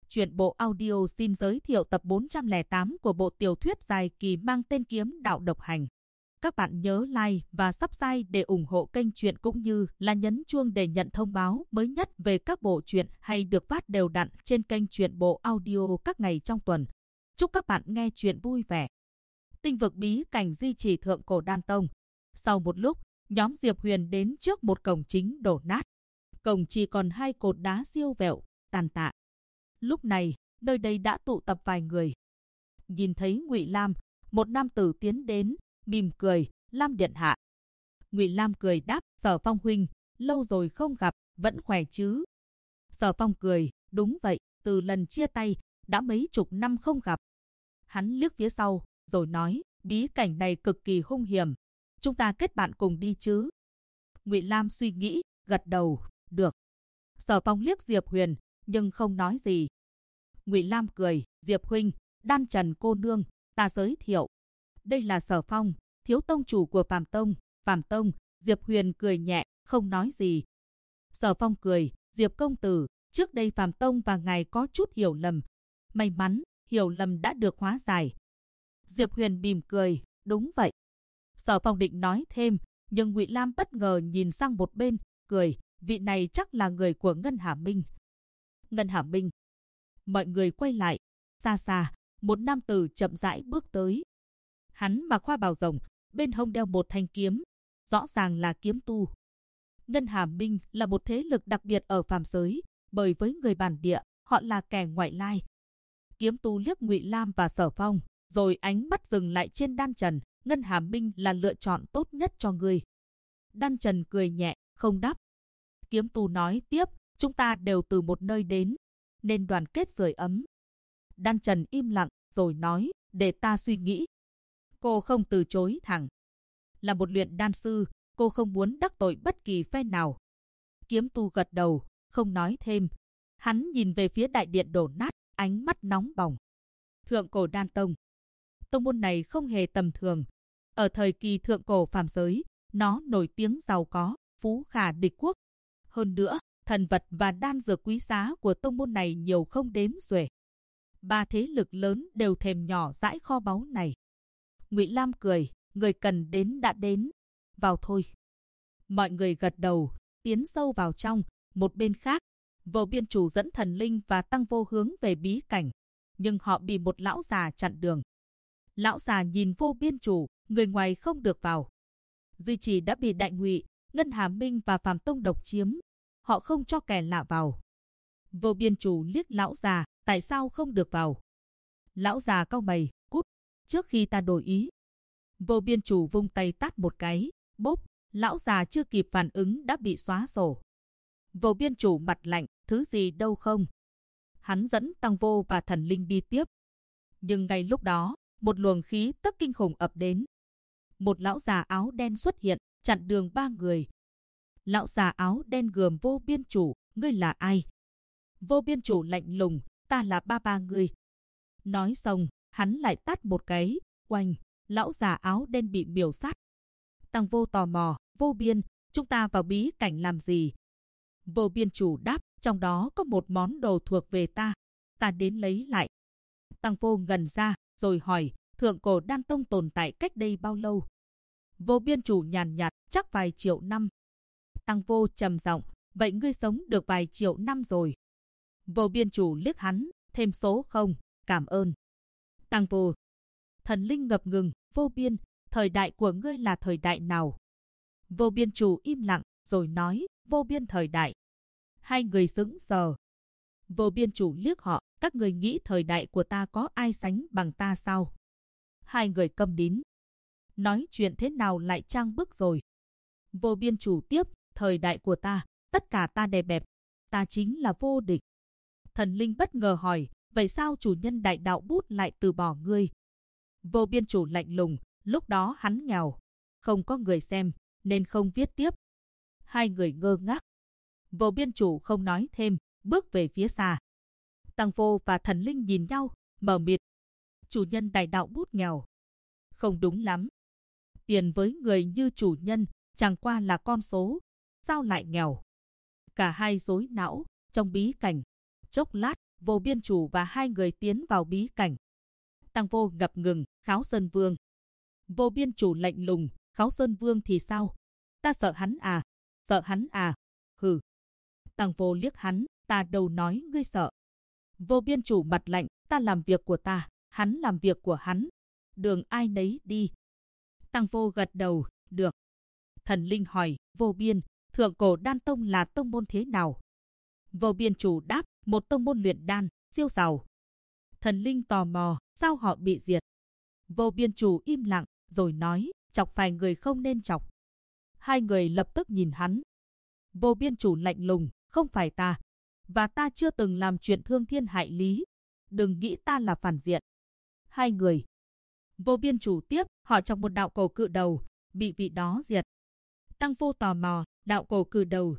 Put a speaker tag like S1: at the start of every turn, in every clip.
S1: Truyện bộ audio xin giới thiệu tập 408 của bộ tiểu thuyết dài kỳ mang tên Kiếm Đạo Độc Hành. Các bạn nhớ like và subscribe để ủng hộ kênh truyện cũng như là nhấn chuông để nhận thông báo mới nhất về các bộ truyện hay được phát đều đặn trên kênh truyện bộ audio các ngày trong tuần. Chúc các bạn nghe truyện vui vẻ. Tinh vực bí cảnh di chỉ Thượng Cổ Đan Tông. Sau một lúc, nhóm Diệp Huyền đến trước một cổng chính đổ nát. Cổng chỉ còn 2 cột đá siêu vẹo, tàn tạ. Lúc này, nơi đây đã tụ tập vài người. Nhìn thấy Ngụy Lam, một nam tử tiến đến, mỉm cười, "Lam điện hạ." Ngụy Lam cười đáp, "Sở Phong huynh, lâu rồi không gặp, vẫn khỏe chứ?" Sở Phong cười, "Đúng vậy, từ lần chia tay, đã mấy chục năm không gặp." Hắn liếc phía sau, rồi nói, "Bí cảnh này cực kỳ hung hiểm, chúng ta kết bạn cùng đi chứ?" Ngụy Lam suy nghĩ, gật đầu, "Được." Sở Phong liếc Diệp Huyền, nhưng không nói gì. Ngụy Lam cười, "Diệp huynh, Đan Trần cô nương, ta giới thiệu. Đây là Sở Phong, thiếu tông chủ của Phàm Tông." "Phàm Tông." Diệp Huyền cười nhẹ, không nói gì. Sở Phong cười, "Diệp công tử, trước đây Phàm Tông và ngài có chút hiểu lầm. May mắn, hiểu lầm đã được hóa giải." Diệp Huyền mỉm cười, "Đúng vậy." Sở Phong định nói thêm, nhưng Ngụy Lam bất ngờ nhìn sang một bên, cười, "Vị này chắc là người của Ngân Hà Minh." Ngân Hà Minh. Mọi người quay lại, xa xa, một nam tử chậm rãi bước tới. Hắn mặc khoa bào rồng, bên hông đeo một thanh kiếm, rõ ràng là kiếm tu. Ngân Hà Minh là một thế lực đặc biệt ở phàm giới, bởi với người bản địa, họ là kẻ ngoại lai. Kiếm tu liếc Ngụy Lam và Sở Phong, rồi ánh mắt dừng lại trên Đan Trần, "Ngân Hà Minh là lựa chọn tốt nhất cho ngươi." Đan Trần cười nhẹ, không đáp. Kiếm tu nói tiếp, "Chúng ta đều từ một nơi đến, nên đoàn kết sưởi ấm." Đan Trần im lặng, rồi nói, "Để ta suy nghĩ." Cô không từ chối thẳng. Là một luyện đan sư, cô không muốn đắc tội bất kỳ phe nào. Kiếm tu gật đầu, không nói thêm. Hắn nhìn về phía đại điện đổ nát, ánh mắt nóng bỏng. Thượng Cổ Đan Tông. Tông môn này không hề tầm thường. Ở thời kỳ thượng cổ phàm giới, nó nổi tiếng giàu có, phú khả địch quốc. Hơn nữa, thần vật và đan dược quý giá của tông môn này nhiều không đếm xuể. 3 thế lực lớn đều thèm nhỏ dãi kho báu này. Ngụy Lam cười, "Người cần đến đã đến, vào thôi." Mọi người gật đầu, tiến sâu vào trong. Một bên khác, Vô Biên Chủ dẫn Thần Linh và Tăng Vô hướng về bí cảnh, nhưng họ bị một lão già chặn đường. Lão già nhìn Vô Biên Chủ, "Người ngoài không được vào. Di chỉ đã bị Đại Ngụy, Ngân Hà Minh và Phàm Tông độc chiếm, họ không cho kẻ lạ vào." Vô Biên Chủ liếc lão già, "Tại sao không được vào?" Lão già cau mày, "Cút, trước khi ta đổi ý." Vô Biên Chủ vung tay tát một cái, bốp, lão già chưa kịp phản ứng đã bị xóa sổ. Vô Biên Chủ mặt lạnh, "Thứ gì đâu không." Hắn dẫn Tăng Vô và Thần Linh đi tiếp. Nhưng ngay lúc đó, một luồng khí tức kinh khủng ập đến. Một lão già áo đen xuất hiện, chặn đường 3 người. Lão già áo đen gườm Vô Biên Chủ, "Ngươi là ai?" Vô Biên Chủ lạnh lùng, "Ta là ba ngươi." Nói xong, hắn lại tát một cái, oanh, lão già áo đen bị miểu sát. Tăng Vô tò mò, "Vô Biên, chúng ta vào bí cảnh làm gì?" Vô Biên Chủ đáp, "Trong đó có một món đồ thuộc về ta, ta đến lấy lại." Tăng Vô ngẩn ra, rồi hỏi, "Thượng Cổ Đan Tông tồn tại cách đây bao lâu?" Vô Biên Chủ nhàn nhạt, "Chắc vài triệu năm." Tăng Vô trầm giọng, "Vậy ngươi sống được vài triệu năm rồi?" Vô Biên Chủ liếc hắn, "Thêm số không, cảm ơn." Tăng Vô. Thần Linh ngập ngừng, "Vô Biên, thời đại của ngươi là thời đại nào?" Vô Biên Chủ im lặng, rồi nói, "Vô biên thời đại." Hai người sững sờ. Vô Biên Chủ liếc họ, "Các người nghĩ thời đại của ta có ai sánh bằng ta sao?" Hai người câm nín. Nói chuyện thế nào lại trang bức rồi. Vô Biên Chủ tiếp, "Thời đại của ta, tất cả ta đè bẹp, ta chính là vô địch." Thần Linh bất ngờ hỏi, "Vậy sao chủ nhân đại đạo bút lại từ bỏ ngươi?" Vô Biên Chủ lạnh lùng, "Lúc đó hắn nghèo, không có người xem, nên không viết tiếp." Hai người ngơ ngác. Vô Biên Chủ không nói thêm, bước về phía xa. Tăng Vô và Thần Linh nhìn nhau, mờ mịt. "Chủ nhân đại đạo bút nghèo. Không đúng lắm. Tiền với người như chủ nhân, chẳng qua là con số. Sao lại nghèo?" Cả hai rối não, trong bí cảnh. Chốc lát, Vô Biên Chủ và hai người tiến vào bí cảnh. Tăng Vô ngập ngừng, Kháo Sơn Vương. Vô Biên Chủ lạnh lùng, Kháo Sơn Vương thì sao? Ta sợ hắn à? Sợ hắn à? Hừ. Tăng Vô liếc hắn, ta đâu nói ngươi sợ. Vô Biên Chủ mặt lạnh, ta làm việc của ta, hắn làm việc của hắn. Đường ai nấy đi. Tăng Vô gật đầu, được. Thần Linh hỏi, Vô Biên, Thượng Cổ Đan Tông là tông môn thế nào? Vô Biên Chủ đáp, một tông môn luyện đan, siêu giàu. Thần Linh tò mò, sao họ bị diệt? Vô Biên Chủ im lặng, rồi nói, chọc phải người không nên chọc. Hai người lập tức nhìn hắn. Vô Biên Chủ lạnh lùng, không phải ta. Và ta chưa từng làm chuyện thương thiên hại lý. Đừng nghĩ ta là phản diện. Hai người. Vô Biên Chủ tiếp, họ trong một đạo cổ cự đầu, bị vị đó diệt. Tăng Vô tò mò, đạo cổ cự đầu.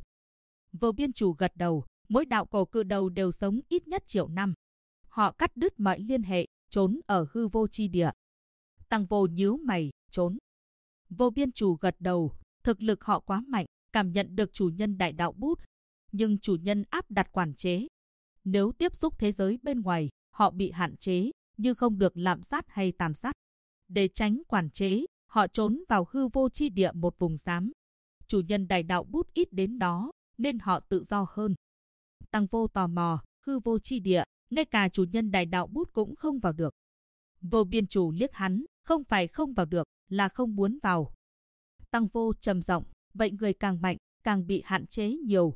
S1: Vô Biên Chủ gật đầu, mỗi đạo cổ cự đầu đều sống ít nhất triệu năm. Họ cắt đứt mọi liên hệ, trốn ở hư vô chi địa. Tăng Vô nhíu mày, trốn. Vô Biên Chủ gật đầu, thực lực họ quá mạnh, cảm nhận được chủ nhân đại đạo bút. Nhưng chủ nhân áp đặt quản chế. Nếu tiếp xúc thế giới bên ngoài, họ bị hạn chế, nhưng không được lạm sát hay tàn sát. Để tránh quản chế, họ trốn vào hư vô chi địa một vùng xám. Chủ nhân đại đạo bút ít đến đó, nên họ tự do hơn. Tăng Vô tò mò, hư vô chi địa, ngay cả chủ nhân đại đạo bút cũng không vào được. Vô Biên Chủ liếc hắn, không phải không vào được, là không muốn vào. Tăng Vô trầm giọng, vậy người càng mạnh, càng bị hạn chế nhiều.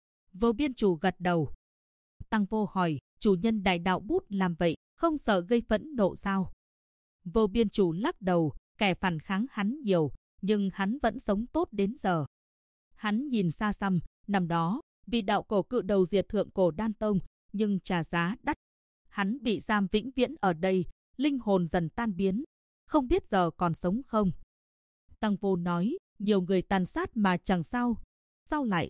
S1: Vô Biên Chủ gật đầu. Tăng Vô hỏi, chủ nhân đại đạo bút làm vậy, không sợ gây phẫn nộ sao? Vô Biên Chủ lắc đầu, kẻ phản kháng hắn nhiều, nhưng hắn vẫn sống tốt đến giờ. Hắn nhìn xa xăm, năm đó, vì đạo cổ cự đầu diệt Thượng Cổ Đan Tông, nhưng trả giá đắt. Hắn bị giam vĩnh viễn ở đây, linh hồn dần tan biến, không biết giờ còn sống không. Tăng Vô nói, nhiều người tàn sát mà chẳng sao. Sao lại?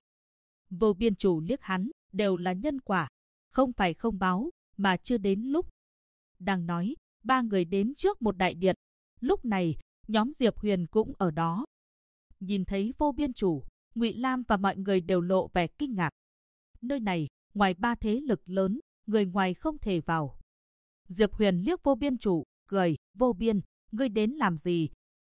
S1: Vô Biên Chủ liếc hắn, đều là nhân quả, không phải không báo, mà chưa đến lúc. Đang nói, ba người đến trước một đại điện. Lúc này, nhóm Diệp Huyền cũng ở đó. Nhìn thấy Vô Biên Chủ, Ngụy Lam và mọi người đều lộ vẻ kinh ngạc. Nơi này, ngoài ba thế lực lớn, người ngoài không thể vào. Diệp Huyền liếc Vô Biên Chủ, cười, Vô Biên, ngươi đến làm gì?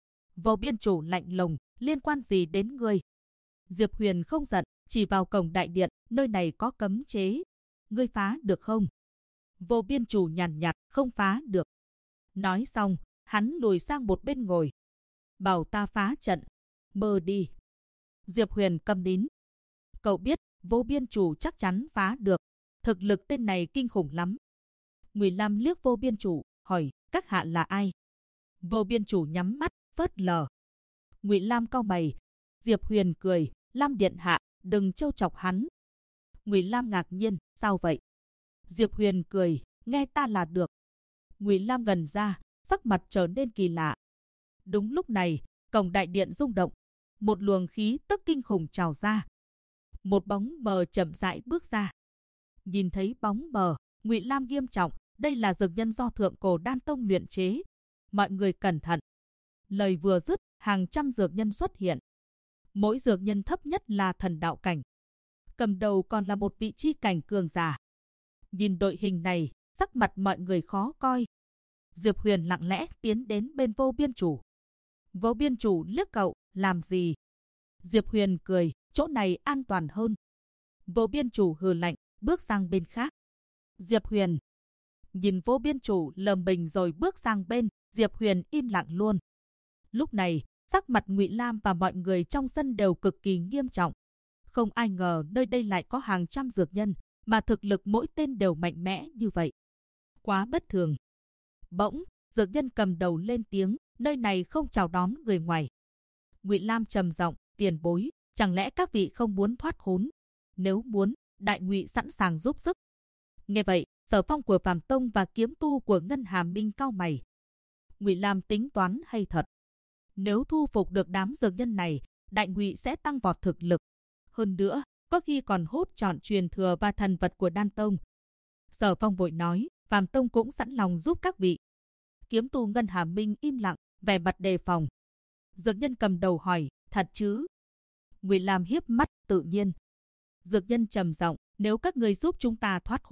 S1: Vô Biên Chủ lạnh lùng, liên quan gì đến ngươi? Diệp Huyền không giận, chỉ vào cổng đại điện, nơi này có cấm chế. Ngươi phá được không? Vô Biên Chủ nhàn nhạt, không phá được. Nói xong, hắn lùi sang một bên ngồi. Bảo ta phá trận, mơ đi. Diệp Huyền câm nín. Cậu biết, Vô Biên Chủ chắc chắn phá được. Thực lực tên này kinh khủng lắm. Ngụy Lam liếc Vô Biên Chủ, hỏi, các hạ là ai? Vô Biên Chủ nhắm mắt, phớt lờ. Ngụy Lam cau mày. Diệp Huyền cười, Lam điện hạ, đừng trêu chọc hắn. Ngụy Lam ngạc nhiên, sao vậy? Diệp Huyền cười, nghe ta là được. Ngụy Lam gần ra, sắc mặt trở nên kỳ lạ. Đúng lúc này, cổng đại điện rung động, một luồng khí tức kinh khủng trào ra. Một bóng mờ chậm rãi bước ra. Nhìn thấy bóng mờ, Ngụy Lam nghiêm trọng, đây là dược nhân do Thượng Cổ Đan Tông luyện chế. Mọi người cẩn thận. Lời vừa dứt, hàng trăm dược nhân xuất hiện. Mỗi dược nhân thấp nhất là thần đạo cảnh. Cầm đầu còn là một vị chi cảnh cường giả. Nhìn đội hình này, sắc mặt mọi người khó coi. Diệp Huyền lặng lẽ tiến đến bên Vô Biên Chủ. Vô Biên Chủ liếc cậu, làm gì? Diệp Huyền cười, chỗ này an toàn hơn. Vô Biên Chủ hừ lạnh, bước sang bên khác. Diệp Huyền nhìn Vô Biên Chủ lầm bình rồi bước sang bên, Diệp Huyền im lặng luôn. Lúc này, sắc mặt Ngụy Lam và mọi người trong sân đều cực kỳ nghiêm trọng. Không ai ngờ nơi đây lại có hàng trăm dược nhân, mà thực lực mỗi tên đều mạnh mẽ như vậy. Quá bất thường. Bỗng, dược nhân cầm đầu lên tiếng, nơi này không chào đón người ngoài. Ngụy Lam trầm giọng, tiền bối, chẳng lẽ các vị không muốn thoát khốn? Nếu muốn, Đại Ngụy sẵn sàng giúp sức. Nghe vậy, Sở Phong của Phàm Tông và kiếm tu của Ngân Hà Minh cau mày. Ngụy Lam tính toán hay thật. Nếu thu phục được đám dược nhân này, Đại Ngụy sẽ tăng vọt thực lực. Hơn nữa, có khi còn hốt trọn truyền thừa và thần vật của Đan Tông. Sở Phong vội nói, Phàm Tông cũng sẵn lòng giúp các vị. Kiếm tu Ngân Hà Minh im lặng, vẻ mặt đề phòng. Dược nhân cầm đầu hỏi, thật chứ? Ngụy Lam hiếp mắt, tự nhiên. Dược nhân trầm giọng, nếu các người giúp chúng ta thoát khốn,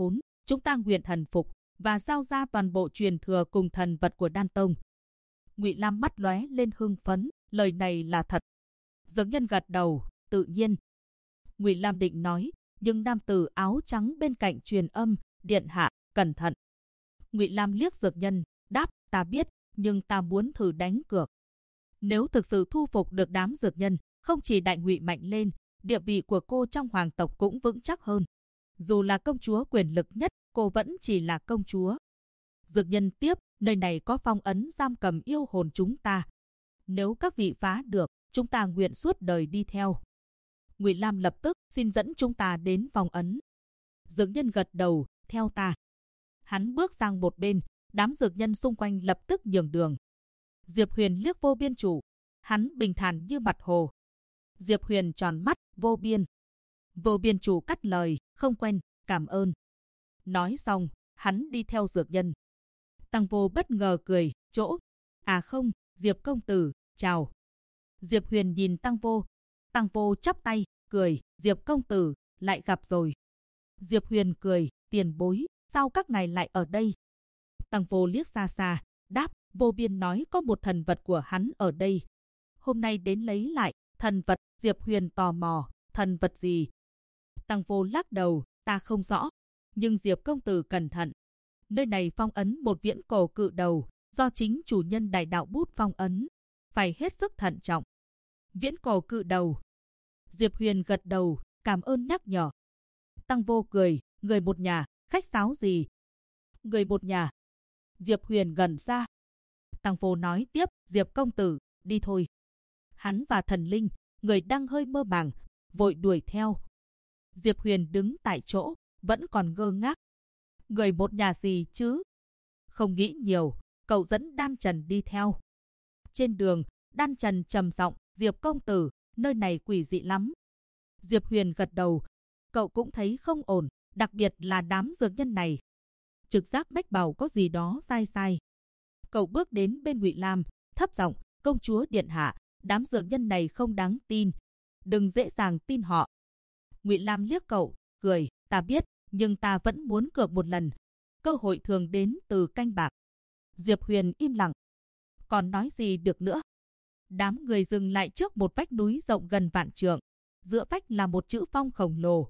S1: chúng ta nguyện thần phục và giao ra toàn bộ truyền thừa cùng thần vật của Đan Tông. Ngụy Lam mắt lóe lên hưng phấn, lời này là thật. Dược nhân gật đầu, tự nhiên. Ngụy Lam định nói, nhưng nam tử áo trắng bên cạnh truyền âm, điện hạ, cẩn thận. Ngụy Lam liếc dược nhân, đáp, ta biết, nhưng ta muốn thử đánh cược. Nếu thực sự thu phục được đám dược nhân, không chỉ đại ngụy mạnh lên, địa vị của cô trong hoàng tộc cũng vững chắc hơn. Dù là công chúa quyền lực nhất, cô vẫn chỉ là công chúa. Dược nhân tiếp, nơi này có phong ấn giam cầm yêu hồn chúng ta. Nếu các vị phá được, chúng ta nguyện suốt đời đi theo. Ngụy Lam lập tức xin dẫn chúng ta đến phong ấn. Dược nhân gật đầu, theo ta. Hắn bước sang một bên, đám dược nhân xung quanh lập tức nhường đường. Diệp Huyền liếc Vô Biên chủ, hắn bình thản như mặt hồ. Diệp Huyền tròn mắt, Vô Biên. Vô Biên chủ cắt lời, không quen, cảm ơn. Nói xong, hắn đi theo dược nhân. Tăng Vô bất ngờ cười, chỗ. À không, Diệp công tử, chào. Diệp Huyền nhìn Tăng Vô. Tăng Vô chắp tay, cười, Diệp công tử, lại gặp rồi. Diệp Huyền cười, tiền bối, sao các ngài lại ở đây? Tăng Vô liếc xa xa, đáp, Vô Biên nói có một thần vật của hắn ở đây. Hôm nay đến lấy lại, thần vật. Diệp Huyền tò mò, thần vật gì? Tăng Vô lắc đầu, ta không rõ. Nhưng Diệp công tử cẩn thận. Nơi này phong ấn một viễn cổ cự đầu, do chính chủ nhân Đại Đạo Bút phong ấn. Phải hết sức thận trọng. Viễn cổ cự đầu. Diệp Huyền gật đầu, cảm ơn nhắc nhở. Tăng Vô cười, người một nhà, khách sáo gì? Người một nhà. Diệp Huyền gần ra. Tăng Vô nói tiếp, Diệp công tử, đi thôi. Hắn và thần linh, người đang hơi mơ màng, vội đuổi theo. Diệp Huyền đứng tại chỗ, vẫn còn ngơ ngác. Người một nhà gì chứ? Không nghĩ nhiều, cậu dẫn Đan Trần đi theo. Trên đường, Đan Trần trầm giọng, Diệp công tử, nơi này quỷ dị lắm. Diệp Huyền gật đầu, cậu cũng thấy không ổn, đặc biệt là đám dược nhân này. Trực giác mách bảo có gì đó sai sai. Cậu bước đến bên Ngụy Lam, thấp giọng, công chúa điện hạ, đám dược nhân này không đáng tin. Đừng dễ dàng tin họ. Ngụy Lam liếc cậu, cười, ta biết, nhưng ta vẫn muốn cược một lần. Cơ hội thường đến từ canh bạc. Diệp Huyền im lặng. Còn nói gì được nữa? Đám người dừng lại trước một vách núi rộng gần vạn trượng. Giữa vách là một chữ phong khổng lồ.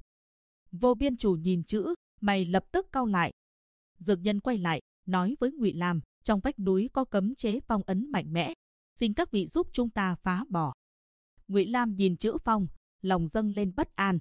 S1: Vô Biên chủ nhìn chữ, mày lập tức cau lại. Dược nhân quay lại, nói với Ngụy Lam, trong vách núi có cấm chế phong ấn mạnh mẽ. Xin các vị giúp chúng ta phá bỏ. Ngụy Lam nhìn chữ phong, lòng dâng lên bất an.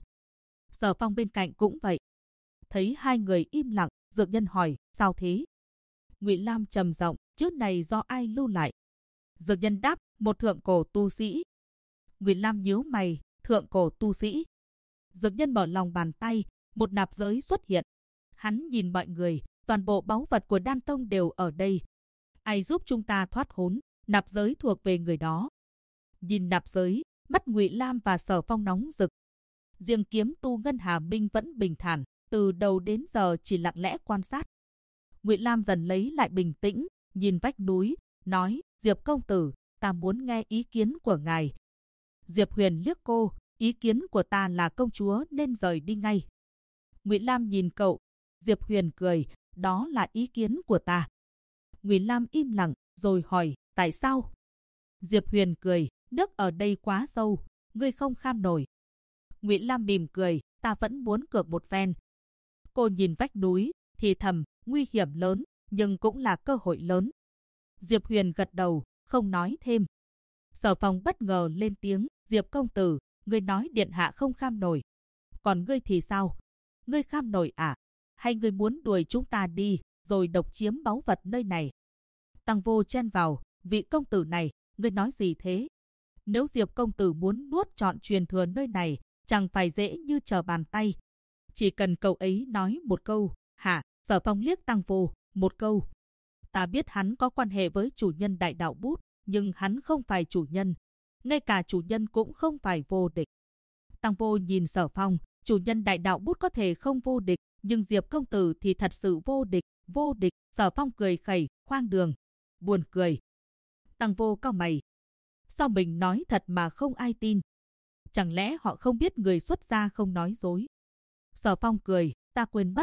S1: Sở Phong bên cạnh cũng vậy. Thấy hai người im lặng, dược nhân hỏi, sao thế? Ngụy Lam trầm giọng, chữ này do ai lưu lại? Dược nhân đáp, một thượng cổ tu sĩ. Ngụy Lam nhíu mày, thượng cổ tu sĩ. Dược nhân mở lòng bàn tay, một nạp giới xuất hiện. Hắn nhìn mọi người, toàn bộ báu vật của Đan Tông đều ở đây. Ai giúp chúng ta thoát khốn, nạp giới thuộc về người đó. Nhìn nạp giới, mắt Ngụy Lam và Sở Phong nóng rực. Riêng kiếm tu Ngân Hà Minh vẫn bình thản, từ đầu đến giờ chỉ lặng lẽ quan sát. Ngụy Lam dần lấy lại bình tĩnh, nhìn vách núi, nói, Diệp công tử, ta muốn nghe ý kiến của ngài. Diệp Huyền liếc cô, ý kiến của ta là công chúa nên rời đi ngay. Ngụy Lam nhìn cậu, Diệp Huyền cười, đó là ý kiến của ta. Ngụy Lam im lặng, rồi hỏi, tại sao? Diệp Huyền cười, nước ở đây quá sâu, ngươi không kham nổi. Ngụy Lam mỉm cười, ta vẫn muốn cược một phen. Cô nhìn vách núi, thì thầm, nguy hiểm lớn, nhưng cũng là cơ hội lớn. Diệp Huyền gật đầu, không nói thêm. Sở Phong bất ngờ lên tiếng, Diệp công tử, ngươi nói điện hạ không kham nổi. Còn ngươi thì sao? Ngươi kham nổi à? Hay ngươi muốn đuổi chúng ta đi, rồi độc chiếm báu vật nơi này? Tăng Vô chen vào, vị công tử này, ngươi nói gì thế? Nếu Diệp công tử muốn nuốt trọn truyền thừa nơi này, chẳng phải dễ như trở bàn tay. Chỉ cần cậu ấy nói một câu, hả? Sở Phong liếc Tăng Vô, một câu. Ta biết hắn có quan hệ với chủ nhân Đại Đạo Bút, nhưng hắn không phải chủ nhân. Ngay cả chủ nhân cũng không phải vô địch. Tăng Vô nhìn Sở Phong, chủ nhân Đại Đạo Bút có thể không vô địch, nhưng Diệp công tử thì thật sự vô địch, vô địch. Sở Phong cười khẩy, hoang đường, buồn cười. Tăng Vô cau mày. Sao mình nói thật mà không ai tin? Chẳng lẽ họ không biết người xuất gia không nói dối? Sở Phong cười, ta quên mất.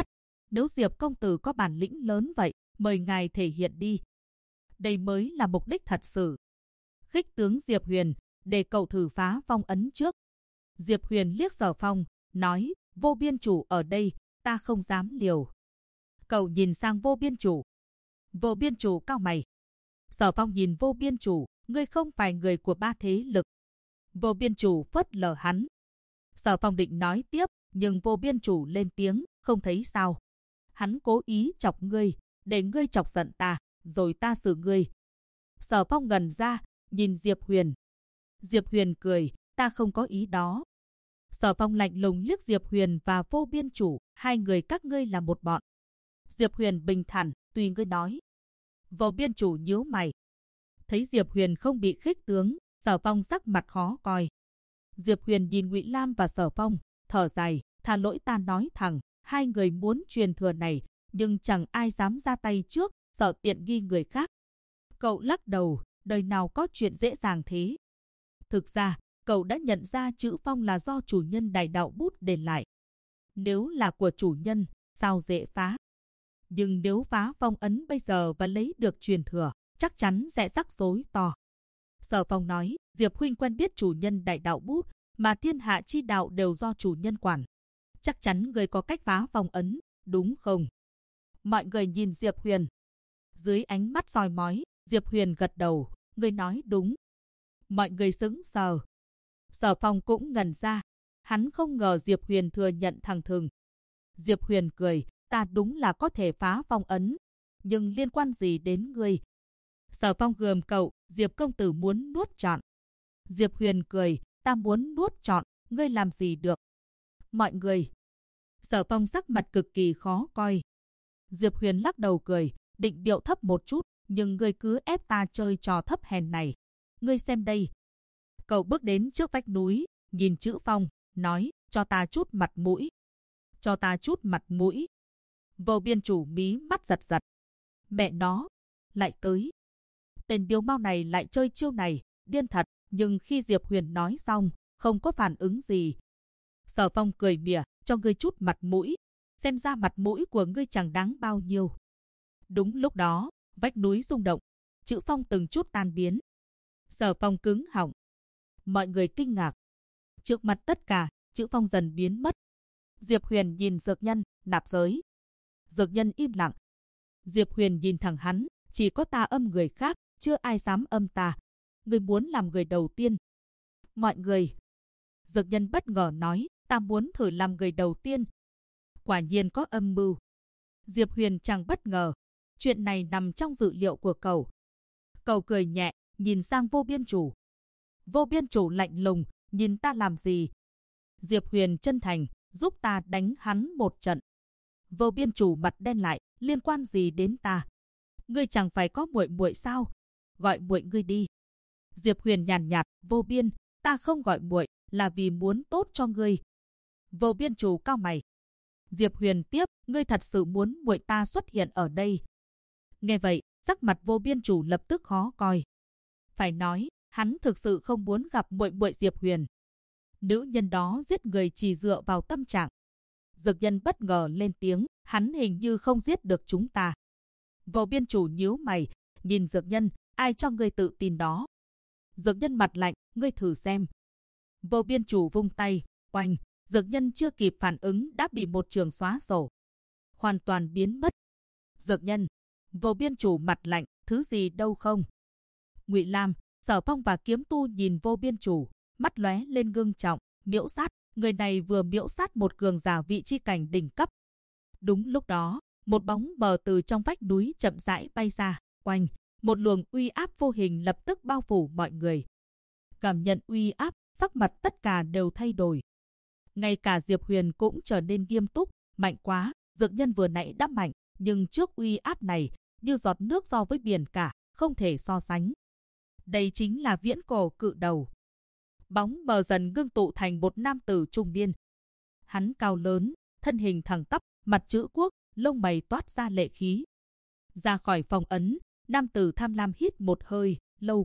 S1: Nếu Diệp công tử có bản lĩnh lớn vậy, mời ngài thể hiện đi. Đây mới là mục đích thật sự. Khích tướng Diệp Huyền, để cậu thử phá phong ấn trước. Diệp Huyền liếc Sở Phong, nói, Vô Biên chủ ở đây, ta không dám liều. Cậu nhìn sang Vô Biên chủ. Vô Biên chủ cau mày. Sở Phong nhìn Vô Biên chủ, ngươi không phải người của ba thế lực. Vô Biên chủ phớt lờ hắn. Sở Phong định nói tiếp, nhưng Vô Biên chủ lên tiếng, không thấy sao. Hắn cố ý chọc ngươi, để ngươi chọc giận ta, rồi ta xử ngươi. Sở Phong ngẩn ra, nhìn Diệp Huyền. Diệp Huyền cười, ta không có ý đó. Sở Phong lạnh lùng liếc Diệp Huyền và Vô Biên chủ, hai người các ngươi là một bọn. Diệp Huyền bình thản, tùy ngươi nói. Vô Biên chủ nhíu mày. Thấy Diệp Huyền không bị khích tướng, Sở Phong sắc mặt khó coi. Diệp Huyền nhìn Ngụy Lam và Sở Phong, thở dài, tha lỗi ta nói thẳng, hai người muốn truyền thừa này, nhưng chẳng ai dám ra tay trước, sợ tiện nghi người khác. Cậu lắc đầu, đời nào có chuyện dễ dàng thế. Thực ra, cậu đã nhận ra chữ Phong là do chủ nhân Đại Đạo Bút để lại. Nếu là của chủ nhân, sao dễ phá? Nhưng nếu phá phong ấn bây giờ và lấy được truyền thừa, chắc chắn sẽ rắc rối to. Sở Phong nói, Diệp huynh quen biết chủ nhân Đại Đạo Bút, mà thiên hạ chi đạo đều do chủ nhân quản. Chắc chắn người có cách phá phong ấn, đúng không? Mọi người nhìn Diệp Huyền. Dưới ánh mắt soi mói, Diệp Huyền gật đầu, người nói đúng. Mọi người sững sờ. Sở Phong cũng ngẩn ra. Hắn không ngờ Diệp Huyền thừa nhận thẳng thừng. Diệp Huyền cười, ta đúng là có thể phá phong ấn. Nhưng liên quan gì đến ngươi? Sở Phong gườm cậu, Diệp công tử muốn nuốt trọn. Diệp Huyền cười, ta muốn nuốt trọn, ngươi làm gì được? Mọi người. Sở Phong sắc mặt cực kỳ khó coi. Diệp Huyền lắc đầu cười, định điệu thấp một chút, nhưng ngươi cứ ép ta chơi trò thấp hèn này. Ngươi xem đây. Cậu bước đến trước vách núi, nhìn chữ Phong, nói, cho ta chút mặt mũi. Cho ta chút mặt mũi. Vô Biên chủ mí mắt giật giật. Mẹ nó, lại tới. Tên điếu mau này lại chơi chiêu này, điên thật, nhưng khi Diệp Huyền nói xong, không có phản ứng gì. Sở Phong cười mỉa, cho ngươi chút mặt mũi, xem ra mặt mũi của ngươi chẳng đáng bao nhiêu. Đúng lúc đó, vách núi rung động, chữ Phong từng chút tan biến. Sở Phong cứng họng. Mọi người kinh ngạc. Trước mặt tất cả, chữ Phong dần biến mất. Diệp Huyền nhìn Dược Nhân, nạp giới. Dược Nhân im lặng. Diệp Huyền nhìn thẳng hắn, chỉ có ta âm người khác, chưa ai dám âm ta. Ngươi muốn làm người đầu tiên. Mọi người. Dược Nhân bất ngờ nói, ta muốn thử làm người đầu tiên. Quả nhiên có âm mưu. Diệp Huyền chẳng bất ngờ. Chuyện này nằm trong dự liệu của cậu. Cậu cười nhẹ, nhìn sang Vô Biên chủ. Vô Biên chủ lạnh lùng, nhìn ta làm gì? Diệp Huyền chân thành, giúp ta đánh hắn một trận. Vô Biên chủ mặt đen lại, liên quan gì đến ta? Ngươi chẳng phải có muội muội sao? Gọi muội ngươi đi. Diệp Huyền nhàn nhạt, Vô Biên, ta không gọi muội, là vì muốn tốt cho ngươi. Vô Biên chủ cau mày. Diệp Huyền tiếp, ngươi thật sự muốn muội ta xuất hiện ở đây? Nghe vậy, sắc mặt Vô Biên chủ lập tức khó coi. Phải nói, hắn thực sự không muốn gặp muội muội Diệp Huyền. Nữ nhân đó giết người chỉ dựa vào tâm trạng. Dược Nhân bất ngờ lên tiếng, hắn hình như không giết được chúng ta. Vô Biên chủ nhíu mày, nhìn Dược Nhân, ai cho ngươi tự tin đó? Dược Nhân mặt lạnh, ngươi thử xem. Vô Biên chủ vung tay, oanh, Dược Nhân chưa kịp phản ứng đã bị một trường xóa sổ. Hoàn toàn biến mất. Dược Nhân, Vô Biên chủ mặt lạnh, thứ gì đâu không? Ngụy Lam, Sở Phong và Kiếm Tu nhìn Vô Biên chủ, mắt lóe lên ngưng trọng, miễu sát, người này vừa miễu sát một cường giả vị chi cảnh đỉnh cấp. Đúng lúc đó, một bóng mờ từ trong vách núi chậm rãi bay ra, oanh, một luồng uy áp vô hình lập tức bao phủ mọi người. Cảm nhận uy áp, sắc mặt tất cả đều thay đổi. Ngay cả Diệp Huyền cũng trở nên nghiêm túc, mạnh quá, Dược Nhân vừa nãy đã mạnh, nhưng trước uy áp này, như giọt nước so với biển cả, không thể so sánh. Đây chính là viễn cổ cự đầu. Bóng mờ dần ngưng tụ thành một nam tử trung niên. Hắn cao lớn, thân hình thẳng tắp, mặt chữ quốc, lông mày toát ra lệ khí. Ra khỏi phòng ấn, nam tử tham lam hít một hơi, lâu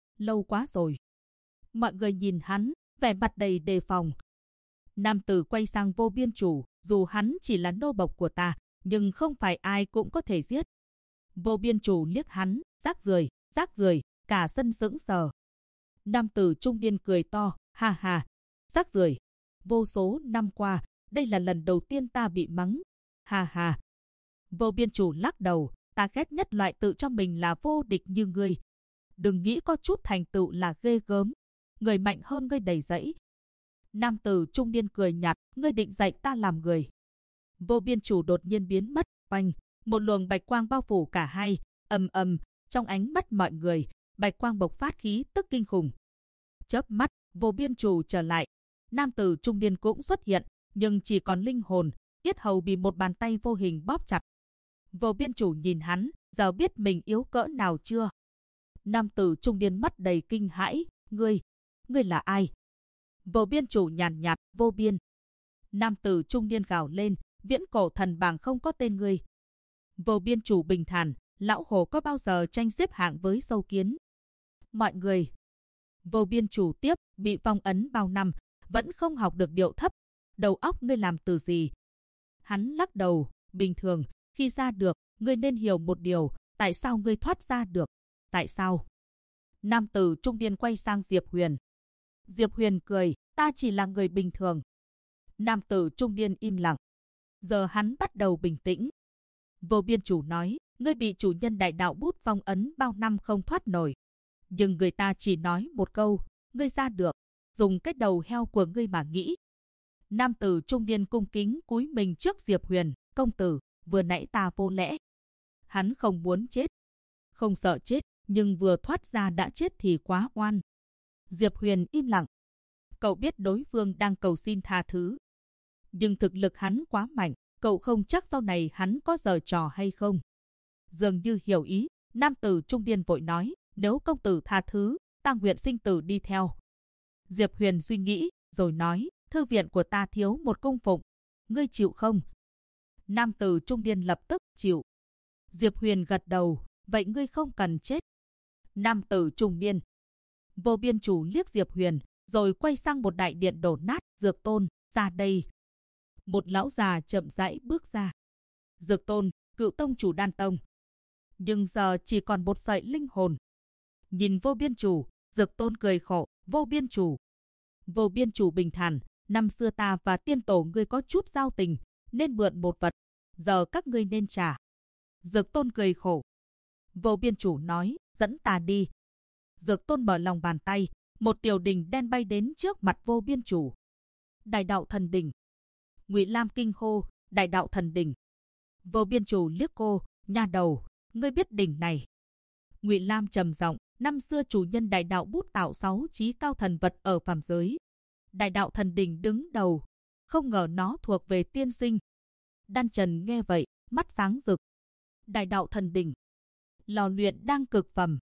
S1: quá rồi. Mọi người nhìn hắn, vẻ mặt đầy đề phòng. Nam tử quay sang Vô Biên chủ, dù hắn chỉ là nô bộc của ta, nhưng không phải ai cũng có thể giết. Vô Biên Chủ liếc hắn, rác rưởi, cả sân sững sờ. Nam tử trung niên cười to, ha ha, rác rưởi. Vô số năm qua, đây là lần đầu tiên ta bị mắng, ha ha. Vô Biên Chủ lắc đầu, ta ghét nhất loại tự cho mình là vô địch như ngươi. Đừng nghĩ có chút thành tựu là ghê gớm, người mạnh hơn ngươi đầy rẫy. Nam tử trung niên cười nhạt, ngươi định dạy ta làm người. Vô Biên Chủ đột nhiên biến mất, oanh, một luồng bạch quang bao phủ cả hai, ầm ầm, trong ánh mắt mọi người, bạch quang bộc phát khí tức kinh khủng. Chớp mắt, Vô Biên Chủ trở lại, nam tử trung niên cũng xuất hiện, nhưng chỉ còn linh hồn, yết hầu bị một bàn tay vô hình bóp chặt. Vô Biên Chủ nhìn hắn, giờ biết mình yếu cỡ nào chưa? Nam tử trung niên mắt đầy kinh hãi, ngươi là ai? Vô Biên Chủ nhàn nhạt, Vô Biên. Nam tử trung niên gào lên, viễn cổ thần bảng không có tên ngươi. Vô Biên Chủ bình thản, lão hồ có bao giờ tranh xếp hạng với sâu kiến? Mọi người. Vô Biên Chủ tiếp, bị phong ấn bao năm, vẫn không học được điệu thấp. Đầu óc ngươi làm từ gì? Hắn lắc đầu, bình thường, khi ra được, ngươi nên hiểu một điều, tại sao ngươi thoát ra được? Tại sao? Nam tử trung niên quay sang Diệp Huyền. Diệp Huyền cười, ta chỉ là người bình thường. Nam tử trung niên im lặng. Giờ hắn bắt đầu bình tĩnh. Vô Biên Chủ nói, ngươi bị chủ nhân đại đạo bút phong ấn bao năm không thoát nổi. Nhưng người ta chỉ nói một câu, ngươi ra được, dùng cái đầu heo của ngươi mà nghĩ. Nam tử trung niên cung kính cúi mình trước Diệp Huyền, công tử, vừa nãy ta vô lễ. Hắn không muốn chết, không sợ chết, nhưng vừa thoát ra đã chết thì quá oan. Diệp Huyền im lặng. Cậu biết đối phương đang cầu xin tha thứ. Nhưng thực lực hắn quá mạnh, cậu không chắc sau này hắn có giở trò hay không. Dường như hiểu ý, nam tử trung niên vội nói, nếu công tử tha thứ, ta nguyện sinh tử đi theo. Diệp Huyền suy nghĩ, rồi nói, thư viện của ta thiếu một cung phụng, ngươi chịu không? Nam tử trung niên lập tức chịu. Diệp Huyền gật đầu, vậy ngươi không cần chết. Nam tử trung niên. Vô Biên Chủ liếc Diệp Huyền, rồi quay sang một đại điện đổ nát, Dược Tôn, ra đây. Một lão già chậm rãi bước ra. Dược Tôn, cựu tông chủ Đan Tông. Nhưng giờ chỉ còn một sợi linh hồn. Nhìn Vô Biên Chủ, Dược Tôn cười khổ, Vô Biên Chủ. Vô Biên Chủ bình thản, năm xưa ta và tiên tổ ngươi có chút giao tình, nên mượn một vật, giờ các ngươi nên trả. Dược Tôn cười khổ. Vô Biên Chủ nói, dẫn ta đi. Dược Tôn mở lòng bàn tay, một tiểu đỉnh đen bay đến trước mặt Vô Biên Chủ. Đại đạo thần đỉnh. Ngụy Lam kinh hô, đại đạo thần đỉnh. Vô Biên Chủ liếc cô, nha đầu, ngươi biết đỉnh này. Ngụy Lam trầm giọng, năm xưa chủ nhân đại đạo bút tạo 6 chí cao thần vật ở phàm giới. Đại đạo thần đỉnh đứng đầu, không ngờ nó thuộc về tiên sinh. Đan Trần nghe vậy, mắt sáng rực. Đại đạo thần đỉnh, lò luyện đang cực phẩm.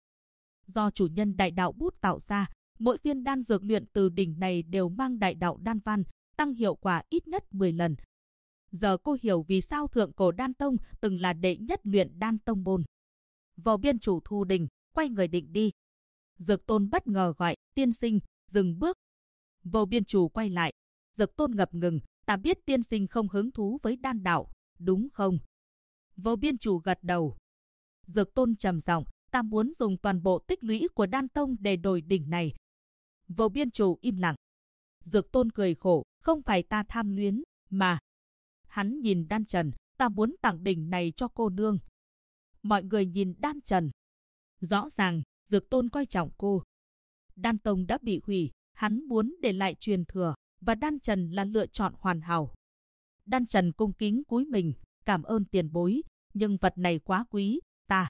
S1: Do chủ nhân đại đạo bút tạo ra, mỗi viên đan dược luyện từ đỉnh này đều mang đại đạo đan văn, tăng hiệu quả ít nhất 10 lần. Giờ cô hiểu vì sao thượng cổ Đan Tông từng là đệ nhất luyện đan tông môn. Vô Biên Chủ thu đỉnh, quay người định đi. Dược Tôn bất ngờ gọi, tiên sinh, dừng bước. Vô Biên Chủ quay lại. Dược Tôn ngập ngừng, ta biết tiên sinh không hứng thú với đan đạo, đúng không? Vô Biên Chủ gật đầu. Dược Tôn trầm giọng, ta muốn dùng toàn bộ tích lũy của Đan Tông để đổi đỉnh này. Vô Biên Chủ im lặng. Dược Tôn cười khổ, không phải ta tham luyến, mà. Hắn nhìn Đan Trần, ta muốn tặng đỉnh này cho cô nương. Mọi người nhìn Đan Trần. Rõ ràng, Dược Tôn coi trọng cô. Đan Tông đã bị hủy, hắn muốn để lại truyền thừa, và Đan Trần là lựa chọn hoàn hảo. Đan Trần cung kính cúi mình, cảm ơn tiền bối, nhưng vật này quá quý, ta.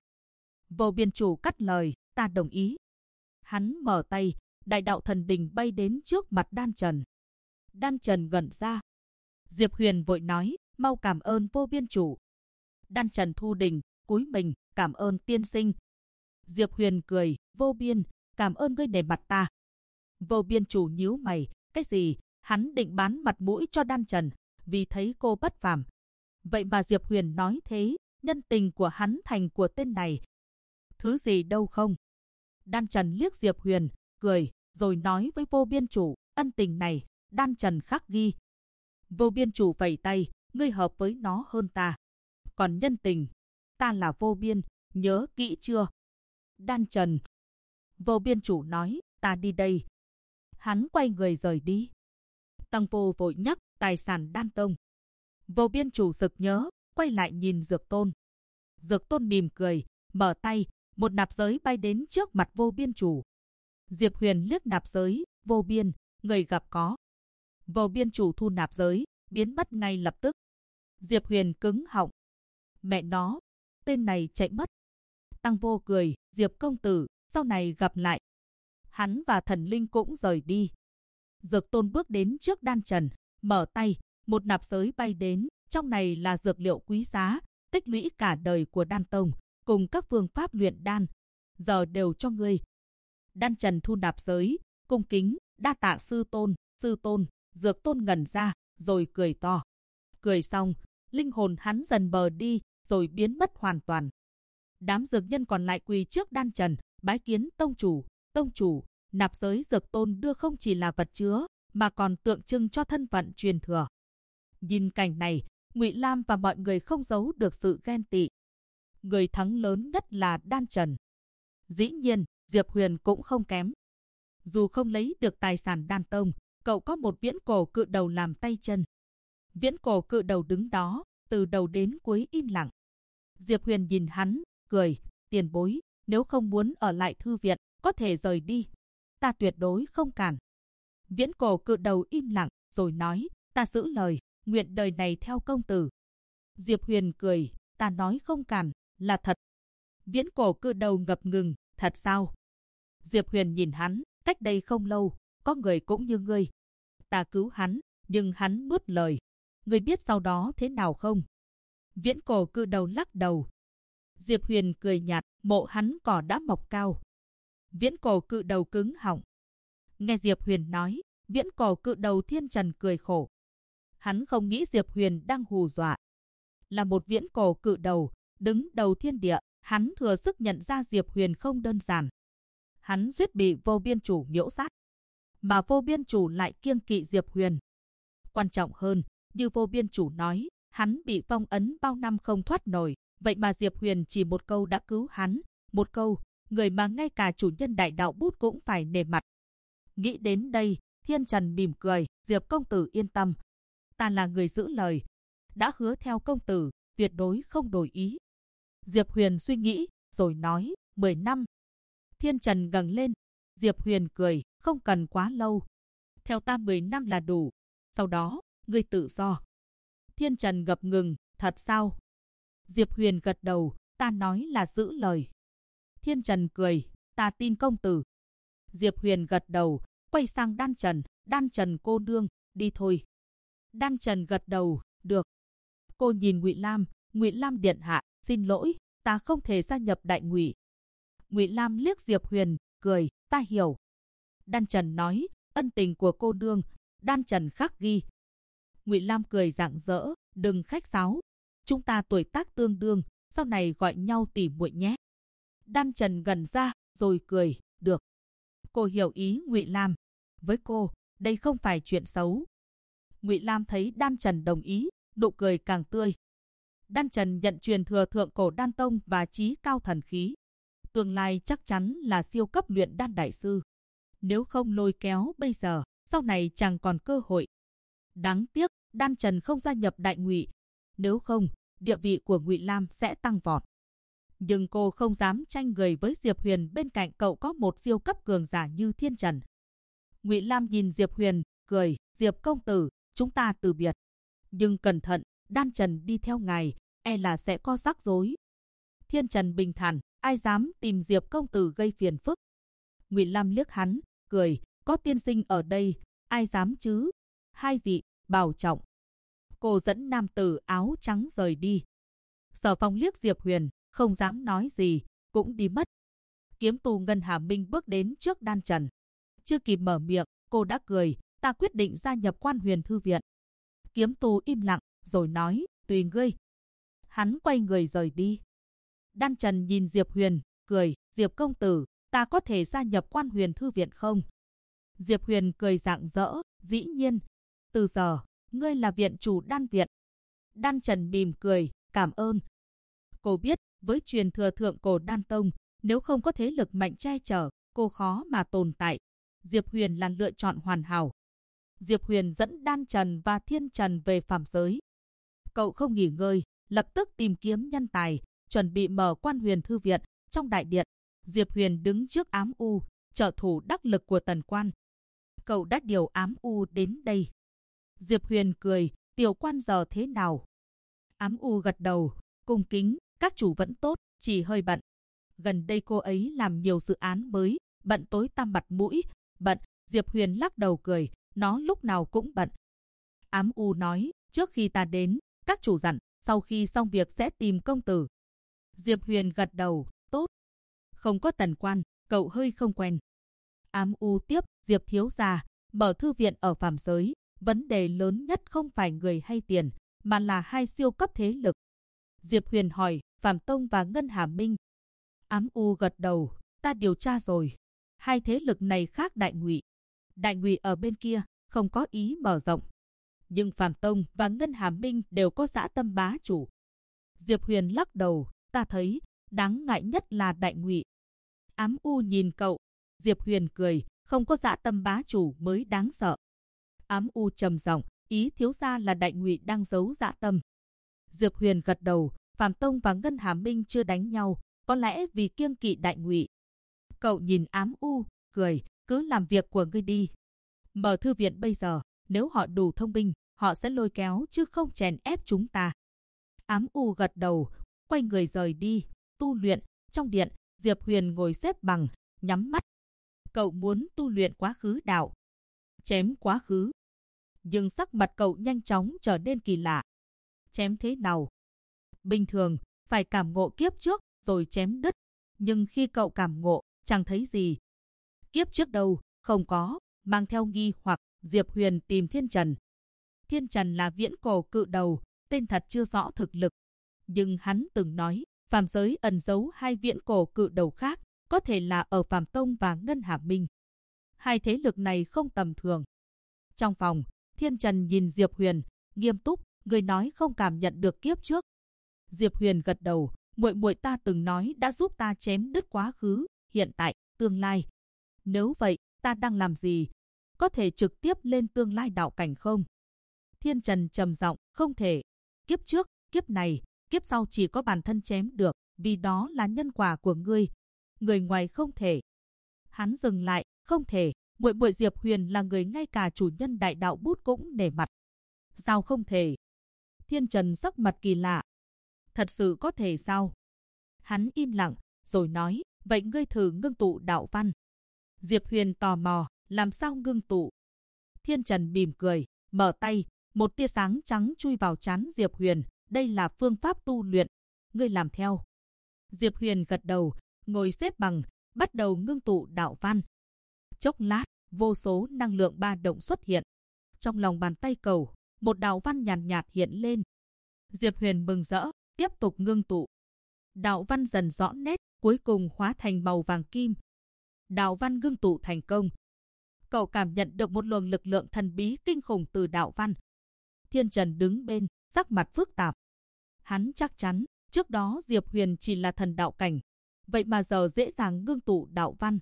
S1: Vô Biên Chủ cắt lời, ta đồng ý. Hắn mở tay, đại đạo thần đỉnh bay đến trước mặt Đan Trần. Đan Trần ngẩn ra. Diệp Huyền vội nói, mau cảm ơn Vô Biên Chủ. Đan Trần thu đỉnh, cúi mình, cảm ơn tiên sinh. Diệp Huyền cười, Vô Biên, cảm ơn ngươi để mặt ta. Vô Biên Chủ nhíu mày, cái gì? Hắn định bán mặt mũi cho Đan Trần, vì thấy cô bất phàm. Vậy mà Diệp Huyền nói thế, nhân tình của hắn thành của tên này. Thứ gì đâu không? Đan Trần liếc Diệp Huyền, cười, rồi nói với Vô Biên Chủ, ân tình này, Đan Trần khắc ghi. Vô Biên Chủ vẫy tay, ngươi hợp với nó hơn ta. Còn nhân tình, ta là Vô Biên, nhớ kỹ chưa? Đan Trần. Vô Biên chủ nói, ta đi đây. Hắn quay người rời đi. Tăng Vô vội nhắc tài sản Đan Tông. Vô Biên chủ sực nhớ, quay lại nhìn Dược Tôn. Dược Tôn mỉm cười, mở tay, một nạp giới bay đến trước mặt Vô Biên chủ. Diệp Huyền liếc nạp giới, Vô Biên, người gặp có. Vô Biên chủ thu nạp giới, biến mất ngay lập tức. Diệp Huyền cứng họng. Mẹ nó, tên này chạy mất. Tăng Vô cười, Diệp công tử, sau này gặp lại. Hắn và thần linh cũng rời đi. Dược Tôn bước đến trước Đan Trần, mở tay, một nạp giới bay đến, trong này là dược liệu quý giá, tích lũy cả đời của Đan Tông, cùng các phương pháp luyện đan, giờ đều cho ngươi. Đan Trần thu nạp giới, cung kính, đa tạ sư tôn. Dược Tôn ngẩn ra, rồi cười to. Cười xong, linh hồn hắn dần mờ đi, rồi biến mất hoàn toàn. Đám dược nhân còn lại quỳ trước Đan Trần, bái kiến tông chủ, nạp giới Dược Tôn đưa không chỉ là vật chứa, mà còn tượng trưng cho thân phận truyền thừa. Nhìn cảnh này, Ngụy Lam và mọi người không giấu được sự ghen tị. Người thắng lớn nhất là Đan Trần. Dĩ nhiên, Diệp Huyền cũng không kém. Dù không lấy được tài sản Đan Tông, cậu có một viễn cổ cự đầu làm tay chân. Viễn cổ cự đầu đứng đó, từ đầu đến cuối im lặng. Diệp Huyền nhìn hắn, cười, tiền bối, nếu không muốn ở lại thư viện, có thể rời đi. Ta tuyệt đối không cản. Viễn cổ cự đầu im lặng, rồi nói, ta giữ lời, nguyện đời này theo công tử. Diệp Huyền cười, ta nói không cản, là thật. Viễn cổ cự đầu ngập ngừng, thật sao? Diệp Huyền nhìn hắn, cách đây không lâu, có người cũng như ngươi. Ta cứu hắn, nhưng hắn nuốt lời. Ngươi biết sau đó thế nào không? Viễn cổ cự đầu lắc đầu. Diệp Huyền cười nhạt, mộ hắn cỏ đã mọc cao. Viễn cổ cự đầu cứng họng. Nghe Diệp Huyền nói, viễn cổ cự đầu Thiên Trần cười khổ. Hắn không nghĩ Diệp Huyền đang hù dọa. Là một viễn cổ cự đầu, đứng đầu thiên địa, hắn thừa sức nhận ra Diệp Huyền không đơn giản. Hắn suýt bị Vô Biên chủ miễu sát, mà Vô Biên chủ lại kiêng kỵ Diệp Huyền. Quan trọng hơn, như Vô Biên chủ nói, hắn bị phong ấn bao năm không thoát nổi, vậy mà Diệp Huyền chỉ một câu đã cứu hắn, một câu, người mà ngay cả chủ nhân đại đạo bút cũng phải nể mặt. Nghĩ đến đây, Thiên Trần mỉm cười, Diệp công tử yên tâm. Ta là người giữ lời, đã hứa theo công tử, tuyệt đối không đổi ý. Diệp Huyền suy nghĩ, rồi nói, 10 năm. Thiên Trần ngẩng lên, Diệp Huyền cười, không cần quá lâu. Theo ta 10 năm là đủ, sau đó, ngươi tự do. Thiên Trần ngập ngừng, thật sao? Diệp Huyền gật đầu, ta nói là giữ lời. Thiên Trần cười, ta tin công tử. Diệp Huyền gật đầu, quay sang Đan Trần cô nương, đi thôi. Đan Trần gật đầu, được. Cô nhìn Ngụy Lam điện hạ, xin lỗi, ta không thể gia nhập Đại Ngụy. Ngụy Lam liếc Diệp Huyền, cười, ta hiểu. Đan Trần nói, ân tình của cô nương, Đan Trần khắc ghi. Ngụy Lam cười rạng rỡ, đừng khách sáo. Chúng ta tuổi tác tương đương, sau này gọi nhau tỉ muội nhé. Đan Trần gần ra, rồi cười, được. Cô hiểu ý Ngụy Lam. Với cô, đây không phải chuyện xấu. Ngụy Lam thấy Đan Trần đồng ý, nụ cười càng tươi. Đan Trần nhận truyền thừa thượng cổ Đan Tông và chí cao thần khí. Tương lai chắc chắn là siêu cấp luyện đan đại sư. Nếu không lôi kéo bây giờ, sau này chẳng còn cơ hội. Đáng tiếc, Đan Trần không gia nhập Đại Ngụy. Nếu không, địa vị của Ngụy Lam sẽ tăng vọt. Nhưng cô không dám tranh người với Diệp Huyền, bên cạnh cậu có một siêu cấp cường giả như Thiên Trần. Ngụy Lam nhìn Diệp Huyền, cười, Diệp công tử, chúng ta từ biệt. Nhưng cẩn thận, Đan Trần đi theo ngài, e là sẽ có rắc rối. Thiên Trần bình thản, ai dám tìm Diệp công tử gây phiền phức. Ngụy Lam liếc hắn, cười, có tiên sinh ở đây, ai dám chứ? Hai vị, bảo trọng. Cô dẫn nam tử áo trắng rời đi. Sở Phong liếc Diệp Huyền, không dám nói gì, cũng đi mất. Kiếm tù Ngân Hà Minh bước đến trước Đan Trần. Chưa kịp mở miệng, cô đã cười, ta quyết định gia nhập Quan Huyền Thư viện. Kiếm tù im lặng, rồi nói, tùy ngươi. Hắn quay người rời đi. Đan Trần nhìn Diệp Huyền, cười, Diệp công tử, ta có thể gia nhập Quan Huyền Thư viện không? Diệp Huyền cười rạng rỡ, dĩ nhiên. Từ giờ, ngươi là viện chủ đan viện. Đan Trần mỉm cười, cảm ơn. Cô biết, với truyền thừa thượng cổ đan tông, nếu không có thế lực mạnh che chở, cô khó mà tồn tại. Diệp Huyền là lựa chọn hoàn hảo. Diệp Huyền dẫn Đan Trần và Thiên Trần về phàm giới. Cậu không nghỉ ngơi, lập tức tìm kiếm nhân tài, chuẩn bị mở Quan Huyền Thư Viện. Trong đại điện, Diệp Huyền đứng trước Ám U, trợ thủ đắc lực của Tần Quan. Cậu đã điều Ám U đến đây. Diệp Huyền cười, tiểu quan giờ thế nào? Ám U gật đầu, cung kính, các chủ vẫn tốt, chỉ hơi bận. Gần đây cô ấy làm nhiều dự án mới, bận tối tăm mặt mũi, bận. Diệp Huyền lắc đầu cười, nó lúc nào cũng bận. Ám U nói, trước khi ta đến, các chủ dặn, sau khi xong việc sẽ tìm công tử. Diệp Huyền gật đầu, tốt. Không có Tần Quan, cậu hơi không quen. Ám U tiếp, Diệp thiếu gia, mở thư viện ở phàm giới, vấn đề lớn nhất không phải người hay tiền, mà là hai siêu cấp thế lực. Diệp Huyền hỏi, Phàm Tông và Ngân Hà Minh. Ám U gật đầu, ta điều tra rồi. Hai thế lực này khác Đại Ngụy. Đại Ngụy ở bên kia, không có ý mở rộng. Nhưng Phàm Tông và Ngân Hà Minh đều có dã tâm bá chủ. Diệp Huyền lắc đầu, ta thấy, đáng ngại nhất là Đại Ngụy. Ám U nhìn cậu. Diệp Huyền cười, không có dã tâm bá chủ mới đáng sợ. Ám U trầm giọng, ý thiếu gia là Đại Ngụy đang giấu dã tâm. Diệp Huyền gật đầu, Phàm Tông và Ngân Hà Minh chưa đánh nhau, có lẽ vì kiêng kỵ Đại Ngụy. Cậu nhìn Ám U, cười, cứ làm việc của ngươi đi. Mở thư viện bây giờ, nếu họ đủ thông minh, họ sẽ lôi kéo chứ không chèn ép chúng ta. Ám U gật đầu, quay người rời đi, tu luyện. Trong điện, Diệp Huyền ngồi xếp bằng, nhắm mắt. Cậu muốn tu luyện quá khứ đạo, chém quá khứ. Nhưng sắc mặt cậu nhanh chóng trở nên kỳ lạ. Chém thế nào? Bình thường, phải cảm ngộ kiếp trước, rồi chém đứt. Nhưng khi cậu cảm ngộ, chẳng thấy gì. Kiếp trước đâu, không có, mang theo nghi hoặc, Diệp Huyền tìm Thiên Trần. Thiên Trần là viễn cổ cự đầu, tên thật chưa rõ thực lực. Nhưng hắn từng nói, phàm giới ẩn giấu hai viễn cổ cự đầu khác, có thể là ở Phàm Tông và Ngân Hà Minh. Hai thế lực này không tầm thường. Trong phòng, Thiên Trần nhìn Diệp Huyền, nghiêm túc, người nói không cảm nhận được kiếp trước. Diệp Huyền gật đầu, muội muội ta từng nói đã giúp ta chém đứt quá khứ, hiện tại, tương lai. Nếu vậy, ta đang làm gì? Có thể trực tiếp lên tương lai đạo cảnh không? Thiên Trần trầm giọng, không thể. Kiếp trước, kiếp này, kiếp sau chỉ có bản thân chém được, vì đó là nhân quả của ngươi. Người ngoài không thể. Hắn dừng lại, không thể. Muội muội Diệp Huyền là người ngay cả chủ nhân đại đạo bút cũng nể mặt. Sao không thể? Thiên Trần sắc mặt kỳ lạ. Thật sự có thể sao? Hắn im lặng, rồi nói, vậy ngươi thử ngưng tụ đạo văn. Diệp Huyền tò mò, làm sao ngưng tụ? Thiên Trần mỉm cười, mở tay, một tia sáng trắng chui vào trán Diệp Huyền. Đây là phương pháp tu luyện, ngươi làm theo. Diệp Huyền gật đầu, ngồi xếp bằng, bắt đầu ngưng tụ đạo văn. Chốc lát, vô số năng lượng ba động xuất hiện. Trong lòng bàn tay cậu, một đạo văn nhàn nhạt hiện lên. Diệp Huyền mừng rỡ, tiếp tục ngưng tụ. Đạo văn dần rõ nét, cuối cùng hóa thành màu vàng kim. Đạo văn ngưng tụ thành công. Cậu cảm nhận được một luồng lực lượng thần bí kinh khủng từ đạo văn. Thiên Trần đứng bên, sắc mặt phức tạp. Hắn chắc chắn, trước đó Diệp Huyền chỉ là thần đạo cảnh, vậy mà giờ dễ dàng ngưng tụ đạo văn.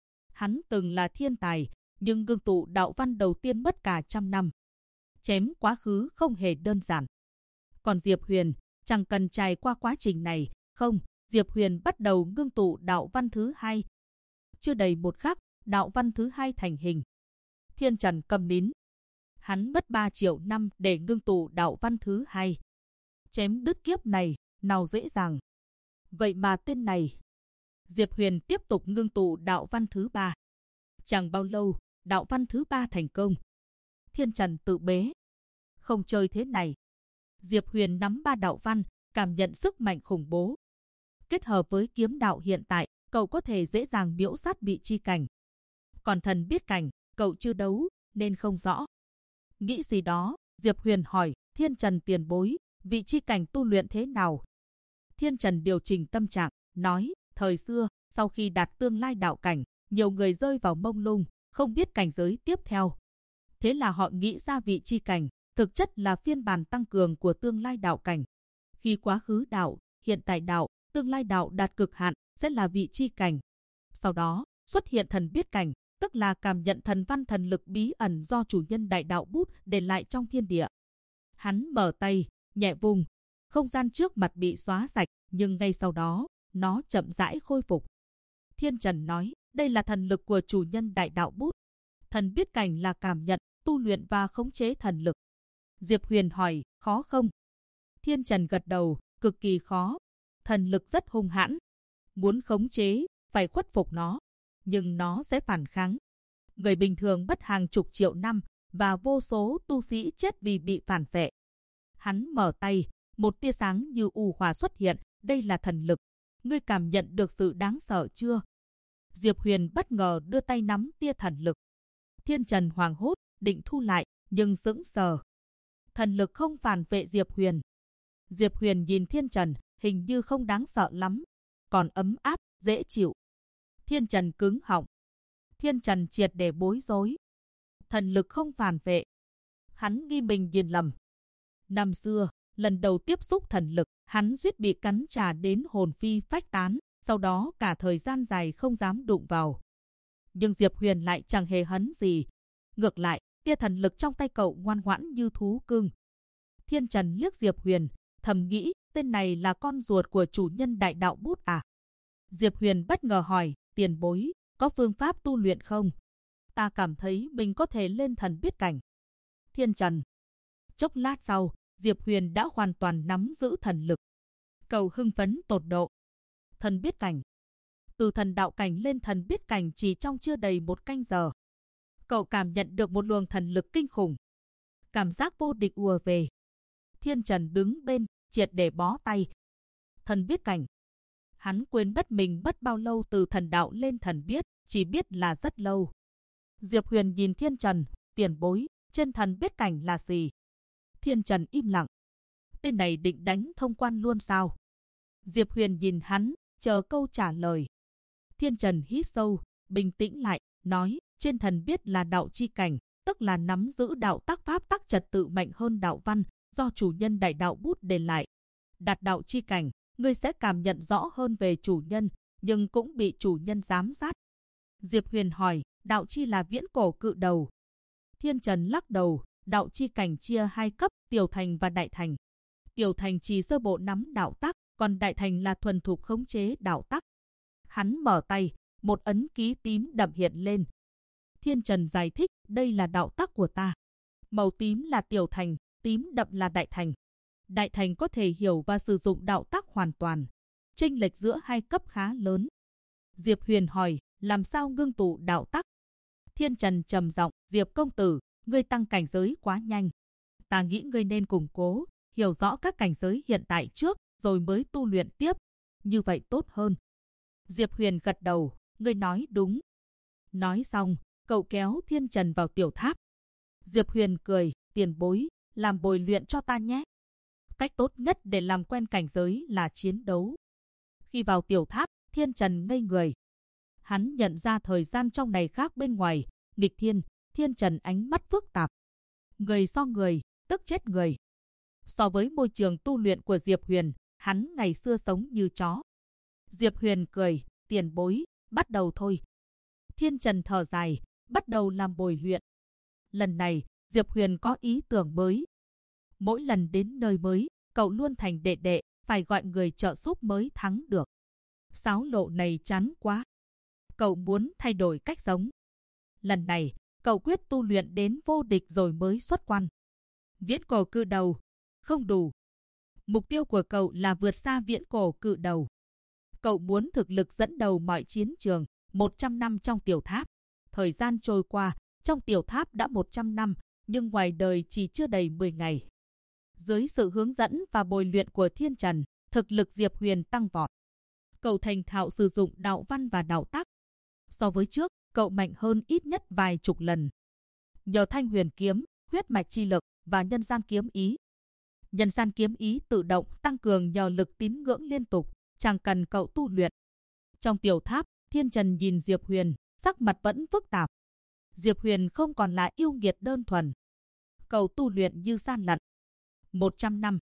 S1: Hắn từng là thiên tài, nhưng ngưng tụ đạo văn đầu tiên mất cả 100 năm. Chém quá khứ không hề đơn giản. Còn Diệp Huyền, chẳng cần trải qua quá trình này, không, Diệp Huyền bắt đầu ngưng tụ đạo văn thứ hai. Chưa đầy một khắc, đạo văn thứ hai thành hình. Thiên Trần câm nín. Hắn mất 3 triệu năm để ngưng tụ đạo văn thứ hai. Chém đứt kiếp này, nào dễ dàng. Vậy mà tên này. Diệp Huyền tiếp tục ngưng tụ đạo văn thứ ba. Chẳng bao lâu, đạo văn thứ ba thành công. Thiên Trần tự bế. Không chơi thế này. Diệp Huyền nắm 3 đạo văn, cảm nhận sức mạnh khủng bố. Kết hợp với kiếm đạo hiện tại, cậu có thể dễ dàng miễu sát vị chi cảnh. Còn thần biết cảnh, cậu chưa đấu, nên không rõ. Nghĩ gì đó, Diệp Huyền hỏi, Thiên Trần tiền bối, vị chi cảnh tu luyện thế nào? Thiên Trần điều chỉnh tâm trạng, nói, thời xưa, sau khi đạt tương lai đạo cảnh, nhiều người rơi vào mông lung, không biết cảnh giới tiếp theo. Thế là họ nghĩ ra vị chi cảnh, thực chất là phiên bản tăng cường của tương lai đạo cảnh. Khi quá khứ đạo, hiện tại đạo, tương lai đạo đạt cực hạn sẽ là vị chi cảnh. Sau đó, xuất hiện thần biết cảnh, tức là cảm nhận thần văn thần lực bí ẩn do chủ nhân đại đạo bút để lại trong thiên địa. Hắn mở tay, nhẹ vùng, không gian trước mặt bị xóa sạch, nhưng ngay sau đó, nó chậm rãi khôi phục. Thiên Trần nói, đây là thần lực của chủ nhân đại đạo bút. Thần biết cảnh là cảm nhận, tu luyện và khống chế thần lực. Diệp Huyền hỏi, khó không? Thiên Trần gật đầu, cực kỳ khó. Thần lực rất hung hãn. Muốn khống chế, phải khuất phục nó. Nhưng nó sẽ phản kháng. Người bình thường mất hàng chục triệu năm, và vô số tu sĩ chết vì bị phản vệ. Hắn mở tay, một tia sáng như u hỏa xuất hiện, đây là thần lực. Ngươi cảm nhận được sự đáng sợ chưa? Diệp Huyền bất ngờ đưa tay nắm tia thần lực. Thiên Trần hoảng hốt, định thu lại, nhưng sững sờ. Thần lực không phản vệ Diệp Huyền. Diệp Huyền nhìn Thiên Trần, hình như không đáng sợ lắm, còn ấm áp, dễ chịu. Thiên Trần cứng họng. Thiên Trần triệt để bối rối. Thần lực không phản vệ. Hắn nghi mình nhìn lầm. Năm xưa, lần đầu tiếp xúc thần lực, hắn suýt bị cắn trả đến hồn phi phách tán, sau đó cả thời gian dài không dám đụng vào. Nhưng Diệp Huyền lại chẳng hề hấn gì. Ngược lại, tia thần lực trong tay cậu ngoan ngoãn như thú cưng. Thiên Trần liếc Diệp Huyền, thầm nghĩ, tên này là con ruột của chủ nhân đại đạo bút à? Diệp Huyền bất ngờ hỏi, tiền bối, có phương pháp tu luyện không? Ta cảm thấy mình có thể lên thần biết cảnh. Thiên Trần. Chốc lát sau, Diệp Huyền đã hoàn toàn nắm giữ thần lực. Cậu hưng phấn tột độ. Thần biết cảnh. Từ thần đạo cảnh lên thần biết cảnh chỉ trong chưa đầy một canh giờ. Cậu cảm nhận được một luồng thần lực kinh khủng. Cảm giác vô địch ùa về. Thiên Trần đứng bên, triệt để bó tay. Thần biết cảnh. Hắn quên mất mình mất bao lâu từ thần đạo lên thần biết, chỉ biết là rất lâu. Diệp Huyền nhìn Thiên Trần, tiền bối, trên thần biết cảnh là gì? Thiên Trần im lặng. Tên này định đánh thông quan luôn sao? Diệp Huyền nhìn hắn, chờ câu trả lời. Thiên Trần hít sâu, bình tĩnh lại, nói, trên thần biết là đạo chi cảnh, tức là nắm giữ đạo tắc pháp tắc trật tự mạnh hơn đạo văn, do chủ nhân đại đạo bút để lại. Đạt đạo chi cảnh, ngươi sẽ cảm nhận rõ hơn về chủ nhân, nhưng cũng bị chủ nhân giám sát. Diệp Huyền hỏi, đạo chi là viễn cổ cự đầu. Thiên Trần lắc đầu, đạo chi cảnh chia hai cấp, tiểu thành và đại thành. Tiểu thành chỉ sơ bộ nắm đạo tắc, còn đại thành là thuần thục khống chế đạo tắc. Hắn mở tay, một ấn ký tím đậm hiện lên. Thiên Trần giải thích, đây là đạo tắc của ta. Màu tím là tiểu thành, tím đậm là đại thành. Đại thành có thể hiểu và sử dụng đạo tắc hoàn toàn. Chênh lệch giữa hai cấp khá lớn. Diệp Huyền hỏi, làm sao ngưng tụ đạo tắc? Thiên Trần trầm giọng, Diệp công tử, ngươi tăng cảnh giới quá nhanh. Ta nghĩ ngươi nên củng cố, hiểu rõ các cảnh giới hiện tại trước, rồi mới tu luyện tiếp. Như vậy tốt hơn. Diệp Huyền gật đầu, ngươi nói đúng. Nói xong, cậu kéo Thiên Trần vào tiểu tháp. Diệp Huyền cười, tiền bối, làm bồi luyện cho ta nhé. Cách tốt nhất để làm quen cảnh giới là chiến đấu. Khi vào tiểu tháp, Thiên Trần ngây người. Hắn nhận ra thời gian trong này khác bên ngoài, nghịch thiên, Thiên Trần ánh mắt phức tạp. Người so người, tức chết người. So với môi trường tu luyện của Diệp Huyền, hắn ngày xưa sống như chó. Diệp Huyền cười, tiền bối, bắt đầu thôi. Thiên Trần thở dài, bắt đầu làm bồi luyện. Lần này, Diệp Huyền có ý tưởng mới. Mỗi lần đến nơi mới, cậu luôn thành đệ đệ, phải gọi người trợ giúp mới thắng được. Sáo lộ này chán quá. Cậu muốn thay đổi cách sống. Lần này, cậu quyết tu luyện đến vô địch rồi mới xuất quan. Viễn cổ cự đầu. Không đủ. Mục tiêu của cậu là vượt xa viễn cổ cự đầu. Cậu muốn thực lực dẫn đầu mọi chiến trường, 100 năm trong tiểu tháp. Thời gian trôi qua, trong tiểu tháp đã 100 năm, nhưng ngoài đời chỉ chưa đầy 10 ngày. Dưới sự hướng dẫn và bồi luyện của Thiên Trần, thực lực Diệp Huyền tăng vọt. Cậu thành thạo sử dụng đạo văn và đạo tắc. So với trước, cậu mạnh hơn ít nhất vài chục lần. Nhờ Thanh Huyền kiếm, huyết mạch chi lực và nhân gian kiếm ý. Nhân gian kiếm ý tự động tăng cường nhờ lực tín ngưỡng liên tục, chẳng cần cậu tu luyện. Trong tiểu tháp, Thiên Trần nhìn Diệp Huyền, sắc mặt vẫn phức tạp. Diệp Huyền không còn là yêu nghiệt đơn thuần. Cậu tu luyện như gian lận. 100 năm,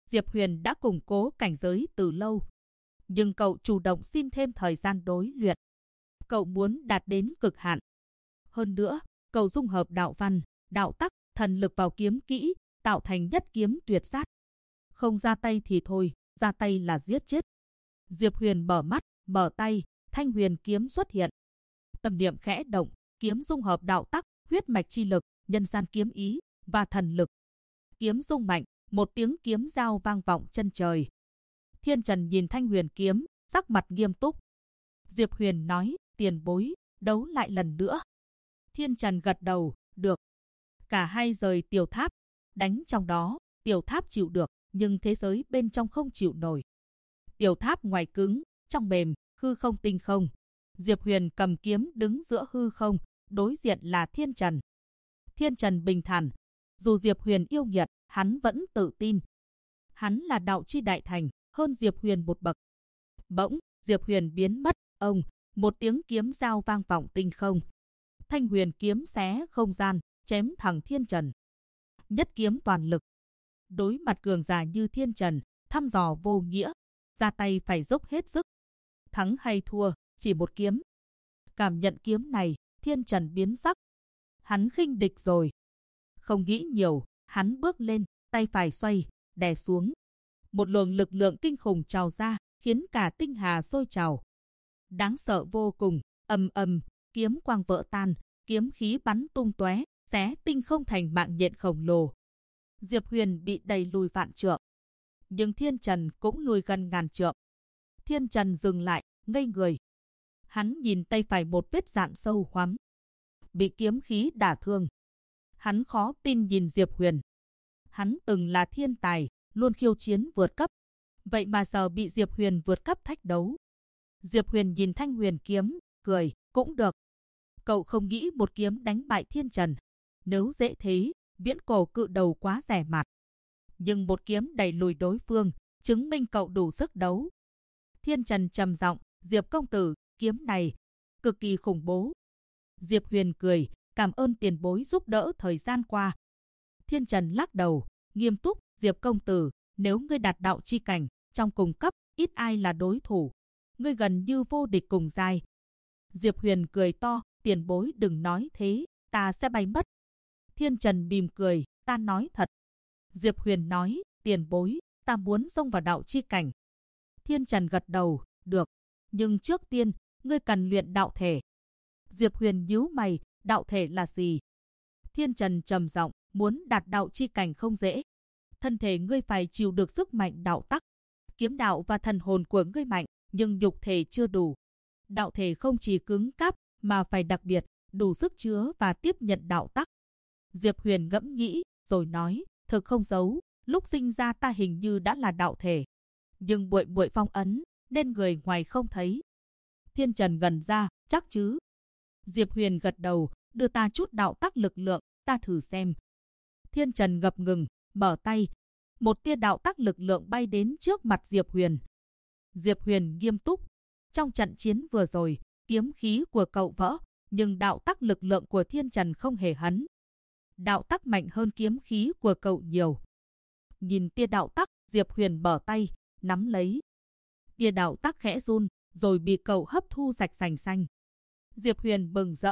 S1: Diệp Huyền đã củng cố cảnh giới từ lâu, nhưng cậu chủ động xin thêm thời gian đối luyện. Cậu muốn đạt đến cực hạn. Hơn nữa, cậu dung hợp đạo văn, đạo tắc, thần lực vào kiếm kỹ, tạo thành nhất kiếm tuyệt sát. Không ra tay thì thôi, ra tay là giết chết. Diệp Huyền mở mắt, mở tay, thanh huyền kiếm xuất hiện. Tâm niệm khẽ động, kiếm dung hợp đạo tắc, huyết mạch chi lực, nhân gian kiếm ý và thần lực. Kiếm rung mạnh, một tiếng kiếm giao vang vọng chân trời. Thiên Trần nhìn thanh huyền kiếm, sắc mặt nghiêm túc. Diệp Huyền nói, tiền bối, đấu lại lần nữa. Thiên Trần gật đầu, được. Cả hai rời tiểu tháp, đánh trong đó, tiểu tháp chịu được, nhưng thế giới bên trong không chịu nổi. Tiểu tháp ngoài cứng, trong mềm, hư không tinh không. Diệp Huyền cầm kiếm đứng giữa hư không, đối diện là Thiên Trần. Thiên Trần bình thản, dù Diệp Huyền yêu nghiệt, hắn vẫn tự tin. Hắn là đạo chi đại thành, hơn Diệp Huyền một bậc. Bỗng, Diệp Huyền biến mất, một tiếng kiếm giao vang vọng tinh không. Thanh huyền kiếm xé không gian, chém thẳng Thiên Trần. Nhất kiếm toàn lực. Đối mặt cường giả như Thiên Trần, thăm dò vô nghĩa, ra tay phải dốc hết sức. Thắng hay thua, chỉ một kiếm. Cảm nhận kiếm này, Thiên Trần biến sắc. Hắn khinh địch rồi. Không nghĩ nhiều, hắn bước lên, tay phải xoay, đè xuống. Một luồng lực lượng kinh khủng trào ra, khiến cả tinh hà sôi trào. Đáng sợ vô cùng, ầm ầm, kiếm quang vỡ tan, kiếm khí bắn tung tóe, xé tinh không thành mạng nhện khổng lồ. Diệp Huyền bị đẩy lùi vạn trượng, nhưng Thiên Trần cũng lùi gần ngàn trượng. Thiên Trần dừng lại, ngây người. Hắn nhìn tay phải một vết rạn sâu hoắm, bị kiếm khí đả thương. Hắn khó tin nhìn Diệp Huyền. Hắn từng là thiên tài, luôn khiêu chiến vượt cấp. Vậy mà giờ bị Diệp Huyền vượt cấp thách đấu. Diệp Huyền nhìn thanh huyền kiếm, cười, cũng được. Cậu không nghĩ một kiếm đánh bại Thiên Trần. Nếu dễ thế, viễn cổ cự đầu quá rẻ mạt. Nhưng một kiếm đẩy lùi đối phương, chứng minh cậu đủ sức đấu. Thiên Trần trầm giọng, Diệp công tử, kiếm này cực kỳ khủng bố. Diệp Huyền cười, cảm ơn tiền bối giúp đỡ thời gian qua. Thiên Trần lắc đầu, nghiêm túc, Diệp công tử, nếu ngươi đạt đạo chi cảnh, trong cùng cấp, ít ai là đối thủ. Ngươi gần như vô địch cùng giai. Diệp Huyền cười to, tiền bối đừng nói thế, ta sẽ bay mất. Thiên Trần mỉm cười, ta nói thật. Diệp Huyền nói, tiền bối, ta muốn xông vào đạo chi cảnh. Thiên Trần gật đầu, được. Nhưng trước tiên, ngươi cần luyện đạo thể. Diệp Huyền nhíu mày, đạo thể là gì? Thiên Trần trầm giọng, muốn đạt đạo chi cảnh không dễ. Thân thể ngươi phải chịu được sức mạnh đạo tắc. Kiếm đạo và thần hồn của ngươi mạnh, nhưng nhục thể chưa đủ. Đạo thể không chỉ cứng cáp, mà phải đặc biệt, đủ sức chứa và tiếp nhận đạo tắc. Diệp Huyền ngẫm nghĩ, rồi nói, thực không giấu, lúc sinh ra ta hình như đã là đạo thể. Nhưng muội phong ấn, nên người ngoài không thấy. Thiên Trần ngẩn ra, chắc chứ? Diệp Huyền gật đầu, đưa ta chút đạo tắc lực lượng, ta thử xem. Thiên Trần ngập ngừng, mở tay. Một tia đạo tắc lực lượng bay đến trước mặt Diệp Huyền. Diệp Huyền nghiêm túc. Trong trận chiến vừa rồi, kiếm khí của cậu vỡ, nhưng đạo tắc lực lượng của Thiên Trần không hề hấn. Đạo tắc mạnh hơn kiếm khí của cậu nhiều. Nhìn tia đạo tắc, Diệp Huyền mở tay, nắm lấy. Tia đạo tắc khẽ run, rồi bị cậu hấp thu sạch sành xanh. Diệp Huyền mừng rỡ.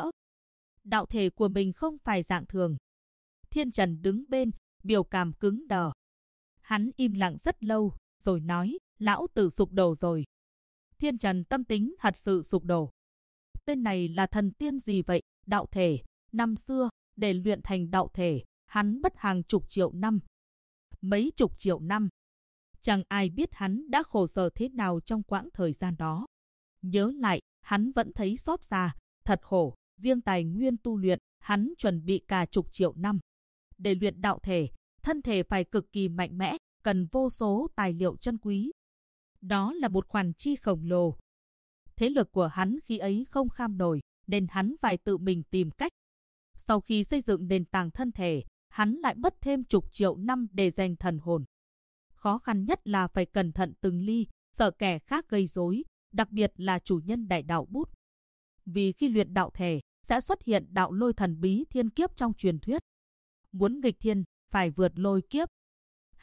S1: Đạo thể của mình không phải dạng thường. Thiên Trần đứng bên, biểu cảm cứng đờ. Hắn im lặng rất lâu, rồi nói, lão tử sụp đổ rồi. Thiên Trần tâm tính thật sự sụp đổ. Tên này là thần tiên gì vậy? Đạo thể, năm xưa, để luyện thành đạo thể, hắn mất hàng chục triệu năm. Mấy chục triệu năm. Chẳng ai biết hắn đã khổ sở thế nào trong quãng thời gian đó. Nhớ lại, hắn vẫn thấy xót xa, thật khổ, riêng tài nguyên tu luyện, hắn chuẩn bị cả chục triệu năm. Để luyện đạo thể, thân thể phải cực kỳ mạnh mẽ, cần vô số tài liệu chân quý. Đó là một khoản chi khổng lồ. Thế lực của hắn khi ấy không kham nổi, nên hắn phải tự mình tìm cách. Sau khi xây dựng nền tảng thân thể, hắn lại mất thêm chục triệu năm để rèn thần hồn. Khó khăn nhất là phải cẩn thận từng ly, sợ kẻ khác gây rối, đặc biệt là chủ nhân đại đạo bút. Vì khi luyện đạo thể, sẽ xuất hiện đạo lôi thần bí thiên kiếp trong truyền thuyết. Muốn nghịch thiên, phải vượt lôi kiếp.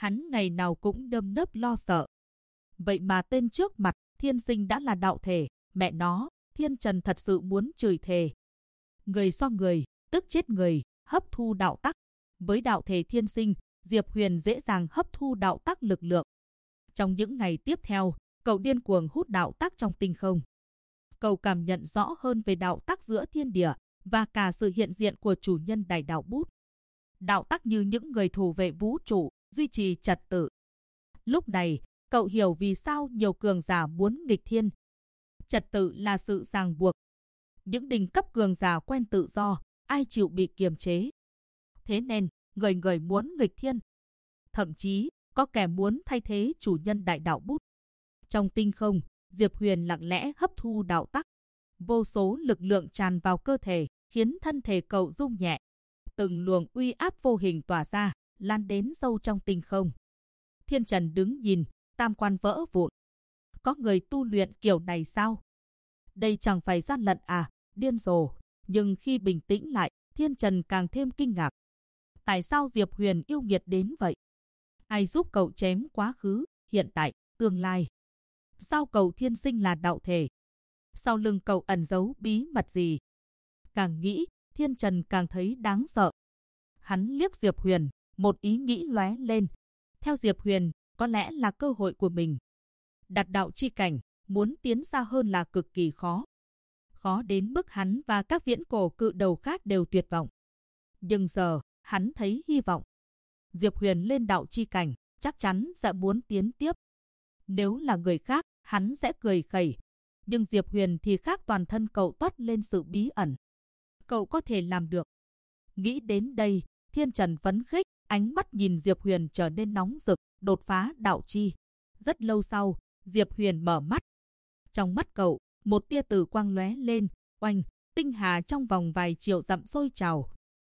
S1: Hắn ngày nào cũng nơm nớp lo sợ. Vậy mà tên trước mặt, thiên sinh đã là đạo thể, mẹ nó, Thiên Trần thật sự muốn chửi thề. Người so người, tức chết người, hấp thu đạo tắc. Với đạo thể thiên sinh, Diệp Huyền dễ dàng hấp thu đạo tắc lực lượng. Trong những ngày tiếp theo, cậu điên cuồng hút đạo tắc trong tinh không. Cậu cảm nhận rõ hơn về đạo tắc giữa thiên địa và cả sự hiện diện của chủ nhân đại đạo bút. Đạo tắc như những người thủ vệ vũ trụ, duy trì trật tự. Lúc này, cậu hiểu vì sao nhiều cường giả muốn nghịch thiên. Trật tự là sự ràng buộc. Những đỉnh cấp cường giả quen tự do, ai chịu bị kiềm chế. Thế nên, người người muốn nghịch thiên. Thậm chí, có kẻ muốn thay thế chủ nhân đại đạo bút. Trong tinh không, Diệp Huyền lặng lẽ hấp thu đạo tắc. Vô số lực lượng tràn vào cơ thể, khiến thân thể cậu rung nhẹ. Từng luồng uy áp vô hình tỏa ra, lan đến sâu trong tinh không. Thiên Trần đứng nhìn, tam quan vỡ vụn. Có người tu luyện kiểu này sao? Đây chẳng phải gian lận à, điên rồ. Nhưng khi bình tĩnh lại, Thiên Trần càng thêm kinh ngạc. Tại sao Diệp Huyền yêu nghiệt đến vậy? Ai giúp cậu chém quá khứ, hiện tại, tương lai? Sao cậu thiên sinh là đạo thể? Sau lưng cậu ẩn giấu bí mật gì? Càng nghĩ, Thiên Trần càng thấy đáng sợ. Hắn liếc Diệp Huyền, một ý nghĩ lóe lên. Theo Diệp Huyền, có lẽ là cơ hội của mình. Đạt đạo chi cảnh, muốn tiến xa hơn là cực kỳ khó. Khó đến mức hắn và các viễn cổ cự đầu khác đều tuyệt vọng. Nhưng giờ, hắn thấy hy vọng. Diệp Huyền lên đạo chi cảnh, chắc chắn sẽ muốn tiến tiếp. Nếu là người khác, hắn sẽ cười khẩy. Nhưng Diệp Huyền thì khác, toàn thân cậu toát lên sự bí ẩn. Cậu có thể làm được. Nghĩ đến đây, Thiên Trần phấn khích, ánh mắt nhìn Diệp Huyền trở nên nóng rực, đột phá đạo chi. Rất lâu sau, Diệp Huyền mở mắt. Trong mắt cậu, một tia tử quang lóe lên, oanh, tinh hà trong vòng vài triệu dặm sôi trào.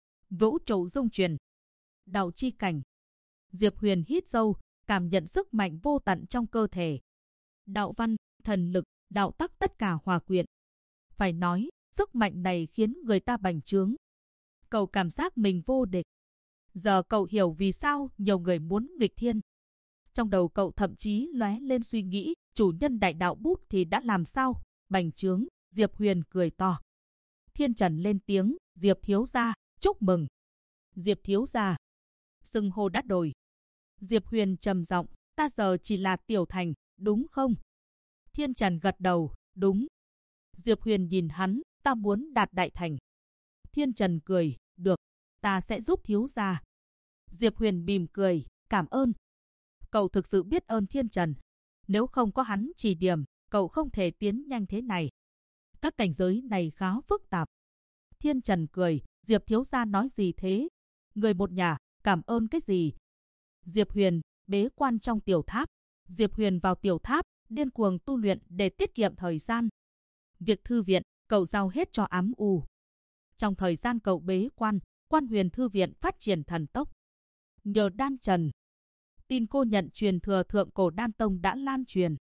S1: Vũ trụ rung chuyển. Đạo chi cảnh. Diệp Huyền hít sâu, cảm nhận sức mạnh vô tận trong cơ thể. Đạo văn, thần lực, đạo tắc tất cả hòa quyện. Phải nói, sức mạnh này khiến người ta bành trướng. Cậu cảm giác mình vô địch. Giờ cậu hiểu vì sao nhiều người muốn nghịch thiên. Trong đầu cậu thậm chí lóe lên suy nghĩ, chủ nhân đại đạo bút thì đã làm sao? Bành trướng, Diệp Huyền cười to. Thiên Trần lên tiếng, Diệp thiếu gia, chúc mừng. Diệp thiếu gia. Xưng hô đã đổi. Diệp Huyền trầm giọng, ta giờ chỉ là tiểu thành, đúng không? Thiên Trần gật đầu, đúng. Diệp Huyền nhìn hắn, ta muốn đạt đại thành. Thiên Trần cười, được, ta sẽ giúp thiếu gia. Diệp Huyền mỉm cười, cảm ơn. Cậu thực sự biết ơn Thiên Trần. Nếu không có hắn chỉ điểm, cậu không thể tiến nhanh thế này. Các cảnh giới này khá phức tạp. Thiên Trần cười, Diệp thiếu gia nói gì thế? Người một nhà, cảm ơn cái gì? Diệp Huyền, bế quan trong tiểu tháp. Diệp Huyền vào tiểu tháp, điên cuồng tu luyện để tiết kiệm thời gian. Việc thư viện, cậu giao hết cho Ám U. Trong thời gian cậu bế quan, Quan Huyền thư viện phát triển thần tốc. Nhờ Đan Trần, tin cô nhận truyền thừa Thượng Cổ Đan Tông đã lan truyền.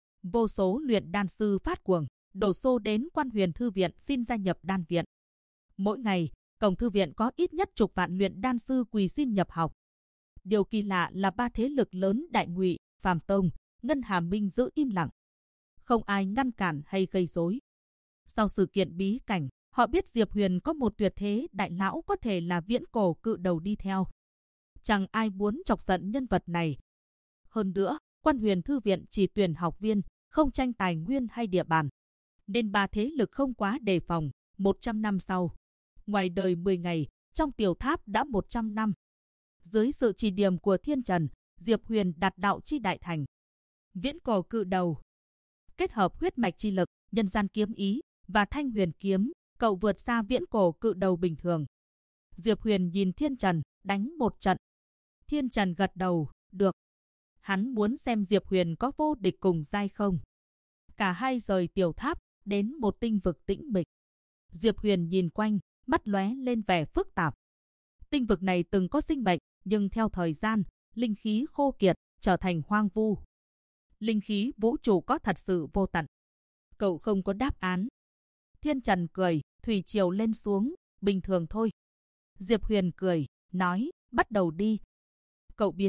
S1: Vô số luyện đan sư phát cuồng, đổ xô đến Quan Huyền thư viện xin gia nhập đan viện. Mỗi ngày, cổng thư viện có ít nhất chục vạn luyện đan sư quỳ xin nhập học. Điều kỳ lạ là ba thế lực lớn Đại Ngụy, Phàm Tông, Ngân Hà Minh giữ im lặng. Không ai ngăn cản hay gây rối. Sau sự kiện bí cảnh, họ biết Diệp Huyền có một tuyệt thế đại lão có thể là viễn cổ cự đầu đi theo. Chẳng ai muốn chọc giận nhân vật này. Hơn nữa, Quan Huyền thư viện chỉ tuyển học viên, không tranh tài nguyên hay địa bàn. Nên ba thế lực không quá đề phòng. 100 năm sau, ngoài đời 10 ngày, trong tiểu tháp đã 100 năm. Dưới sự chỉ điểm của Thiên Trần, Diệp Huyền đạt đạo chi đại thành. Viễn cổ cự đầu. Kết hợp huyết mạch chi lực, nhân gian kiếm ý và thanh huyền kiếm, cậu vượt xa viễn cổ cự đầu bình thường. Diệp Huyền nhìn Thiên Trần, đánh một trận. Thiên Trần gật đầu, được. Hắn muốn xem Diệp Huyền có vô địch cùng giai không. Cả hai rời tiểu tháp, đến một tinh vực tĩnh mịch. Diệp Huyền nhìn quanh, mắt lóe lên vẻ phức tạp. Tinh vực này từng có sinh mệnh, nhưng theo thời gian, linh khí khô kiệt, trở thành hoang vu. Linh khí vũ trụ có thật sự vô tận. Cậu không có đáp án. Thiên Trần cười, thủy triều lên xuống, bình thường thôi. Diệp Huyền cười, nói, bắt đầu đi. Cậu biến mất,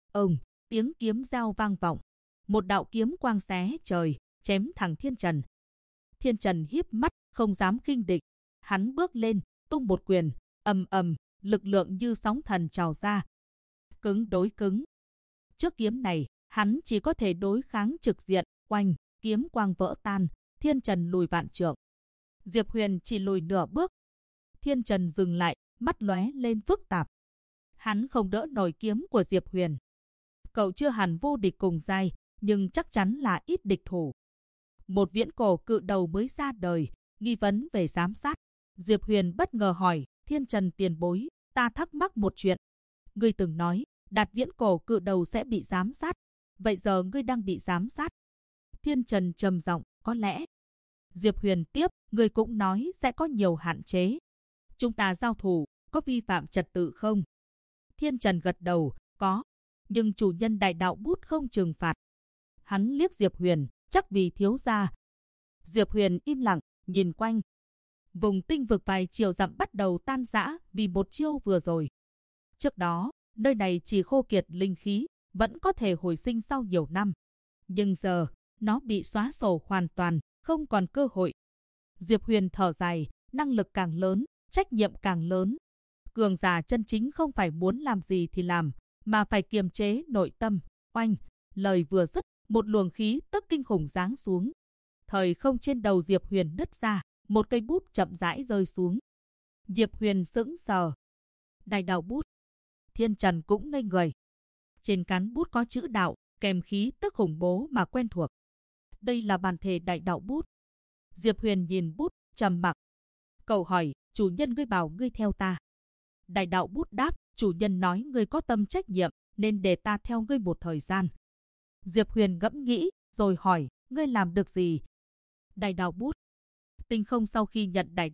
S1: Ông, tiếng kiếm reo vang vọng. Một đạo kiếm quang xé trời, chém thẳng Thiên Trần. Thiên Trần híp mắt, không dám khinh địch. Hắn bước lên, tung một quyền, ầm ầm, lực lượng như sóng thần trào ra. Cứng đối cứng. Trước kiếm này, hắn chỉ có thể đối kháng trực diện, oanh, kiếm quang vỡ tan, Thiên Trần lùi vạn trượng. Diệp Huyền chỉ lùi nửa bước. Thiên Trần dừng lại, mắt lóe lên phức tạp. Hắn không đỡ nổi kiếm của Diệp Huyền. Cậu chưa hẳn vô địch cùng giai, nhưng chắc chắn là ít địch thủ. Một viễn cổ cự đầu mới ra đời, nghi vấn về giám sát. Diệp Huyền bất ngờ hỏi, Thiên Trần tiền bối, ta thắc mắc một chuyện. Ngươi từng nói, đạt viễn cổ cự đầu sẽ bị giám sát. Vậy giờ ngươi đang bị giám sát. Thiên Trần trầm giọng, có lẽ. Diệp Huyền tiếp, ngươi cũng nói sẽ có nhiều hạn chế. Chúng ta giao thủ, có vi phạm trật tự không? Thiên Trần gật đầu, có. Nhưng chủ nhân đại đạo bút không trừng phạt. Hắn liếc Diệp Huyền, chắc vì thiếu gia. Diệp Huyền im lặng, nhìn quanh. Vùng tinh vực vài triệu dặm bắt đầu tan rã vì một chiêu vừa rồi. Trước đó, nơi này chỉ khô kiệt linh khí, vẫn có thể hồi sinh sau nhiều năm. Nhưng giờ, nó bị xóa sổ hoàn toàn, không còn cơ hội. Diệp Huyền thở dài, năng lực càng lớn, trách nhiệm càng lớn. Cường giả chân chính không phải muốn làm gì thì làm, mà phải kiềm chế nội tâm. Oanh, lời vừa dứt, một luồng khí tức kinh khủng giáng xuống. Thời không trên đầu Diệp Huyền nứt ra, một cây bút chậm rãi rơi xuống. Diệp Huyền sững sờ. Đại đạo bút. Thiên Trần cũng ngây người. Trên cán bút có chữ đạo, kèm khí tức khủng bố mà quen thuộc. Đây là bản thể đại đạo bút. Diệp Huyền nhìn bút, trầm mặc. Cậu hỏi, chủ nhân ngươi bảo ngươi theo ta. Đại đạo bút đáp, chủ nhân nói ngươi có tâm trách nhiệm, nên để ta theo ngươi một thời gian. Diệp Huyền ngẫm nghĩ, rồi hỏi, ngươi làm được gì? Đại đạo bút. Tinh không sau khi nhận đại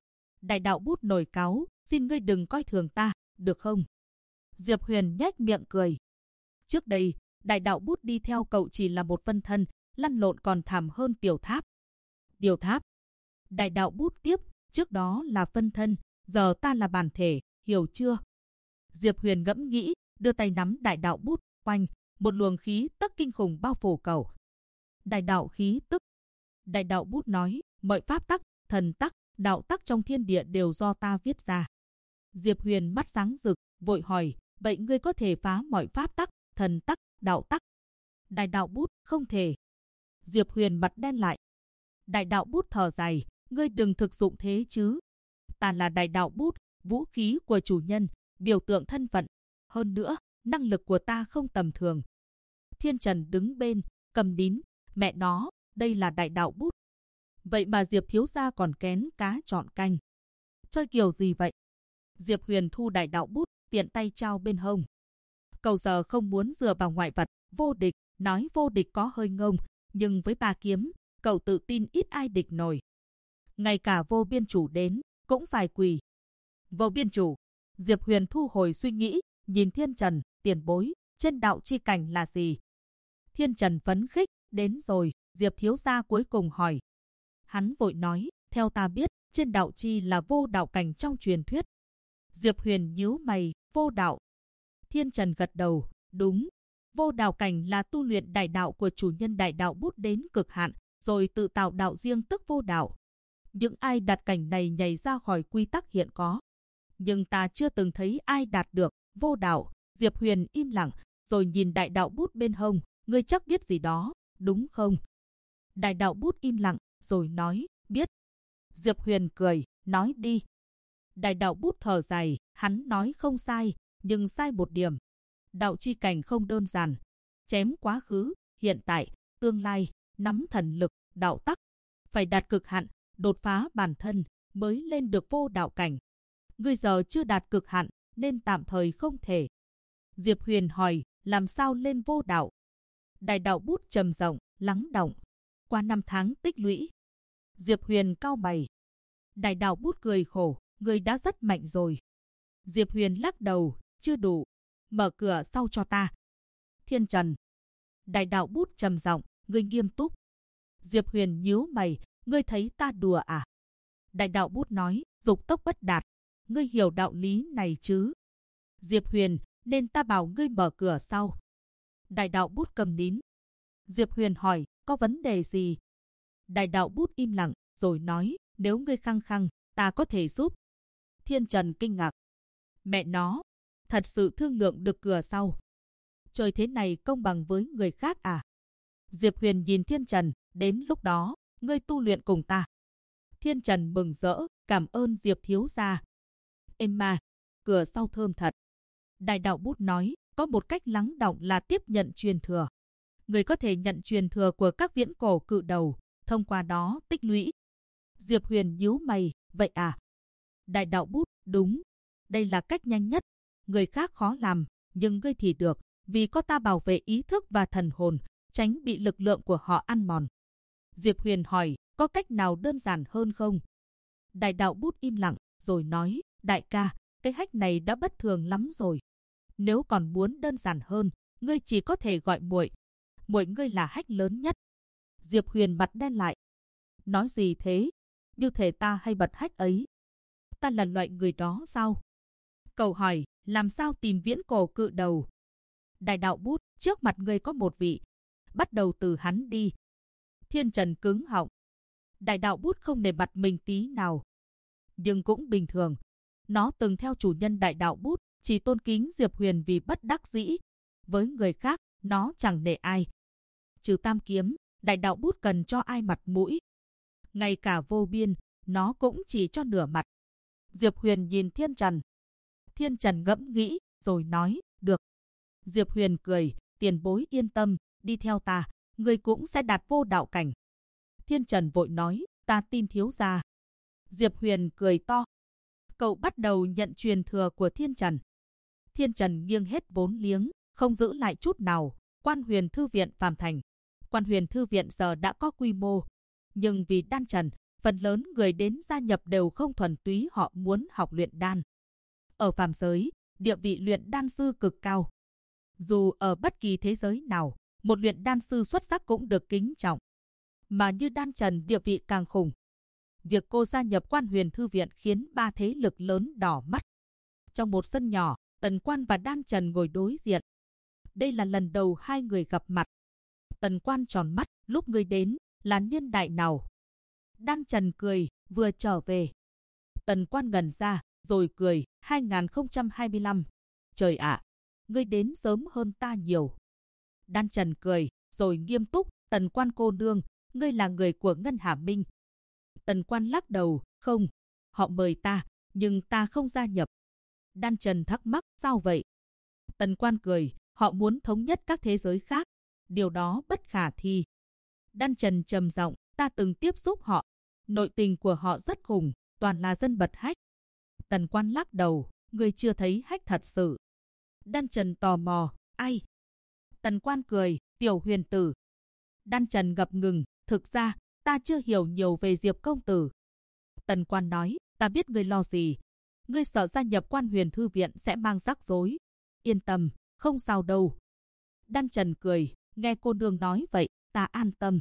S1: đạo bút nổi cáu, xin ngươi đừng coi thường ta, được không? Diệp Huyền nhếch miệng cười. Trước đây, đại đạo bút đi theo cậu chỉ là một phân thân, lăn lộn còn thảm hơn Tiểu Tháp. Tiểu Tháp. Đại đạo bút tiếp, trước đó là phân thân, giờ ta là bản thể, hiểu chưa? Diệp Huyền ngẫm nghĩ, đưa tay nắm đại đạo bút, oanh, một luồng khí tức kinh khủng bao phủ cậu. Đại đạo khí tức. Đại đạo bút nói, mọi pháp tắc, thần tắc, đạo tắc trong thiên địa đều do ta viết ra. Diệp Huyền mắt sáng rực, vội hỏi, vậy ngươi có thể phá mọi pháp tắc, thần tắc, đạo tắc? Đại đạo bút, không thể. Diệp Huyền mặt đen lại. Đại đạo bút thở dài, ngươi đừng thực dụng thế chứ. Ta là đại đạo bút, vũ khí của chủ nhân, biểu tượng thân phận. Hơn nữa, năng lực của ta không tầm thường. Thiên Trần đứng bên, cầm nín, mẹ nó, đây là đại đạo bút. Vậy mà Diệp thiếu gia còn kén cá chọn canh. Chơi kiểu gì vậy? Diệp Huyền thu đại đạo bút, tiện tay trao bên hông. Cậu giờ không muốn dựa vào ngoại vật, vô địch, nói vô địch có hơi ngông, nhưng với ba kiếm, cậu tự tin ít ai địch nổi. Ngay cả vô biên chủ đến, cũng phải quỳ. Vô biên chủ. Diệp Huyền thu hồi suy nghĩ, nhìn Thiên Trần, tiền bối, trên đạo chi cảnh là gì? Thiên Trần phấn khích, đến rồi, Diệp thiếu gia cuối cùng hỏi. Hắn vội nói, theo ta biết, trên đạo chi là vô đạo cảnh trong truyền thuyết. Diệp Huyền nhíu mày, vô đạo. Thiên Trần gật đầu, đúng. Vô đạo cảnh là tu luyện đại đạo của chủ nhân đại đạo bút đến cực hạn, rồi tự tạo đạo riêng tức vô đạo. Những ai đạt cảnh này nhảy ra khỏi quy tắc hiện có. Nhưng ta chưa từng thấy ai đạt được vô đạo. Diệp Huyền im lặng, rồi nhìn đại đạo bút bên hông, ngươi chắc biết gì đó, đúng không? Đại đạo bút im lặng, rồi nói, biết. Diệp Huyền cười, nói đi. Đại đạo bút thở dài, hắn nói không sai, nhưng sai một điểm. Đạo chi cảnh không đơn giản. Chém quá khứ, hiện tại, tương lai, nắm thần lực, đạo tắc. Phải đạt cực hạn, đột phá bản thân, mới lên được vô đạo cảnh. Ngươi giờ chưa đạt cực hạn, nên tạm thời không thể. Diệp Huyền hỏi, làm sao lên vô đạo? Đại đạo bút trầm rộng, lắng đọng. Qua 5 tháng tích lũy. Diệp Huyền cau mày. Đại đạo bút cười khổ, ngươi đã rất mạnh rồi. Diệp Huyền lắc đầu, chưa đủ. Mở cửa sau cho ta. Thiên Trần. Đại đạo bút trầm giọng, ngươi nghiêm túc. Diệp Huyền nhíu mày, ngươi thấy ta đùa à? Đại đạo bút nói, dục tốc bất đạt. Ngươi hiểu đạo lý này chứ? Diệp Huyền, nên ta bảo ngươi mở cửa sau, Đại đạo bút cầm nín. Diệp Huyền hỏi, có vấn đề gì? Đại đạo bút im lặng, rồi nói, nếu ngươi khăng khăng, ta có thể giúp. Thiên Trần kinh ngạc. Mẹ nó, thật sự thương lượng được cửa sau. Trời thế này công bằng với người khác à? Diệp Huyền nhìn Thiên Trần, đến lúc đó, ngươi tu luyện cùng ta. Thiên Trần mừng rỡ, cảm ơn Diệp thiếu gia. Êm mà, cửa sau thơm thật. Đại đạo bút nói, có một cách lắng đọng là tiếp nhận truyền thừa. Người có thể nhận truyền thừa của các viễn cổ cự đầu, thông qua đó tích lũy. Diệp Huyền nhíu mày, vậy à? Đại đạo bút, đúng. Đây là cách nhanh nhất. Người khác khó làm, nhưng ngươi thì được, vì có ta bảo vệ ý thức và thần hồn, tránh bị lực lượng của họ ăn mòn. Diệp Huyền hỏi, có cách nào đơn giản hơn không? Đại đạo bút im lặng, rồi nói, đại ca, cái hách này đã bất thường lắm rồi. Nếu còn muốn đơn giản hơn, ngươi chỉ có thể gọi muội. Muội ngươi là hách lớn nhất. Diệp Huyền mặt đen lại. Nói gì thế? Như thể ta hay bật hách ấy. Ta là loại người đó sao? Cậu hỏi, làm sao tìm viễn cổ cự đầu? Đại đạo bút, trước mặt ngươi có một vị. Bắt đầu từ hắn đi. Thiên Trần cứng họng. Đại đạo bút không nể mặt mình tí nào. Nhưng cũng bình thường. Nó từng theo chủ nhân đại đạo bút, chỉ tôn kính Diệp Huyền vì bất đắc dĩ. Với người khác, nó chẳng nể ai. Trừ Tam Kiếm, đại đạo bút cần cho ai mặt mũi. Ngay cả Vô Biên, nó cũng chỉ cho nửa mặt. Diệp Huyền nhìn Thiên Trần. Thiên Trần ngẫm nghĩ, rồi nói, được. Diệp Huyền cười, tiền bối yên tâm, đi theo ta, người cũng sẽ đạt vô đạo cảnh. Thiên Trần vội nói, ta tin thiếu gia. Diệp Huyền cười to. Cậu bắt đầu nhận truyền thừa của Thiên Trần. Thiên Trần nghiêng hết vốn liếng, không giữ lại chút nào. Quan Huyền Thư Viện Phàm Thành. Quan Huyền Thư Viện giờ đã có quy mô. Nhưng vì đan trần, phần lớn người đến gia nhập đều không thuần túy họ muốn học luyện đan. Ở phàm giới, địa vị luyện đan sư cực cao. Dù ở bất kỳ thế giới nào, một luyện đan sư xuất sắc cũng được kính trọng. Mà như đan trần địa vị càng khủng. Việc cô gia nhập Quan Huyền Thư Viện khiến ba thế lực lớn đỏ mắt. Trong một sân nhỏ, Tần Quan và Đan Trần ngồi đối diện. Đây là lần đầu hai người gặp mặt. Tần Quan tròn mắt, lúc ngươi đến, là niên đại nào? Đan Trần cười, vừa trở về. Tần Quan ngẩn ra, rồi cười, 2025. Trời ạ, ngươi đến sớm hơn ta nhiều. Đan Trần cười, rồi nghiêm túc, Tần Quan cô nương, ngươi là người của Ngân Hà Minh. Tần Quan lắc đầu, không, họ mời ta, nhưng ta không gia nhập. Đan Trần thắc mắc, sao vậy? Tần Quan cười, họ muốn thống nhất các thế giới khác. Điều đó bất khả thi. Đan Trần trầm giọng, ta từng tiếp xúc họ. Nội tình của họ rất khủng, toàn là dân bật hách. Tần Quan lắc đầu, ngươi chưa thấy hách thật sự. Đan Trần tò mò, ai? Tần Quan cười, Tiểu Huyền tử. Đan Trần ngập ngừng, thực ra, ta chưa hiểu nhiều về Diệp công tử. Tần Quan nói, ta biết ngươi lo gì. Ngươi sợ gia nhập Quan Huyền Thư Viện sẽ mang rắc rối. Yên tâm, không sao đâu. Đan Trần cười, nghe cô nương nói vậy, ta an tâm.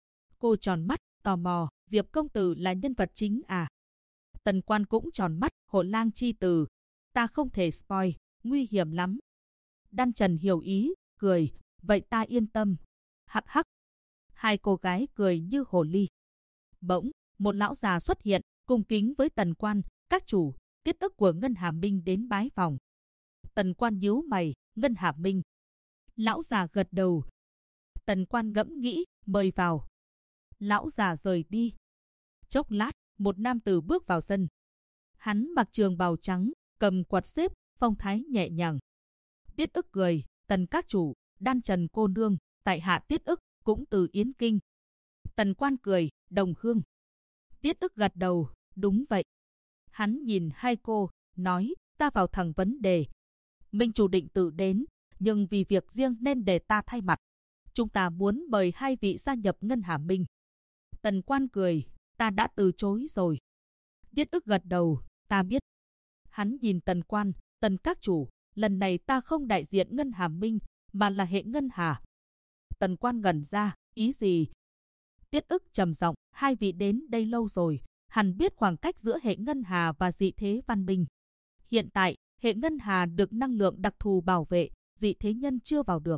S1: Cô tròn mắt, tò mò, Diệp công tử là nhân vật chính à? Tần Quan cũng tròn mắt, Hỗn Lang chi tử. Ta không thể spoil, nguy hiểm lắm. Đan Trần hiểu ý, cười, vậy ta yên tâm. Hắc hắc. Hai cô gái cười như hồ ly. Bỗng, một lão già xuất hiện, cung kính với Tần Quan, các chủ, tiết ức của Ngân Hà Minh đến bái phòng. Tần Quan nhíu mày, Ngân Hà Minh. Lão già gật đầu. Tần Quan ngẫm nghĩ, mời vào. Lão già rời đi. Chốc lát, một nam tử bước vào sân. Hắn mặc trường bào trắng, cầm quạt xếp, phong thái nhẹ nhàng. Tiết ức cười, Tần các chủ, Đan Trần cô nương, tại hạ Tiết ức, cũng từ Yến Kinh. Tần Quan cười, đồng hương. Tiết ức gật đầu, đúng vậy. Hắn nhìn hai cô, nói, ta vào thẳng vấn đề. Minh chủ định tự đến, nhưng vì việc riêng nên để ta thay mặt. Chúng ta muốn mời hai vị gia nhập Ngân Hà Minh. Tần Quan cười, ta đã từ chối rồi. Tiết ức gật đầu, ta biết. Hắn nhìn Tần Quan, Tần các chủ, lần này ta không đại diện Ngân Hà Minh, mà là hệ Ngân Hà. Tần Quan ngẩn ra, ý gì? Tiết ức trầm giọng, hai vị đến đây lâu rồi, hẳn biết khoảng cách giữa hệ Ngân Hà và dị thế văn minh. Hiện tại, hệ Ngân Hà được năng lượng đặc thù bảo vệ, dị thế nhân chưa vào được.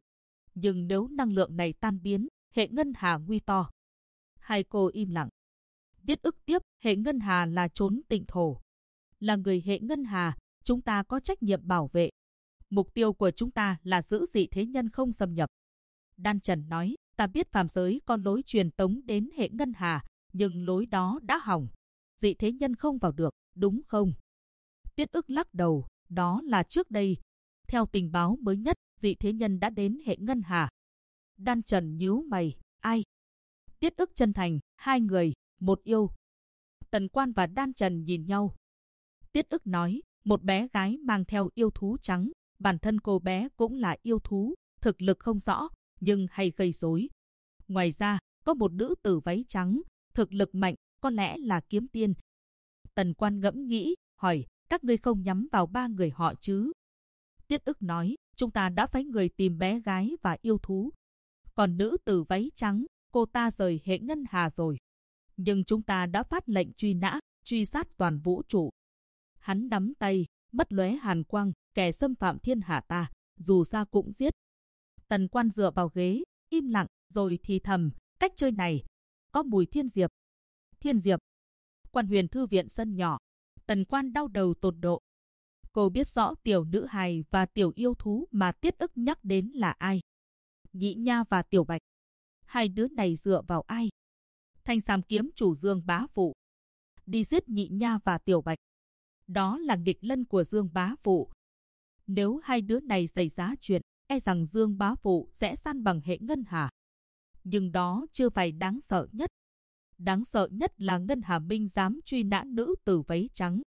S1: Nhưng nếu năng lượng này tan biến, hệ ngân hà nguy to. Hai cô im lặng. Tiết Ức tiếp, hệ ngân hà là chốn tịnh thổ. Là người hệ ngân hà, chúng ta có trách nhiệm bảo vệ. Mục tiêu của chúng ta là giữ dị thế nhân không xâm nhập. Đan Trần nói, ta biết phàm giới có lối truyền tống đến hệ ngân hà, nhưng lối đó đã hỏng. Dị thế nhân không vào được, đúng không? Tiết Ức lắc đầu, đó là trước đây. Theo tình báo mới nhất, dị thế nhân đã đến hệ ngân hà. Đan Trần nhíu mày, ai? Tiết Ức chân thành, hai người, một yêu. Tần Quan và Đan Trần nhìn nhau. Tiết Ức nói, một bé gái mang theo yêu thú trắng, bản thân cô bé cũng là yêu thú, thực lực không rõ, nhưng hay gây rối. Ngoài ra, có một nữ tử váy trắng, thực lực mạnh, có lẽ là kiếm tiên. Tần Quan ngẫm nghĩ, hỏi, các ngươi không nhắm vào ba người họ chứ? Tiết Ức nói, chúng ta đã phái người tìm bé gái và yêu thú. Còn nữ tử váy trắng, cô ta rời hệ ngân hà rồi. Nhưng chúng ta đã phát lệnh truy nã, truy sát toàn vũ trụ. Hắn nắm tay, mắt lóe hàn quang, kẻ xâm phạm thiên hạ ta, dù sao cũng giết. Tần Quan dựa vào ghế, im lặng, rồi thì thầm, cách chơi này, có mùi thiên diệp. Thiên diệp. Quan Huyền thư viện sân nhỏ. Tần Quan đau đầu tột độ. Cô biết rõ tiểu nữ hài và tiểu yêu thú mà Tiết Ức nhắc đến là ai. Nhị Nha và Tiểu Bạch. Hai đứa này dựa vào ai? Thanh Sam kiếm chủ Dương Bá Phụ. Đi giết Nhị Nha và Tiểu Bạch. Đó là nghịch lân của Dương Bá Phụ. Nếu hai đứa này xảy ra chuyện, e rằng Dương Bá Phụ sẽ san bằng hệ ngân hà. Nhưng đó chưa phải đáng sợ nhất. Đáng sợ nhất là Ngân Hà Minh dám truy nã nữ tử váy trắng.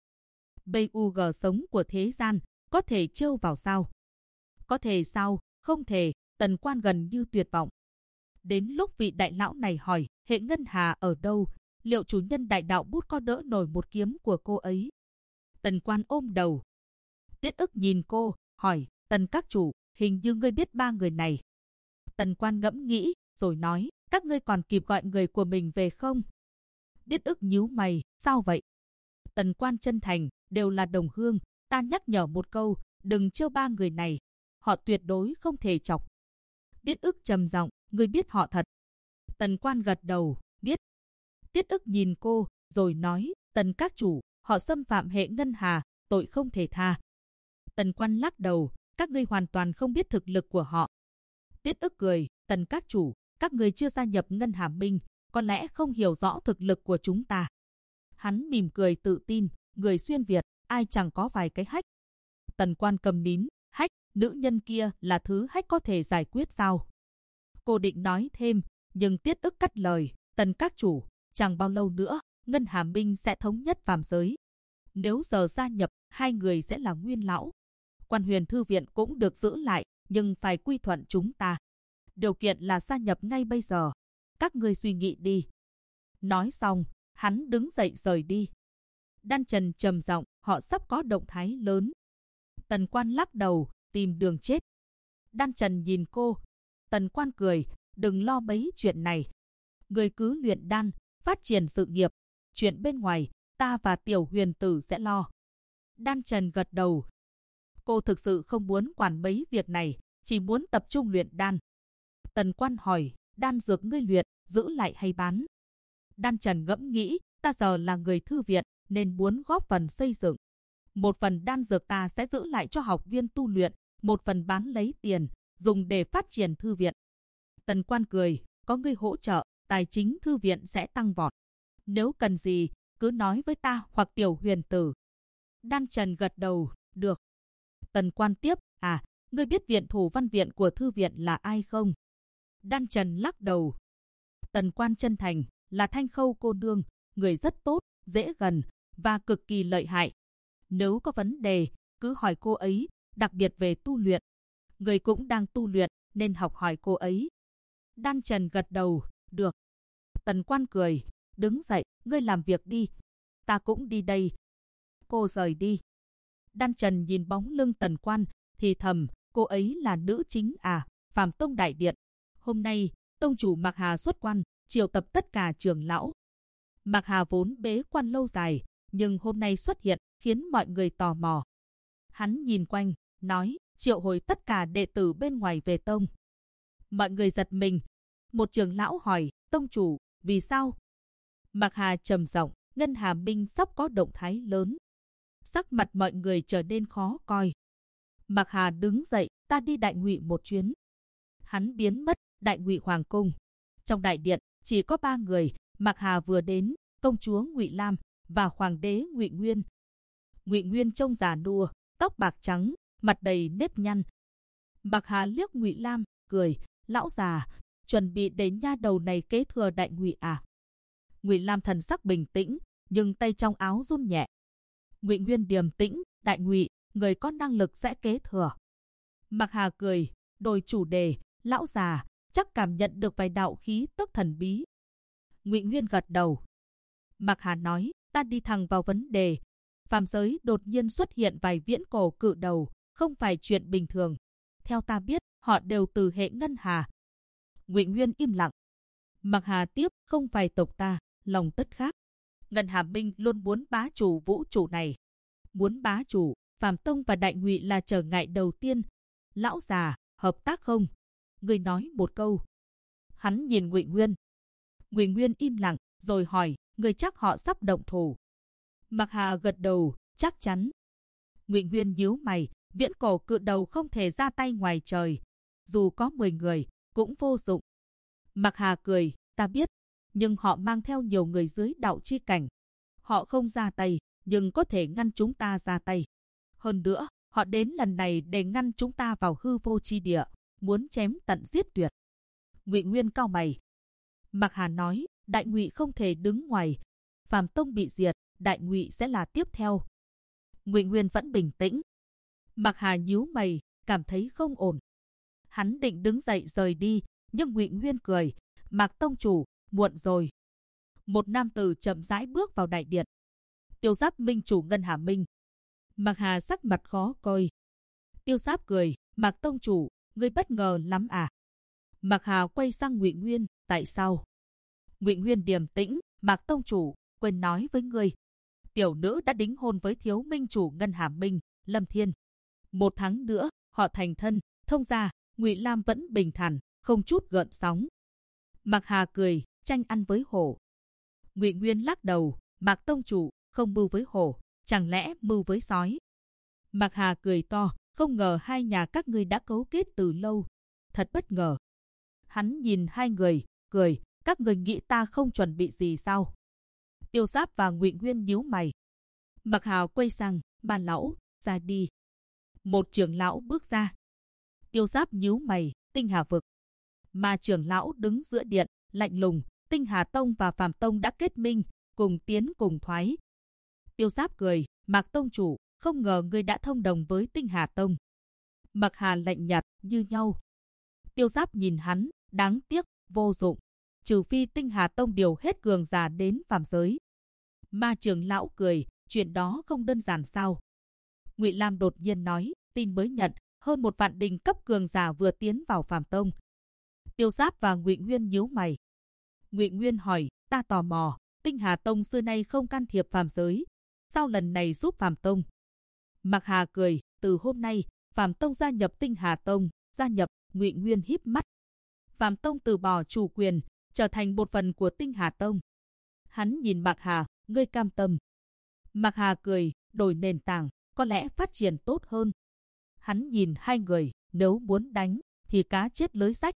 S1: BUG sống của thế gian, có thể trêu vào sao? Có thể sao? Không thể. Tần Quan gần như tuyệt vọng. Đến lúc vị đại lão này hỏi, hệ ngân hà ở đâu? Liệu chủ nhân đại đạo bút có đỡ nổi một kiếm của cô ấy? Tần Quan ôm đầu. Tiết Ức nhìn cô, hỏi, Tần các chủ, hình như ngươi biết ba người này. Tần Quan ngẫm nghĩ, rồi nói, các ngươi còn kịp gọi người của mình về không? Tiết Ức nhíu mày, sao vậy? Tần Quan chân thành, đều là đồng hương, ta nhắc nhở một câu, đừng trêu ba người này, họ tuyệt đối không thể chọc. Tiết Ức trầm giọng, ngươi biết họ thật. Tần Quan gật đầu, biết. Tiết Ức nhìn cô, rồi nói, Tần các chủ, họ xâm phạm hệ ngân hà, tội không thể tha. Tần Quan lắc đầu, các ngươi hoàn toàn không biết thực lực của họ. Tiết Ức cười, Tần các chủ, các ngươi chưa gia nhập Ngân Hà Minh, có lẽ không hiểu rõ thực lực của chúng ta. Hắn mỉm cười tự tin, người xuyên Việt, ai chẳng có vài cái hách. Tần Quan cầm nín, hách, nữ nhân kia là thứ hách có thể giải quyết sao? Cô định nói thêm, nhưng Tiết Ức cắt lời, Tần các chủ, chẳng bao lâu nữa, Ngân Hà Minh sẽ thống nhất phàm giới. Nếu giờ gia nhập, hai người sẽ là nguyên lão. Quan Huyền thư viện cũng được giữ lại, nhưng phải quy thuận chúng ta. Điều kiện là gia nhập ngay bây giờ. Các ngươi suy nghĩ đi. Nói xong, hắn đứng dậy rời đi. Đan Trần trầm giọng, họ sắp có động thái lớn. Tần Quan lắc đầu, tìm đường chết. Đan Trần nhìn cô. Tần Quan cười, đừng lo mấy chuyện này. Người cứ luyện đan, phát triển sự nghiệp. Chuyện bên ngoài, ta và Tiểu Huyền Tử sẽ lo. Đan Trần gật đầu. Cô thực sự không muốn quản mấy việc này, chỉ muốn tập trung luyện đan. Tần Quan hỏi, đan dược ngươi luyện, giữ lại hay bán? Đan Trần ngẫm nghĩ, ta giờ là người thư viện, nên muốn góp phần xây dựng. Một phần đan dược ta sẽ giữ lại cho học viên tu luyện, một phần bán lấy tiền, dùng để phát triển thư viện. Tần Quan cười, có ngươi hỗ trợ, tài chính thư viện sẽ tăng vọt. Nếu cần gì, cứ nói với ta hoặc Tiểu Huyền Tử. Đan Trần gật đầu, được. Tần Quan tiếp, ngươi biết viện thủ văn viện của thư viện là ai không? Đan Trần lắc đầu. Tần Quan chân thành, là Thanh Khâu cô nương, người rất tốt, dễ gần, và cực kỳ lợi hại. Nếu có vấn đề, cứ hỏi cô ấy, đặc biệt về tu luyện. Người cũng đang tu luyện, nên học hỏi cô ấy. Đan Trần gật đầu, được. Tần Quan cười, đứng dậy, ngươi làm việc đi. Ta cũng đi đây. Cô rời đi. Đan Trần nhìn bóng lưng Tần Quan, thì thầm, cô ấy là nữ chính Phàm Tông Đại Điện. Hôm nay, tông chủ Mạc Hà xuất quan, triệu tập tất cả trưởng lão. Mạc Hà vốn bế quan lâu dài, nhưng hôm nay xuất hiện, khiến mọi người tò mò. Hắn nhìn quanh, nói, triệu hồi tất cả đệ tử bên ngoài về tông. Mọi người giật mình. Một trưởng lão hỏi, tông chủ, vì sao? Mạc Hà trầm giọng, Ngân Hà Minh sắp có động thái lớn. Sắc mặt mọi người trở nên khó coi. Mạc Hà đứng dậy, ta đi Đại Ngụy một chuyến. Hắn biến mất, Đại Ngụy hoàng cung. Trong đại điện, chỉ có 3 người, Mạc Hà vừa đến, công chúa Ngụy Lam và hoàng đế Ngụy Nguyên. Ngụy Nguyên trông già nua, tóc bạc trắng, mặt đầy nếp nhăn. Mạc Hà liếc Ngụy Lam, cười, lão già, chuẩn bị để nha đầu này kế thừa Đại Ngụy à? Ngụy Lam thần sắc bình tĩnh, nhưng tay trong áo run nhẹ. Ngụy Nguyên điềm tĩnh, Đại Ngụy, người có năng lực sẽ kế thừa. Mạc Hà cười, đổi chủ đề, lão già, chắc cảm nhận được vài đạo khí tức thần bí. Ngụy Nguyên gật đầu. Mạc Hà nói, ta đi thẳng vào vấn đề. Phàm giới đột nhiên xuất hiện vài viễn cổ cự đầu, không phải chuyện bình thường. Theo ta biết, họ đều từ hệ Ngân Hà. Ngụy Nguyên im lặng. Mạc Hà tiếp, không phải tộc ta, lòng tất khác. Ngân Hà Minh luôn muốn bá chủ vũ trụ này. Muốn bá chủ, Phàm Tông và Đại Ngụy là trở ngại đầu tiên. Lão già, hợp tác không? Người nói một câu. Hắn nhìn Ngụy Nguyên. Ngụy Nguyên im lặng, rồi hỏi, người chắc họ sắp động thủ. Mạc Hà gật đầu, chắc chắn. Ngụy Nguyên nhíu mày, viễn cổ cự đầu không thể ra tay ngoài trời. Dù có 10 người, cũng vô dụng. Mạc Hà cười, ta biết, nhưng họ mang theo nhiều người dưới đạo chi cảnh. Họ không ra tay, nhưng có thể ngăn chúng ta ra tay. Hơn nữa, họ đến lần này để ngăn chúng ta vào hư vô chi địa, muốn chém tận giết tuyệt. Ngụy Nguyên cau mày. Mạc Hà nói, Đại Ngụy không thể đứng ngoài. Phàm Tông bị diệt, Đại Ngụy sẽ là tiếp theo. Ngụy Nguyên vẫn bình tĩnh. Mạc Hà nhíu mày, cảm thấy không ổn. Hắn định đứng dậy rời đi, nhưng Ngụy Nguyên cười, Mạc tông chủ, muộn rồi. Một nam tử chậm rãi bước vào đại điện. Tiêu Giáp minh chủ Ngân Hà Minh. Mạc Hà sắc mặt khó coi. Tiêu Giáp cười, Mạc tông chủ, ngươi bất ngờ lắm à? Mạc Hà quay sang Ngụy Nguyên, tại sao? Ngụy Nguyên điềm tĩnh, Mạc tông chủ, quên nói với ngươi. Tiểu nữ đã đính hôn với thiếu minh chủ Ngân Hà Minh, Lâm Thiên. 1 tháng nữa, họ thành thân, thông ra, Ngụy Lam vẫn bình thản, không chút gợn sóng. Mạc Hà cười, tranh ăn với hổ. Ngụy Nguyên lắc đầu, Mạc tông chủ, không mưu với hổ, chẳng lẽ mưu với sói? Mạc Hà cười to, không ngờ hai nhà các ngươi đã cấu kết từ lâu. Thật bất ngờ. Hắn nhìn hai người, cười, các người nghĩ ta không chuẩn bị gì sao? Tiêu Giáp và Ngụy Nguyên nhíu mày. Mạc Hà quay sang, Ba lão, ra đi. Một trưởng lão bước ra. Tiêu Giáp nhíu mày, Tinh Hà vực. Mà trưởng lão đứng giữa điện, lạnh lùng, Tinh Hà Tông và Phàm Tông đã kết minh, cùng tiến cùng thoái. Tiêu Giáp cười, Mạc tông chủ, không ngờ ngươi đã thông đồng với Tinh Hà Tông. Mạc Hà lạnh nhạt, như nhau. Tiêu Giáp nhìn hắn, đáng tiếc, vô dụng. Trừ phi Tinh Hà Tông điều hết cường giả đến phàm giới. Ma trưởng lão cười, chuyện đó không đơn giản sao? Ngụy Lam đột nhiên nói, tin mới nhận, hơn 1 vạn đỉnh cấp cường giả vừa tiến vào Phàm Tông. Tiêu Giáp và Ngụy Nguyên nhíu mày. Ngụy Nguyên hỏi, ta tò mò, Tinh Hà Tông xưa nay không can thiệp phàm giới, sao lần này giúp Phàm Tông? Mạc Hà cười, từ hôm nay, Phàm Tông gia nhập Tinh Hà Tông, gia nhập. Ngụy Nguyên híp mắt. Phàm Tông từ bỏ chủ quyền, trở thành một phần của Tinh Hà Tông. Hắn nhìn Mạc Hà, ngươi cam tâm. Mạc Hà cười, đổi nền tảng, có lẽ phát triển tốt hơn. Hắn nhìn hai người, nếu muốn đánh, thì cá chết lưới rách.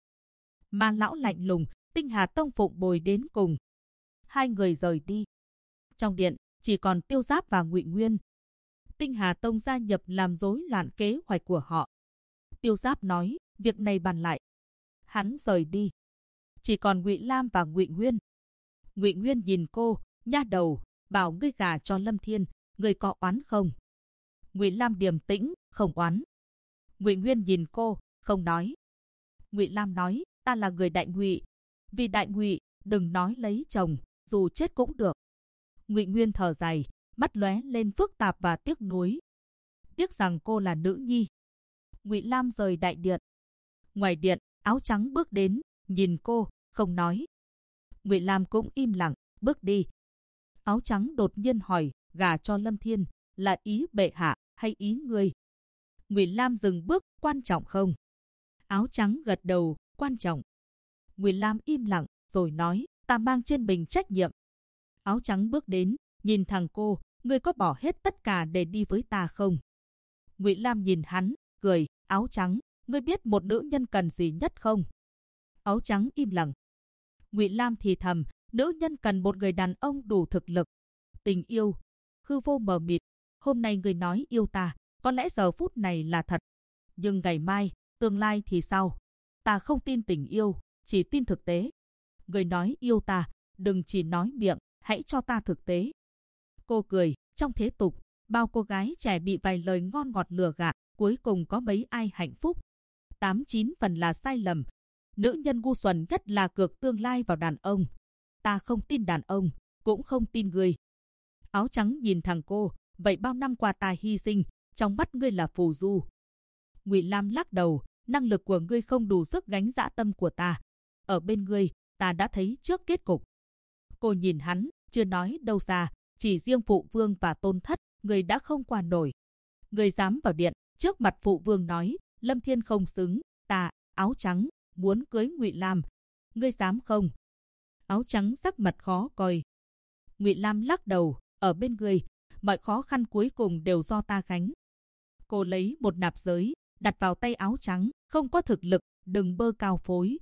S1: Ma lão lạnh lùng, Tinh Hà Tông phụng bồi đến cùng. Hai người rời đi. Trong điện, chỉ còn Tiêu Giáp và Ngụy Nguyên. Tinh Hà Tông gia nhập làm rối loạn kế hoạch của họ. Tiêu Giáp nói, việc này bàn lại. Hắn rời đi. Chỉ còn Ngụy Lam và Ngụy Nguyên. Ngụy Nguyên nhìn cô, nha đầu, bảo ngươi gả cho Lâm Thiên, ngươi có oán không? Ngụy Lam điềm tĩnh, không oán. Ngụy Nguyên nhìn cô, không nói. Ngụy Lam nói, ta là người Đại Ngụy, vì Đại Ngụy, đừng nói lấy chồng, dù chết cũng được. Ngụy Nguyên thở dài, mắt lóe lên phức tạp và tiếc nuối. Tiếc rằng cô là nữ nhi. Ngụy Lam rời đại điện. Ngoài điện, áo trắng bước đến, nhìn cô, không nói. Ngụy Lam cũng im lặng, bước đi. Áo trắng đột nhiên hỏi, gả cho Lâm Thiên, là ý bệ hạ hay ý ngươi? Ngụy Lam dừng bước, quan trọng không? Áo trắng gật đầu, quan trọng. Ngụy Lam im lặng, rồi nói, ta mang trên mình trách nhiệm. Áo trắng bước đến, nhìn thẳng cô, ngươi có bỏ hết tất cả để đi với ta không? Ngụy Lam nhìn hắn, cười, áo trắng, ngươi biết một nữ nhân cần gì nhất không? Áo trắng im lặng. Ngụy Lam thì thầm, nữ nhân cần một người đàn ông đủ thực lực. Tình yêu. Hư vô mờ mịt. Hôm nay ngươi nói yêu ta, có lẽ giờ phút này là thật. Nhưng ngày mai, tương lai thì sao? Ta không tin tình yêu, chỉ tin thực tế. Ngươi nói yêu ta, đừng chỉ nói miệng, hãy cho ta thực tế. Cô cười, trong thế tục, bao cô gái trẻ bị vài lời ngon ngọt lừa gạt, cuối cùng có mấy ai hạnh phúc. 89 phần là sai lầm. Nữ nhân ngu xuẩn nhất là cược tương lai vào đàn ông. Ta không tin đàn ông, cũng không tin ngươi. Áo trắng nhìn thẳng cô, vậy bao năm qua ta hy sinh, trong mắt ngươi là phù du. Ngụy Lam lắc đầu, năng lực của ngươi không đủ sức gánh dã tâm của ta. Ở bên ngươi, ta đã thấy trước kết cục. Cô nhìn hắn, chưa nói đâu xa, chỉ riêng phụ vương và tôn thất, ngươi đã không qua nổi. Ngươi dám vào điện, trước mặt phụ vương nói, Lâm Thiên không xứng, ta, áo trắng, muốn cưới Ngụy Lam. Ngươi dám không? Áo trắng sắc mặt khó coi. Ngụy Lam lắc đầu, ở bên ngươi, mọi khó khăn cuối cùng đều do ta gánh. Cô lấy một nạp giới, đặt vào tay áo trắng, không có thực lực, đừng bơ cao phối.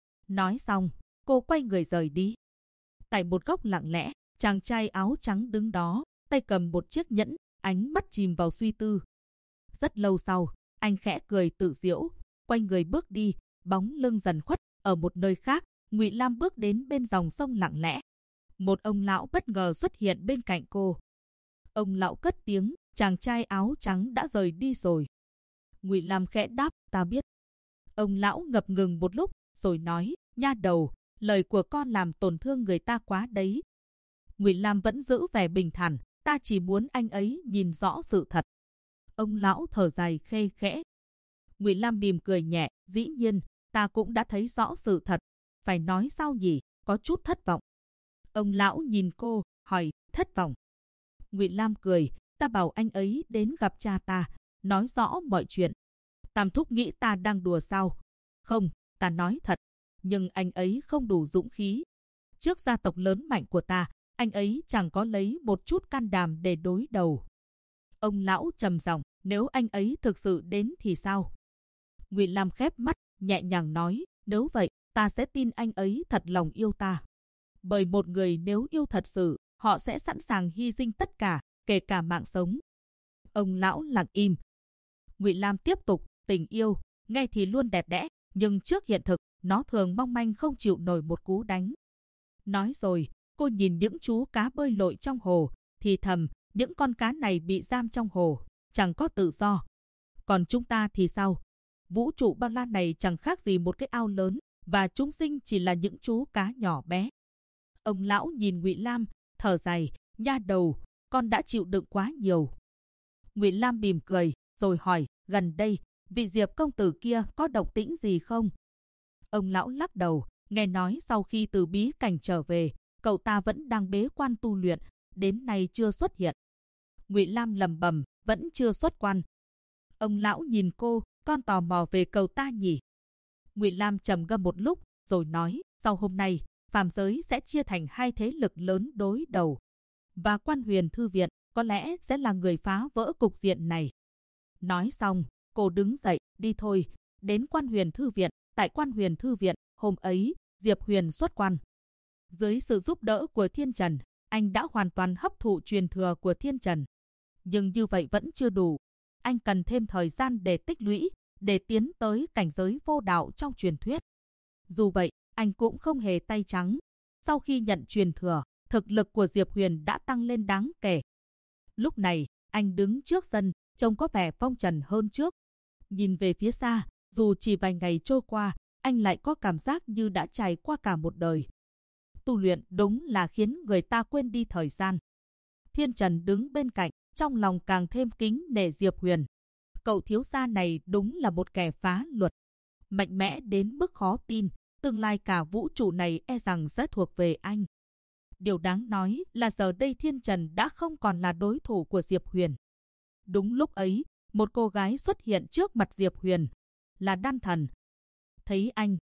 S1: Nói xong, cô quay người rời đi. Tại một góc lặng lẽ, chàng trai áo trắng đứng đó, tay cầm một chiếc nhẫn, ánh mắt chìm vào suy tư. Rất lâu sau, anh khẽ cười tự giễu, quay người bước đi, bóng lưng dần khuất. Ở một nơi khác, Ngụy Lam bước đến bên dòng sông lặng lẽ. Một ông lão bất ngờ xuất hiện bên cạnh cô. Ông lão cất tiếng, chàng trai áo trắng đã rời đi rồi. Ngụy Lam khẽ đáp, ta biết. Ông lão ngập ngừng một lúc, rồi nói, nha đầu, lời của con làm tổn thương người ta quá đấy. Ngụy Lam vẫn giữ vẻ bình thản, ta chỉ muốn anh ấy nhìn rõ sự thật. Ông lão thở dài khe khẽ. Ngụy Lam mỉm cười nhẹ, dĩ nhiên, ta cũng đã thấy rõ sự thật. Phải nói sao nhỉ, có chút thất vọng. Ông lão nhìn cô, hỏi, thất vọng. Ngụy Lam cười, ta bảo anh ấy đến gặp cha ta, nói rõ mọi chuyện. Tam thúc nghĩ ta đang đùa sao? Không, ta nói thật, nhưng anh ấy không đủ dũng khí. Trước gia tộc lớn mạnh của ta, anh ấy chẳng có lấy một chút can đảm để đối đầu. Ông lão trầm giọng, nếu anh ấy thực sự đến thì sao? Ngụy Lam khép mắt, nhẹ nhàng nói, nếu vậy, ta sẽ tin anh ấy thật lòng yêu ta. Bởi một người nếu yêu thật sự, họ sẽ sẵn sàng hy sinh tất cả, kể cả mạng sống. Ông lão lặng im. Ngụy Lam tiếp tục, tình yêu, nghe thì luôn đẹp đẽ, nhưng trước hiện thực, nó thường mong manh không chịu nổi một cú đánh. Nói rồi, cô nhìn những chú cá bơi lội trong hồ, thì thầm, những con cá này bị giam trong hồ, chẳng có tự do. Còn chúng ta thì sao? Vũ trụ bao la này chẳng khác gì một cái ao lớn, và chúng sinh chỉ là những chú cá nhỏ bé. Ông lão nhìn Ngụy Lam, thở dài, nha đầu, con đã chịu đựng quá nhiều. Ngụy Lam mỉm cười, rồi hỏi, gần đây, vị Diệp công tử kia có động tĩnh gì không? Ông lão lắc đầu, nghe nói sau khi từ bí cảnh trở về, cậu ta vẫn đang bế quan tu luyện, đến nay chưa xuất hiện. Ngụy Lam lẩm bẩm, vẫn chưa xuất quan. Ông lão nhìn cô, con tò mò về cậu ta nhỉ? Ngụy Lam trầm ngâm một lúc, rồi nói, sau hôm nay, phàm giới sẽ chia thành hai thế lực lớn đối đầu. Và Quan Huyền Thư Viện có lẽ sẽ là người phá vỡ cục diện này. Nói xong, cô đứng dậy, đi thôi, đến Quan Huyền Thư Viện. Tại Quan Huyền Thư Viện, hôm ấy, Diệp Huyền xuất quan. Dưới sự giúp đỡ của Thiên Trần, anh đã hoàn toàn hấp thụ truyền thừa của Thiên Trần. Nhưng như vậy vẫn chưa đủ. Anh cần thêm thời gian để tích lũy, để tiến tới cảnh giới vô đạo trong truyền thuyết. Dù vậy, anh cũng không hề tay trắng. Sau khi nhận truyền thừa, thực lực của Diệp Huyền đã tăng lên đáng kể. Lúc này, anh đứng trước sân, trông có vẻ phong trần hơn trước. Nhìn về phía xa, dù chỉ vài ngày trôi qua, anh lại có cảm giác như đã trải qua cả một đời. Tu luyện đúng là khiến người ta quên đi thời gian. Thiên Trần đứng bên cạnh, trong lòng càng thêm kính nể Diệp Huyền. Cậu thiếu gia này đúng là một kẻ phá luật. Mạnh mẽ đến mức khó tin, tương lai cả vũ trụ này e rằng sẽ thuộc về anh. Điều đáng nói là giờ đây Thiên Trần đã không còn là đối thủ của Diệp Huyền. Đúng lúc ấy, một cô gái xuất hiện trước mặt Diệp Huyền, là Đan Thần. Thấy anh,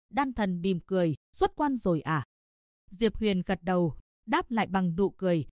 S1: Đan Thần mỉm cười, xuất quan rồi à? Diệp Huyền gật đầu, đáp lại bằng nụ cười,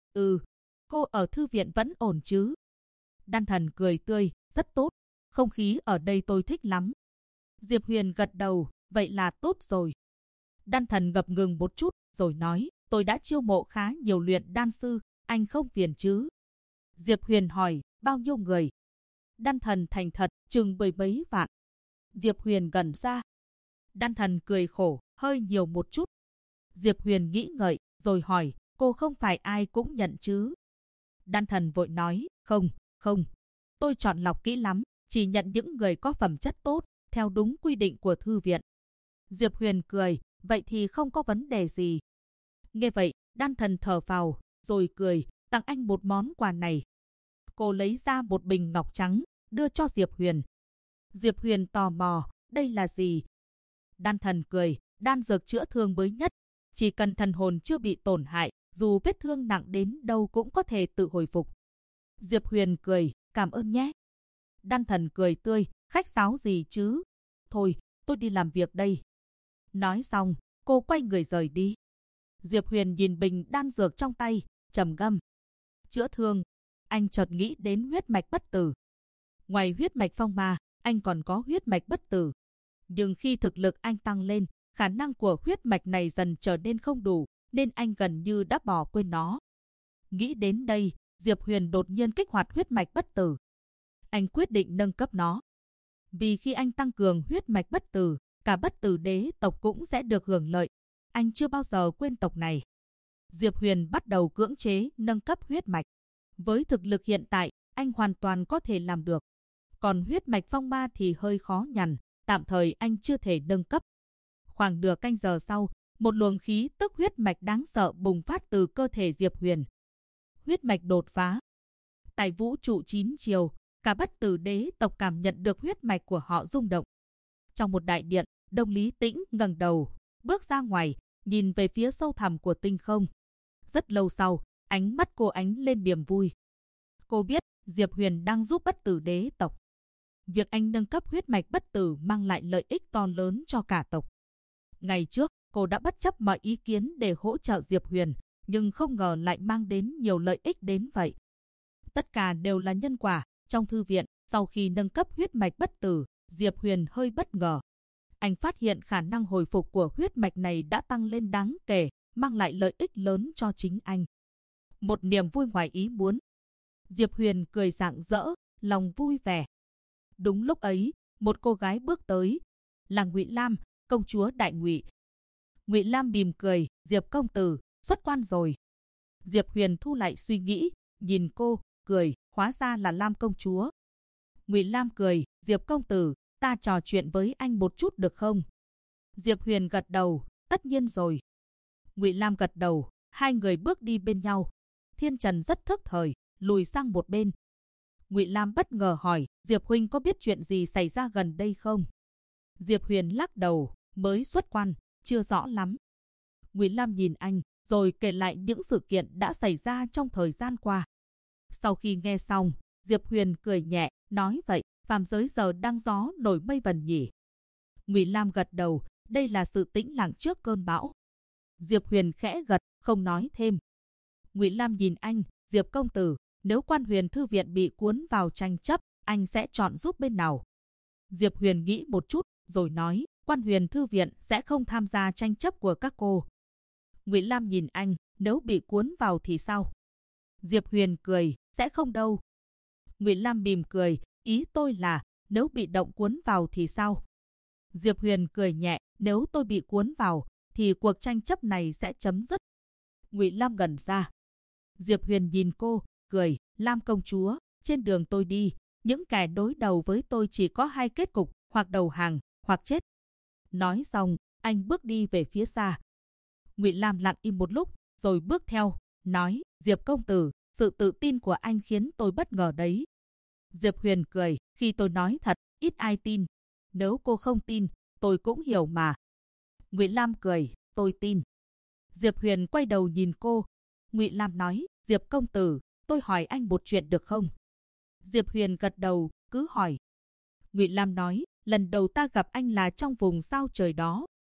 S1: cô ở thư viện vẫn ổn chứ? Đan Thần cười tươi, rất tốt, không khí ở đây tôi thích lắm. Diệp Huyền gật đầu, vậy là tốt rồi. Đan Thần ngập ngừng một chút, rồi nói, tôi đã chiêu mộ khá nhiều luyện đan sư, anh không phiền chứ? Diệp Huyền hỏi, bao nhiêu người? Đan Thần thành thật, chừng 10 mấy vạn. Diệp Huyền gần ra. Đan Thần cười khổ, hơi nhiều một chút. Diệp Huyền nghĩ ngợi, rồi hỏi, cô không phải ai cũng nhận chứ? Đan Thần vội nói, không, tôi chọn lọc kỹ lắm, chỉ nhận những người có phẩm chất tốt, theo đúng quy định của thư viện. Diệp Huyền cười, vậy thì không có vấn đề gì. Nghe vậy, Đan Thần thở phào, rồi cười, tặng anh một món quà này. Cô lấy ra một bình ngọc trắng, đưa cho Diệp Huyền. Diệp Huyền tò mò, đây là gì? Đan Thần cười, đan dược chữa thương mới nhất. Chỉ cần thần hồn chưa bị tổn hại, dù vết thương nặng đến đâu cũng có thể tự hồi phục. Diệp Huyền cười, cảm ơn nhé. Đan Thần cười tươi, khách sáo gì chứ? Thôi, tôi đi làm việc đây. Nói xong, cô quay người rời đi. Diệp Huyền nhìn bình đan dược trong tay, trầm ngâm. Chữa thương, anh chợt nghĩ đến huyết mạch bất tử. Ngoài huyết mạch phong ma, anh còn có huyết mạch bất tử. Nhưng khi thực lực anh tăng lên, khả năng của huyết mạch này dần trở nên không đủ, nên anh gần như đã bỏ quên nó. Nghĩ đến đây, Diệp Huyền đột nhiên kích hoạt huyết mạch bất tử. Anh quyết định nâng cấp nó. Vì khi anh tăng cường huyết mạch bất tử, cả bất tử đế tộc cũng sẽ được hưởng lợi. Anh chưa bao giờ quên tộc này. Diệp Huyền bắt đầu cưỡng chế nâng cấp huyết mạch. Với thực lực hiện tại, anh hoàn toàn có thể làm được. Còn huyết mạch phong ma thì hơi khó nhằn, tạm thời anh chưa thể nâng cấp. Khoảng nửa canh giờ sau, một luồng khí tức huyết mạch đáng sợ bùng phát từ cơ thể Diệp Huyền. Huyết mạch đột phá. Tại vũ trụ 9 chiều, cả bất tử đế tộc cảm nhận được huyết mạch của họ rung động. Trong một đại điện, Đông Lý Tĩnh ngẩng đầu, bước ra ngoài, nhìn về phía sâu thẳm của tinh không. Rất lâu sau, ánh mắt cô ánh lên niềm vui. Cô biết Diệp Huyền đang giúp bất tử đế tộc. Việc anh nâng cấp huyết mạch bất tử mang lại lợi ích to lớn cho cả tộc. Ngày trước, cô đã bất chấp mọi ý kiến để hỗ trợ Diệp Huyền, nhưng không ngờ lại mang đến nhiều lợi ích đến vậy. Tất cả đều là nhân quả. Trong thư viện, sau khi nâng cấp huyết mạch bất tử, Diệp Huyền hơi bất ngờ. Anh phát hiện khả năng hồi phục của huyết mạch này đã tăng lên đáng kể, mang lại lợi ích lớn cho chính anh. Một niềm vui ngoài ý muốn. Diệp Huyền cười rạng rỡ, lòng vui vẻ. Đúng lúc ấy, một cô gái bước tới, là Ngụy Lam, công chúa Đại Ngụy. Ngụy Lam mỉm cười, Diệp công tử, xuất quan rồi. Diệp Huyền thu lại suy nghĩ, nhìn cô, cười, hóa ra là Lam công chúa. Ngụy Lam cười, Diệp công tử, ta trò chuyện với anh một chút được không? Diệp Huyền gật đầu, tất nhiên rồi. Ngụy Lam gật đầu, hai người bước đi bên nhau. Thiên Trần rất thức thời, lùi sang một bên. Ngụy Lam bất ngờ hỏi, Diệp huynh có biết chuyện gì xảy ra gần đây không? Diệp Huyền lắc đầu, mới xuất quan, chưa rõ lắm. Ngụy Lam nhìn anh, rồi kể lại những sự kiện đã xảy ra trong thời gian qua. Sau khi nghe xong, Diệp Huyền cười nhẹ, nói vậy, phàm giới giờ đang gió nổi mây vần nhỉ? Ngụy Lam gật đầu, đây là sự tĩnh lặng trước cơn bão. Diệp Huyền khẽ gật, không nói thêm. Ngụy Lam nhìn anh, Diệp công tử, nếu Quan Huyền thư viện bị cuốn vào tranh chấp, anh sẽ chọn giúp bên nào? Diệp Huyền nghĩ một chút, rồi nói, Quan Huyền thư viện sẽ không tham gia tranh chấp của các cô. Ngụy Lam nhìn anh, nếu bị cuốn vào thì sao? Diệp Huyền cười, sẽ không đâu. Ngụy Lam mỉm cười, ý tôi là, nếu bị động cuốn vào thì sao? Diệp Huyền cười nhẹ, nếu tôi bị cuốn vào, thì cuộc tranh chấp này sẽ chấm dứt. Ngụy Lam gần ra. Diệp Huyền nhìn cô, cười, Lam công chúa, trên đường tôi đi, những kẻ đối đầu với tôi chỉ có hai kết cục, hoặc đầu hàng, hoặc chết. Nói xong, anh bước đi về phía xa. Ngụy Lam lặng im một lúc, rồi bước theo, nói, Diệp công tử, sự tự tin của anh khiến tôi bất ngờ đấy. Diệp Huyền cười, khi tôi nói thật, ít ai tin. Nếu cô không tin, tôi cũng hiểu mà. Ngụy Lam cười, tôi tin. Diệp Huyền quay đầu nhìn cô. Ngụy Lam nói, Diệp công tử, tôi hỏi anh một chuyện được không? Diệp Huyền gật đầu, cứ hỏi. Ngụy Lam nói, lần đầu ta gặp anh là trong vùng sao trời đó,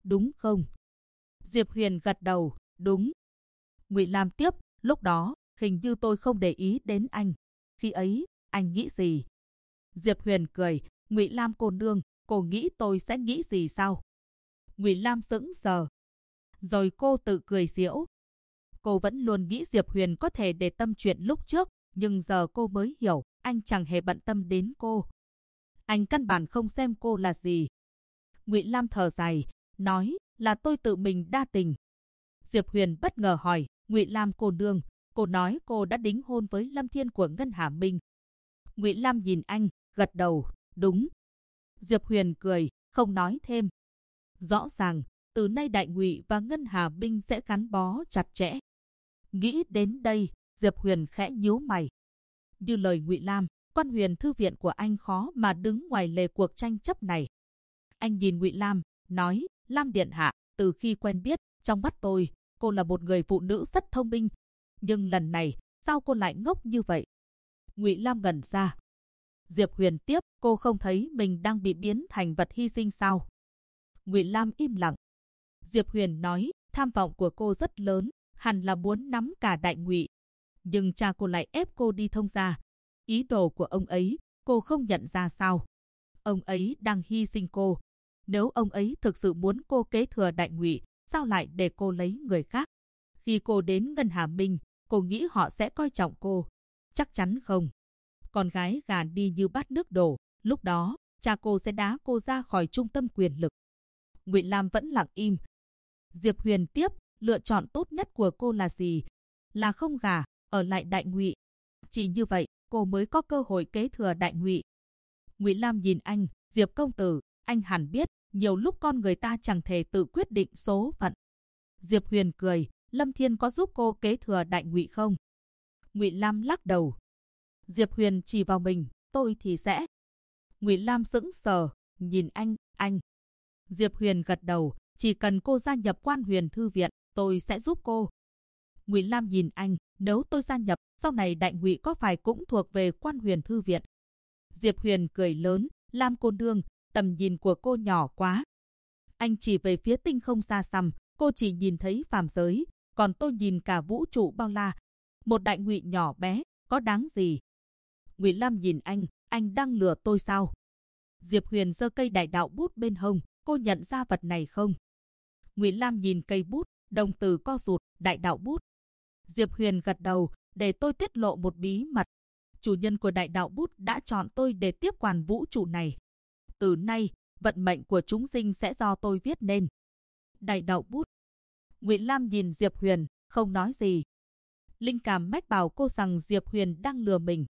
S1: đúng không? Diệp Huyền gật đầu, đúng. Ngụy Lam tiếp, lúc đó, hình như tôi không để ý đến anh. Khi ấy, anh nghĩ gì? Diệp Huyền cười, Ngụy Lam cô nương, cô nghĩ tôi sẽ nghĩ gì sao? Ngụy Lam sững sờ. Rồi cô tự cười giễu. Cô vẫn luôn nghĩ Diệp Huyền có thể để tâm chuyện lúc trước, nhưng giờ cô mới hiểu, anh chẳng hề bận tâm đến cô. Anh căn bản không xem cô là gì. Ngụy Lam thở dài, nói là tôi tự mình đa tình. Diệp Huyền bất ngờ hỏi, Ngụy Lam cô nương, cô nói cô đã đính hôn với Lâm Thiên của Ngân Hà Minh. Ngụy Lam nhìn anh, gật đầu, đúng. Diệp Huyền cười, không nói thêm. Rõ ràng, từ nay Đại Ngụy và Ngân Hà Minh sẽ gắn bó chặt chẽ. Nghĩ đến đây, Diệp Huyền khẽ nhíu mày. Như lời Ngụy Lam, Quan Huyền thư viện của anh khó mà đứng ngoài lề cuộc tranh chấp này. Anh nhìn Ngụy Lam, nói, Lam điện hạ, từ khi quen biết, trong mắt tôi, cô là một người phụ nữ rất thông minh. Nhưng lần này, sao cô lại ngốc như vậy? Ngụy Lam ngẩn ra. Diệp Huyền tiếp, cô không thấy mình đang bị biến thành vật hy sinh sao? Ngụy Lam im lặng. Diệp Huyền nói, tham vọng của cô rất lớn, hẳn là muốn nắm cả Đại Ngụy. Nhưng cha cô lại ép cô đi thông gia. Ý đồ của ông ấy, cô không nhận ra sao? Ông ấy đang hy sinh cô. Nếu ông ấy thực sự muốn cô kế thừa Đại Ngụy, sao lại để cô lấy người khác? Khi cô đến Ngân Hà Minh, cô nghĩ họ sẽ coi trọng cô. Chắc chắn không. Con gái gà đi như bát nước đổ, lúc đó, cha cô sẽ đá cô ra khỏi trung tâm quyền lực. Ngụy Lam vẫn lặng im. Diệp Huyền tiếp, lựa chọn tốt nhất của cô là gì? Là không gả, ở lại Đại Ngụy. Chỉ như vậy, cô mới có cơ hội kế thừa Đại Ngụy. Ngụy Lam nhìn anh, Diệp công tử, anh hẳn biết, nhiều lúc con người ta chẳng thể tự quyết định số phận. Diệp Huyền cười, Lâm Thiên có giúp cô kế thừa Đại Ngụy không? Ngụy Lam lắc đầu. Diệp Huyền chỉ vào mình, tôi thì sẽ. Ngụy Lam sững sờ, nhìn anh. Diệp Huyền gật đầu, chỉ cần cô gia nhập Quan Huyền thư viện, tôi sẽ giúp cô. Ngụy Lam nhìn anh, nếu tôi gia nhập, sau này Đại Ngụy có phải cũng thuộc về Quan Huyền thư viện? Diệp Huyền cười lớn, Lam cô nương, tầm nhìn của cô nhỏ quá. Anh chỉ về phía tinh không xa xăm, cô chỉ nhìn thấy phàm giới, còn tôi nhìn cả vũ trụ bao la. Một Đại Ngụy nhỏ bé, có đáng gì? Ngụy Lam nhìn anh đang lừa tôi sao? Diệp Huyền giơ cây đại đạo bút bên hông, cô nhận ra vật này không? Ngụy Lam nhìn cây bút, đồng tử co rụt, đại đạo bút. Diệp Huyền gật đầu, để tôi tiết lộ một bí mật. Chủ nhân của đại đạo bút đã chọn tôi để tiếp quản vũ trụ này. Từ nay, vận mệnh của chúng sinh sẽ do tôi viết nên. Đại đạo bút. Ngụy Lam nhìn Diệp Huyền, không nói gì. Linh cảm mách bảo cô rằng Diệp Huyền đang lừa mình.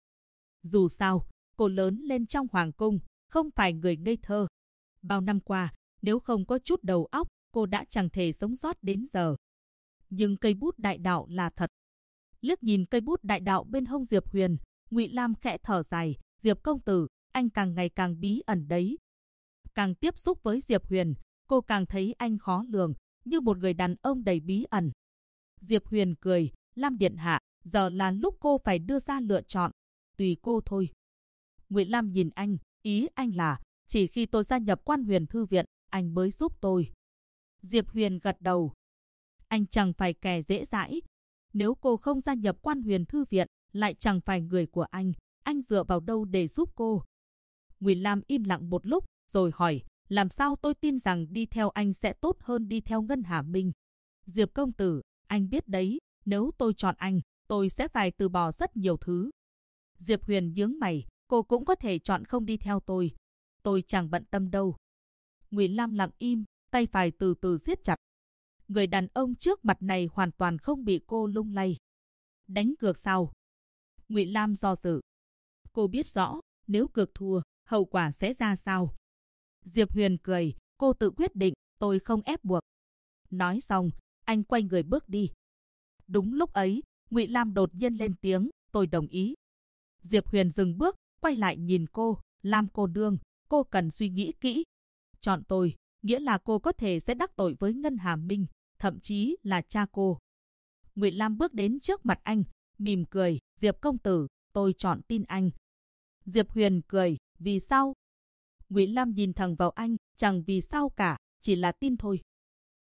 S1: Dù sao, cô lớn lên trong hoàng cung, không phải người ngây thơ. Bao năm qua, nếu không có chút đầu óc, cô đã chẳng thể sống sót đến giờ. Nhưng cây bút đại đạo là thật. Liếc nhìn cây bút đại đạo bên hông Diệp Huyền, Ngụy Lam khẽ thở dài, Diệp công tử, anh càng ngày càng bí ẩn đấy. Càng tiếp xúc với Diệp Huyền, cô càng thấy anh khó lường, như một người đàn ông đầy bí ẩn. Diệp Huyền cười, Lam điện hạ, giờ là lúc cô phải đưa ra lựa chọn. Tùy cô thôi. Ngụy Lam nhìn anh, ý anh là, chỉ khi tôi gia nhập Quan Huyền thư viện, anh mới giúp tôi. Diệp Huyền gật đầu. Anh chẳng phải kẻ dễ dãi. Nếu cô không gia nhập Quan Huyền thư viện, lại chẳng phải người của anh dựa vào đâu để giúp cô? Ngụy Lam im lặng một lúc, rồi hỏi, làm sao tôi tin rằng đi theo anh sẽ tốt hơn đi theo Ngân Hà Minh? Diệp công tử, anh biết đấy, nếu tôi chọn anh, tôi sẽ phải từ bỏ rất nhiều thứ. Diệp Huyền nhướng mày, cô cũng có thể chọn không đi theo tôi. Tôi chẳng bận tâm đâu. Ngụy Lam lặng im, tay phải từ từ siết chặt. Người đàn ông trước mặt này hoàn toàn không bị cô lung lay. Đánh cược sao? Ngụy Lam do dự. Cô biết rõ, nếu cược thua, hậu quả sẽ ra sao? Diệp Huyền cười, cô tự quyết định, tôi không ép buộc. Nói xong, anh quay người bước đi. Đúng lúc ấy, Ngụy Lam đột nhiên lên tiếng, tôi đồng ý. Diệp Huyền dừng bước, quay lại nhìn cô, Lam cô nương, cô cần suy nghĩ kỹ. Chọn tôi, nghĩa là cô có thể sẽ đắc tội với Ngân Hà Minh, thậm chí là cha cô. Ngụy Lam bước đến trước mặt anh, mỉm cười, Diệp công tử, tôi chọn tin anh. Diệp Huyền cười, vì sao? Ngụy Lam nhìn thẳng vào anh, chẳng vì sao cả, chỉ là tin thôi.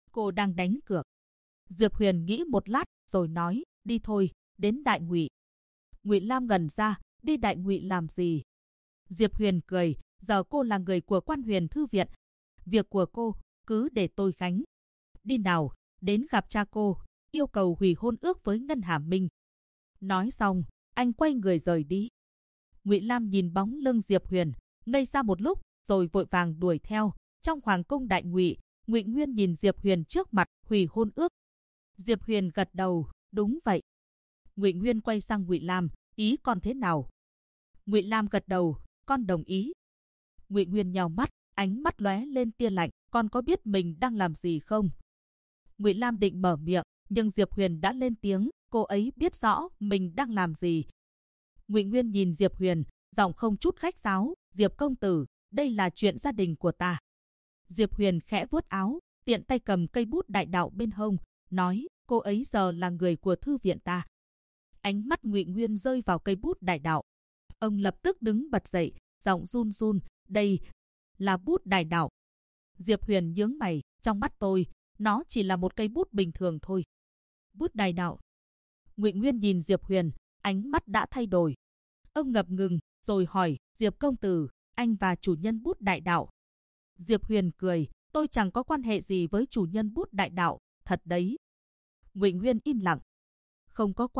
S1: Cô đang đánh cược. Diệp Huyền nghĩ một lát rồi nói, đi thôi, đến Đại Ngụy. Ngụy Lam ngẩn ra, đi Đại Ngụy làm gì? Diệp Huyền cười, giờ cô là người của Quan Huyền Thư viện. Việc của cô, cứ để tôi gánh. Đi nào, đến gặp cha cô, yêu cầu hủy hôn ước với Ngân Hà Minh. Nói xong, anh quay người rời đi. Ngụy Lam nhìn bóng lưng Diệp Huyền, ngây ra một lúc, rồi vội vàng đuổi theo. Trong hoàng cung Đại Ngụy, Ngụy Nguyên nhìn Diệp Huyền trước mặt, hủy hôn ước. Diệp Huyền gật đầu, đúng vậy. Ngụy Nguyên quay sang Ngụy Lam, ý con thế nào? Ngụy Lam gật đầu, con đồng ý. Ngụy Nguyên nhào mắt, ánh mắt lóe lên tia lạnh, con có biết mình đang làm gì không? Ngụy Lam định mở miệng, nhưng Diệp Huyền đã lên tiếng, cô ấy biết rõ mình đang làm gì. Ngụy Nguyên nhìn Diệp Huyền, giọng không chút khách sáo, Diệp công tử, đây là chuyện gia đình của ta. Diệp Huyền khẽ vuốt áo, tiện tay cầm cây bút đại đạo bên hông, nói, cô ấy giờ là người của thư viện ta. Ánh mắt Ngụy Nguyên rơi vào cây bút đại đạo. Ông lập tức đứng bật dậy, giọng run run, đây là bút đại đạo. Diệp Huyền nhướng mày, trong mắt tôi, nó chỉ là một cây bút bình thường thôi. Bút đại đạo. Ngụy Nguyên nhìn Diệp Huyền, ánh mắt đã thay đổi. Ông ngập ngừng, rồi hỏi, Diệp công tử, anh và chủ nhân bút đại đạo. Diệp Huyền cười, tôi chẳng có quan hệ gì với chủ nhân bút đại đạo, thật đấy. Ngụy Nguyên im lặng. Không có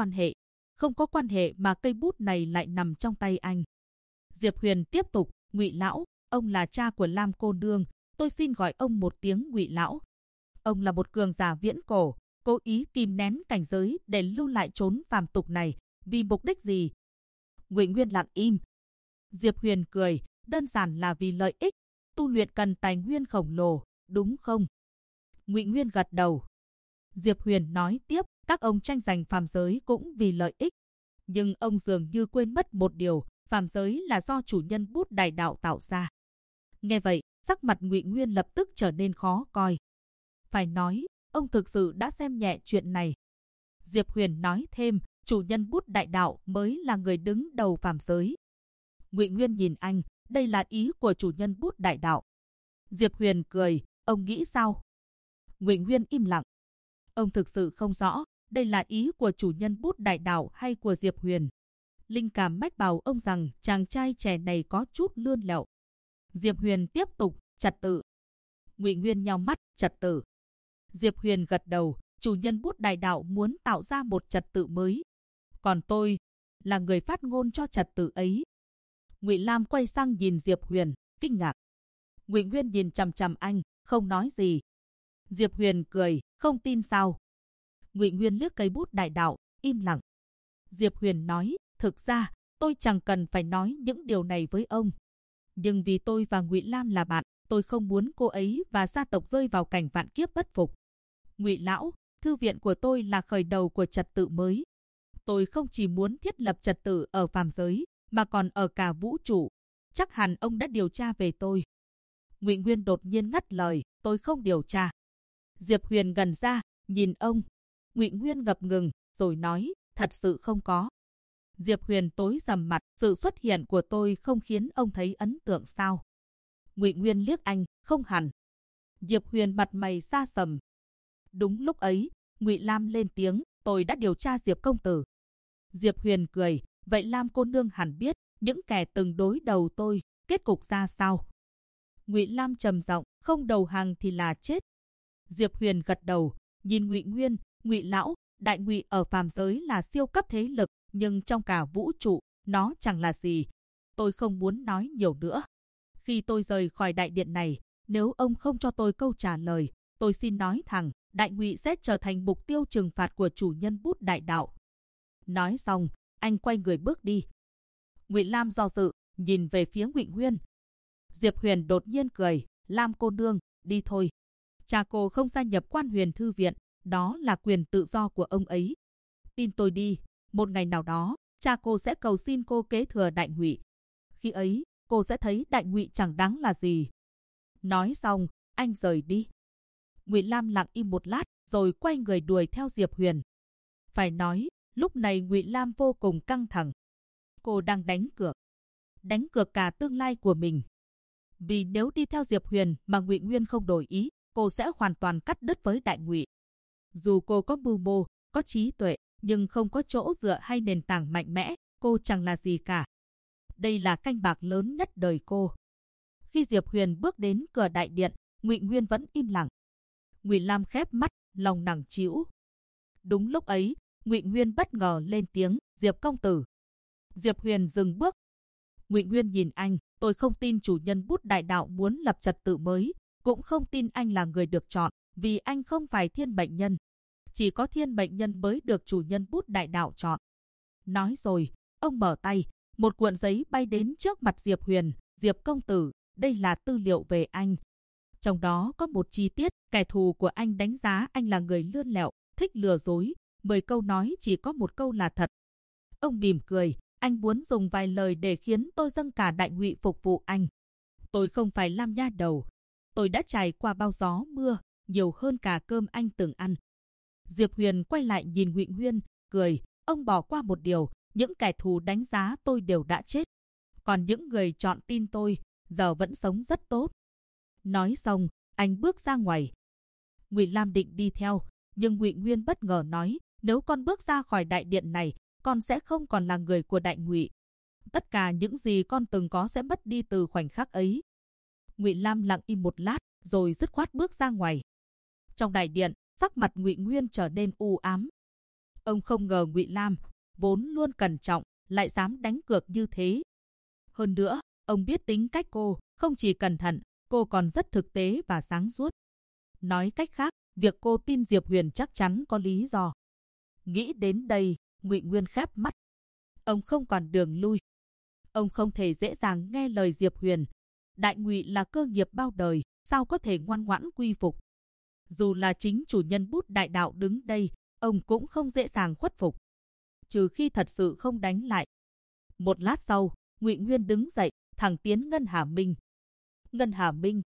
S1: quan hệ mà cây bút này lại nằm trong tay anh. Diệp Huyền tiếp tục, Ngụy lão, ông là cha của Lam cô nương, tôi xin gọi ông một tiếng Ngụy lão. Ông là một cường giả viễn cổ, cố ý kìm nén cảnh giới để lưu lại chốn phàm tục này, vì mục đích gì? Ngụy Nguyên lặng im. Diệp Huyền cười, đơn giản là vì lợi ích, tu luyện cần tài nguyên khổng lồ, đúng không? Ngụy Nguyên gật đầu. Diệp Huyền nói tiếp, các ông tranh giành phàm giới cũng vì lợi ích. Nhưng ông dường như quên mất một điều, phàm giới là do chủ nhân bút đại đạo tạo ra. Nghe vậy, sắc mặt Ngụy Nguyên lập tức trở nên khó coi. Phải nói, ông thực sự đã xem nhẹ chuyện này. Diệp Huyền nói thêm, chủ nhân bút đại đạo mới là người đứng đầu phàm giới. Ngụy Nguyên nhìn anh, đây là ý của chủ nhân bút đại đạo. Diệp Huyền cười, ông nghĩ sao? Ngụy Nguyên im lặng. Ông thực sự không rõ, đây là ý của chủ nhân bút đại đạo hay của Diệp Huyền. Linh cảm mách bảo ông rằng chàng trai trẻ này có chút lươn lẹo. Diệp Huyền tiếp tục, trật tự. Ngụy Nguyên nheo mắt, trật tự. Diệp Huyền gật đầu, chủ nhân bút đại đạo muốn tạo ra một trật tự mới. Còn tôi, là người phát ngôn cho trật tự ấy. Ngụy Lam quay sang nhìn Diệp Huyền, kinh ngạc. Ngụy Nguyên nhìn chằm chằm anh, không nói gì. Diệp Huyền cười, không tin sao? Ngụy Nguyên liếc cây bút đại đạo, im lặng. Diệp Huyền nói, thực ra, tôi chẳng cần phải nói những điều này với ông. Nhưng vì tôi và Ngụy Lam là bạn, tôi không muốn cô ấy và gia tộc rơi vào cảnh vạn kiếp bất phục. Ngụy lão, thư viện của tôi là khởi đầu của trật tự mới. Tôi không chỉ muốn thiết lập trật tự ở phàm giới, mà còn ở cả vũ trụ. Chắc hẳn ông đã điều tra về tôi. Ngụy Nguyên đột nhiên ngắt lời, tôi không điều tra. Diệp Huyền gần ra, nhìn ông. Ngụy Nguyên ngập ngừng, rồi nói, thật sự không có. Diệp Huyền tối sầm mặt, sự xuất hiện của tôi không khiến ông thấy ấn tượng sao? Ngụy Nguyên liếc anh, không hẳn. Diệp Huyền mặt mày xa sầm. Đúng lúc ấy, Ngụy Lam lên tiếng, tôi đã điều tra Diệp công tử. Diệp Huyền cười, vậy Lam cô nương hẳn biết, những kẻ từng đối đầu tôi, kết cục ra sao? Ngụy Lam trầm giọng, không đầu hàng thì là chết. Diệp Huyền gật đầu, nhìn Ngụy Nguyên, Ngụy lão, Đại Ngụy ở phàm giới là siêu cấp thế lực, nhưng trong cả vũ trụ, nó chẳng là gì. Tôi không muốn nói nhiều nữa. Khi tôi rời khỏi đại điện này, nếu ông không cho tôi câu trả lời, tôi xin nói thẳng, Đại Ngụy sẽ trở thành mục tiêu trừng phạt của chủ nhân bút đại đạo. Nói xong, anh quay người bước đi. Ngụy Lam do dự, nhìn về phía Ngụy Nguyên. Diệp Huyền đột nhiên cười, Lam cô nương, đi thôi. Cha cô không gia nhập Quan Huyền Thư viện, đó là quyền tự do của ông ấy. Tin tôi đi, một ngày nào đó, cha cô sẽ cầu xin cô kế thừa Đại Ngụy. Khi ấy, cô sẽ thấy Đại Ngụy chẳng đáng là gì. Nói xong, anh rời đi. Ngụy Lam lặng im một lát, rồi quay người đuổi theo Diệp Huyền. Phải nói, lúc này Ngụy Lam vô cùng căng thẳng. Cô đang đánh cược cả tương lai của mình. Vì nếu đi theo Diệp Huyền mà Ngụy Nguyên không đổi ý, cô sẽ hoàn toàn cắt đứt với Đại Ngụy. Dù cô có mưu mô, có trí tuệ, nhưng không có chỗ dựa hay nền tảng mạnh mẽ, cô chẳng là gì cả. Đây là canh bạc lớn nhất đời cô. Khi Diệp Huyền bước đến cửa đại điện, Ngụy Nguyên vẫn im lặng. Ngụy Lam khép mắt, lòng nặng trĩu. Đúng lúc ấy, Ngụy Nguyên bất ngờ lên tiếng, Diệp công tử. Diệp Huyền dừng bước. Ngụy Nguyên nhìn anh, tôi không tin chủ nhân Bút Đại Đạo muốn lập trật tự mới, cũng không tin anh là người được chọn, vì anh không phải thiên mệnh nhân. Chỉ có thiên mệnh nhân mới được chủ nhân Bút Đại Đạo chọn. Nói rồi, ông mở tay, một cuộn giấy bay đến trước mặt Diệp Huyền. Diệp công tử, đây là tư liệu về anh. Trong đó có một chi tiết, kẻ thù của anh đánh giá anh là người lươn lẹo, thích lừa dối. 10 câu nói chỉ có một câu là thật. Ông mỉm cười, anh muốn dùng vài lời để khiến tôi dâng cả Đại Ngụy phục vụ anh. Tôi không phải Lam nha đầu. Tôi đã trải qua bao gió mưa, nhiều hơn cả cơm anh từng ăn. Diệp Huyền quay lại nhìn Ngụy Nguyên, cười, ông bỏ qua một điều, những kẻ thù đánh giá tôi đều đã chết. Còn những người chọn tin tôi, giờ vẫn sống rất tốt. Nói xong, anh bước ra ngoài. Ngụy Lam định đi theo, nhưng Ngụy Nguyên bất ngờ nói, nếu con bước ra khỏi đại điện này, con sẽ không còn là người của Đại Ngụy. Tất cả những gì con từng có sẽ mất đi từ khoảnh khắc ấy. Ngụy Lam lặng im một lát, rồi dứt khoát bước ra ngoài. Trong đại điện, sắc mặt Ngụy Nguyên trở nên u ám. Ông không ngờ Ngụy Lam, vốn luôn cẩn trọng, lại dám đánh cược như thế. Hơn nữa, ông biết tính cách cô, không chỉ cẩn thận, cô còn rất thực tế và sáng suốt. Nói cách khác, việc cô tin Diệp Huyền chắc chắn có lý do. Nghĩ đến đây, Ngụy Nguyên khép mắt. Ông không còn đường lui. Ông không thể dễ dàng nghe lời Diệp Huyền. Đại Ngụy là cơ nghiệp bao đời, sao có thể ngoan ngoãn quy phục. Dù là chính chủ nhân Bút Đại Đạo đứng đây, ông cũng không dễ dàng khuất phục. Trừ khi thật sự không đánh lại. Một lát sau, Ngụy Nguyên đứng dậy, thẳng tiến Ngân Hà Minh. Ngân Hà Minh.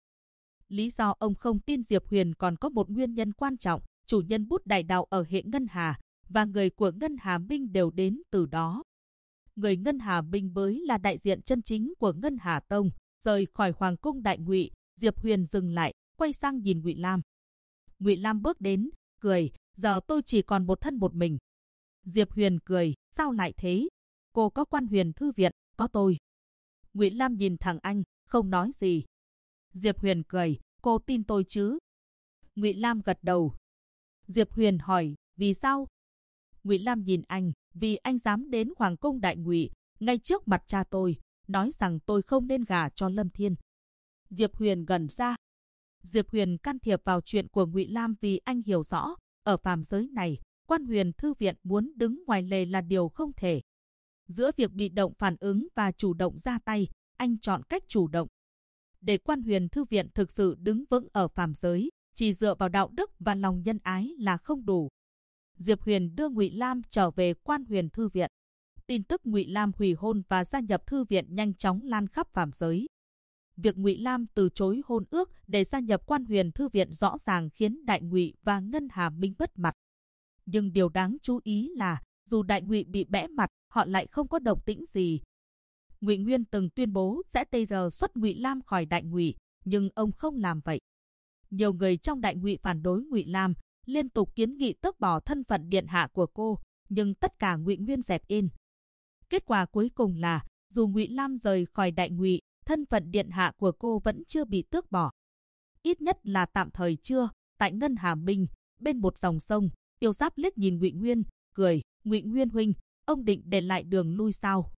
S1: Lý do ông không tin Diệp Huyền còn có một nguyên nhân quan trọng, chủ nhân Bút Đại Đạo ở hệ Ngân Hà, và người của Ngân Hà Minh đều đến từ đó. Người Ngân Hà Minh mới là đại diện chân chính của Ngân Hà Tông. Rời khỏi Hoàng cung Đại Ngụy, Diệp Huyền dừng lại, quay sang nhìn Ngụy Lam. Ngụy Lam bước đến, cười, giờ tôi chỉ còn một thân một mình. Diệp Huyền cười, sao lại thế? Cô có Quan Huyền Thư Viện, có tôi. Ngụy Lam nhìn thẳng anh, không nói gì. Diệp Huyền cười, cô tin tôi chứ? Ngụy Lam gật đầu. Diệp Huyền hỏi, vì sao? Ngụy Lam nhìn anh, vì anh dám đến Hoàng cung Đại Ngụy, ngay trước mặt cha tôi, nói rằng tôi không nên gả cho Lâm Thiên. Diệp Huyền gần ra. Diệp Huyền can thiệp vào chuyện của Ngụy Lam vì anh hiểu rõ, ở phàm giới này, Quan Huyền Thư Viện muốn đứng ngoài lề là điều không thể. Giữa việc bị động phản ứng và chủ động ra tay, anh chọn cách chủ động. Để Quan Huyền Thư Viện thực sự đứng vững ở phàm giới, chỉ dựa vào đạo đức và lòng nhân ái là không đủ. Diệp Huyền đưa Ngụy Lam trở về Quan Huyền Thư Viện. Tin tức Ngụy Lam hủy hôn và gia nhập thư viện nhanh chóng lan khắp phàm giới. Việc Ngụy Lam từ chối hôn ước để gia nhập Quan Huyền Thư Viện rõ ràng khiến Đại Ngụy và Ngân Hà Minh mất mặt. Nhưng điều đáng chú ý là, dù Đại Ngụy bị bẽ mặt, họ lại không có động tĩnh gì. Ngụy Nguyên từng tuyên bố sẽ TR xuất Ngụy Lam khỏi Đại Ngụy, nhưng ông không làm vậy. Nhiều người trong Đại Ngụy phản đối Ngụy Lam, liên tục kiến nghị tước bỏ thân phận điện hạ của cô, nhưng tất cả Ngụy Nguyên dẹp yên. Kết quả cuối cùng là, dù Ngụy Lam rời khỏi Đại Ngụy, thân phận điện hạ của cô vẫn chưa bị tước bỏ. Ít nhất là tạm thời chưa. Tại Ngân Hà Minh, bên một dòng sông, Tiêu Giáp liếc nhìn Ngụy Nguyên, cười, Ngụy Nguyên huynh, ông định để lại đường lui sao?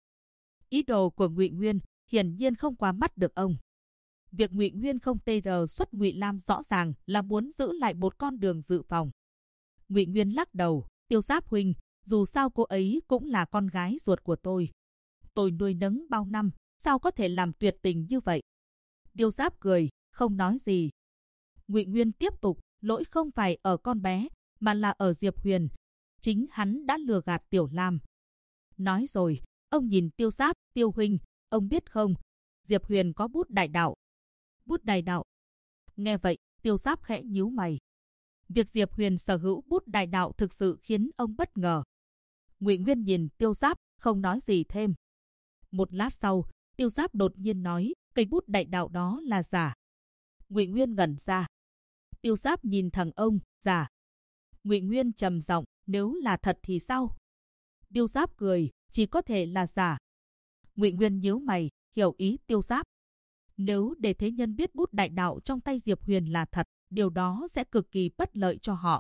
S1: Ý đồ của Ngụy Nguyên hiển nhiên không qua mắt được ông. Việc Ngụy Nguyên không TR xuất Ngụy Lam rõ ràng là muốn giữ lại một con đường dự phòng. Ngụy Nguyên lắc đầu, Tiêu Giáp huynh, dù sao cô ấy cũng là con gái ruột của tôi. Tôi nuôi nấng bao năm, sao có thể làm tuyệt tình như vậy? Tiêu Giáp cười, không nói gì. Ngụy Nguyên tiếp tục, lỗi không phải ở con bé, mà là ở Diệp Huyền. Chính hắn đã lừa gạt Tiểu Lam. Nói rồi, ông nhìn Tiêu Giáp, Tiêu huynh, ông biết không, Diệp Huyền có Bút Đại Đạo. Bút Đại Đạo. Nghe vậy, Tiêu Giáp khẽ nhíu mày. Việc Diệp Huyền sở hữu Bút Đại Đạo thực sự khiến ông bất ngờ. Ngụy Nguyên nhìn Tiêu Giáp, không nói gì thêm. Một lát sau, Tiêu Giáp đột nhiên nói, cây Bút Đại Đạo đó là giả. Ngụy Nguyên ngẩn ra. Tiêu Giáp nhìn thẳng ông, giả. Ngụy Nguyên trầm giọng, nếu là thật thì sao? Tiêu Giáp cười, chỉ có thể là giả. Ngụy Nguyên nhíu mày, hiểu ý Tiêu Giáp. Nếu để thế nhân biết bút đại đạo trong tay Diệp Huyền là thật, điều đó sẽ cực kỳ bất lợi cho họ.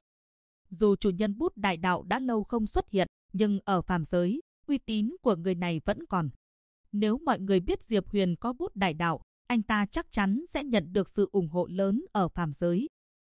S1: Dù chủ nhân bút đại đạo đã lâu không xuất hiện, nhưng ở phàm giới, uy tín của người này vẫn còn. Nếu mọi người biết Diệp Huyền có bút đại đạo, anh ta chắc chắn sẽ nhận được sự ủng hộ lớn ở phàm giới.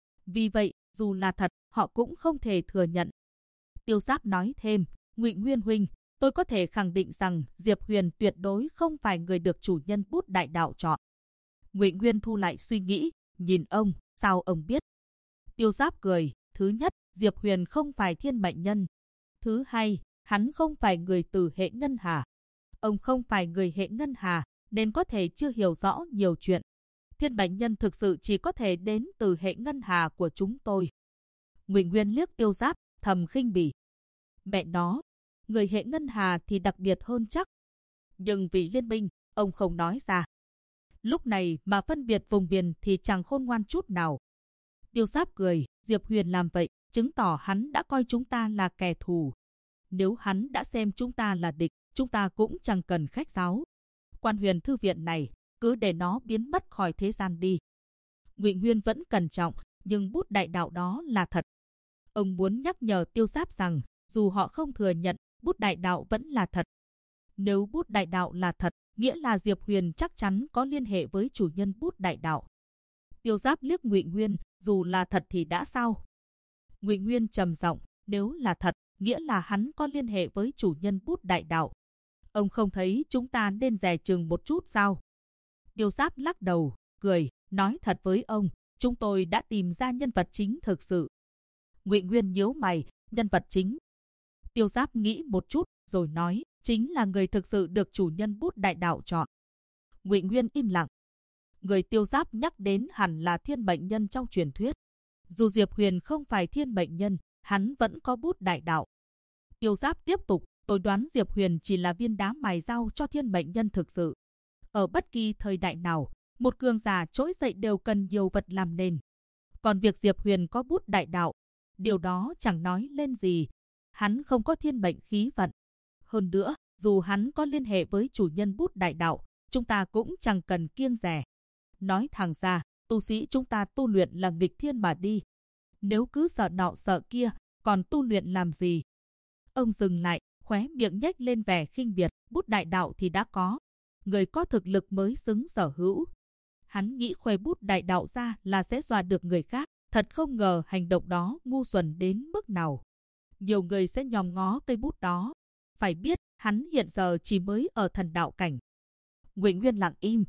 S1: Vì vậy, dù là thật, họ cũng không thể thừa nhận. Tiêu Giáp nói thêm, Ngụy Nguyên huynh, tôi có thể khẳng định rằng Diệp Huyền tuyệt đối không phải người được chủ nhân bút đại đạo chọn. Ngụy Nguyên thu lại suy nghĩ, nhìn ông, sao ông biết? Tiêu Giáp cười, thứ nhất, Diệp Huyền không phải thiên mệnh nhân. Thứ hai, hắn không phải người từ hệ ngân hà. Ông không phải người hệ ngân hà, nên có thể chưa hiểu rõ nhiều chuyện. Thiên mệnh nhân thực sự chỉ có thể đến từ hệ ngân hà của chúng tôi. Ngụy Nguyên liếc Tiêu Giáp, thầm khinh bỉ. Mẹ nó, người hệ ngân hà thì đặc biệt hơn chắc. Nhưng vì liên minh, ông không nói ra. Lúc này mà phân biệt vùng miền thì chẳng khôn ngoan chút nào. Tiêu Giáp cười, Diệp Huyền làm vậy, chứng tỏ hắn đã coi chúng ta là kẻ thù. Nếu hắn đã xem chúng ta là địch, chúng ta cũng chẳng cần khách sáo. Quan Huyền thư viện này, cứ để nó biến mất khỏi thế gian đi. Ngụy Nguyên vẫn cẩn trọng, nhưng bút đại đạo đó là thật. Ông muốn nhắc nhở Tiêu Giáp rằng, dù họ không thừa nhận, bút đại đạo vẫn là thật. Nếu bút đại đạo là thật, nghĩa là Diệp Huyền chắc chắn có liên hệ với chủ nhân bút đại đạo. Tiêu Giáp liếc Ngụy Nguyên, dù là thật thì đã sao? Ngụy Nguyên trầm giọng, nếu là thật, nghĩa là hắn có liên hệ với chủ nhân bút đại đạo. Ông không thấy chúng ta nên dè chừng một chút sao? Tiêu Giáp lắc đầu, cười, nói thật với ông, chúng tôi đã tìm ra nhân vật chính thực sự. Ngụy Nguyên nhíu mày, nhân vật chính. Tiêu Giáp nghĩ một chút, rồi nói, chính là người thực sự được chủ nhân bút đại đạo chọn. Ngụy Nguyên im lặng. Người Tiêu Giáp nhắc đến hẳn là thiên mệnh nhân trong truyền thuyết. Dù Diệp Huyền không phải thiên mệnh nhân, hắn vẫn có bút đại đạo. Tiêu Giáp tiếp tục, tôi đoán Diệp Huyền chỉ là viên đá mài dao cho thiên mệnh nhân thực sự. Ở bất kỳ thời đại nào, một cường giả trỗi dậy đều cần nhiều vật làm nền. Còn việc Diệp Huyền có bút đại đạo, điều đó chẳng nói lên gì. Hắn không có thiên mệnh khí vận. Hơn nữa, dù hắn có liên hệ với chủ nhân bút đại đạo, chúng ta cũng chẳng cần kiêng dè. Nói thẳng ra, tu sĩ chúng ta tu luyện là nghịch thiên mà đi. Nếu cứ sợ nọ sợ kia, còn tu luyện làm gì? Ông dừng lại, khóe miệng nhếch lên vẻ khinh biệt, bút đại đạo thì đã có. Người có thực lực mới xứng sở hữu. Hắn nghĩ khoe bút đại đạo ra là sẽ dọa được người khác, thật không ngờ hành động đó ngu xuẩn đến mức nào. Nhiều người sẽ nhòm ngó cây bút đó. Phải biết, hắn hiện giờ chỉ mới ở thần đạo cảnh. Ngụy Nguyên lặng im.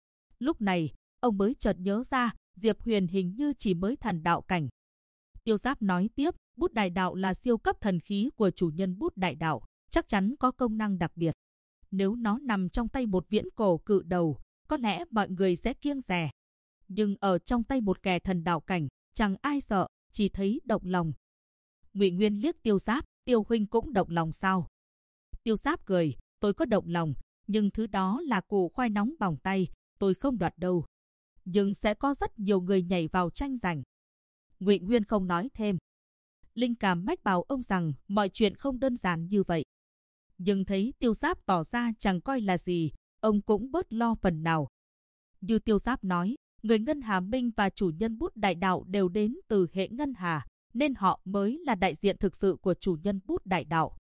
S1: Lúc này, ông mới chợt nhớ ra, Diệp Huyền hình như chỉ mới thần đạo cảnh. Tiêu Giáp nói tiếp, bút đại đạo là siêu cấp thần khí của chủ nhân bút đại đạo, chắc chắn có công năng đặc biệt. Nếu nó nằm trong tay một viễn cổ cự đầu, có lẽ mọi người sẽ kiêng dè. Nhưng ở trong tay một kẻ thần đạo cảnh, chẳng ai sợ, chỉ thấy động lòng. Ngụy Nguyên liếc Tiêu Giáp, Tiêu huynh cũng động lòng sao? Tiêu Giáp cười, tôi có động lòng, nhưng thứ đó là củ khoai nóng bỏng tay, tôi không đoạt đâu. Nhưng sẽ có rất nhiều người nhảy vào tranh giành. Ngụy Nguyên không nói thêm. Linh cảm mách bảo ông rằng mọi chuyện không đơn giản như vậy. Nhưng thấy Tiêu Giáp tỏ ra chẳng coi là gì, ông cũng bớt lo phần nào. Như Tiêu Giáp nói, người Ngân Hà Minh và chủ nhân bút đại đạo đều đến từ hệ Ngân Hà, nên họ mới là đại diện thực sự của chủ nhân bút đại đạo.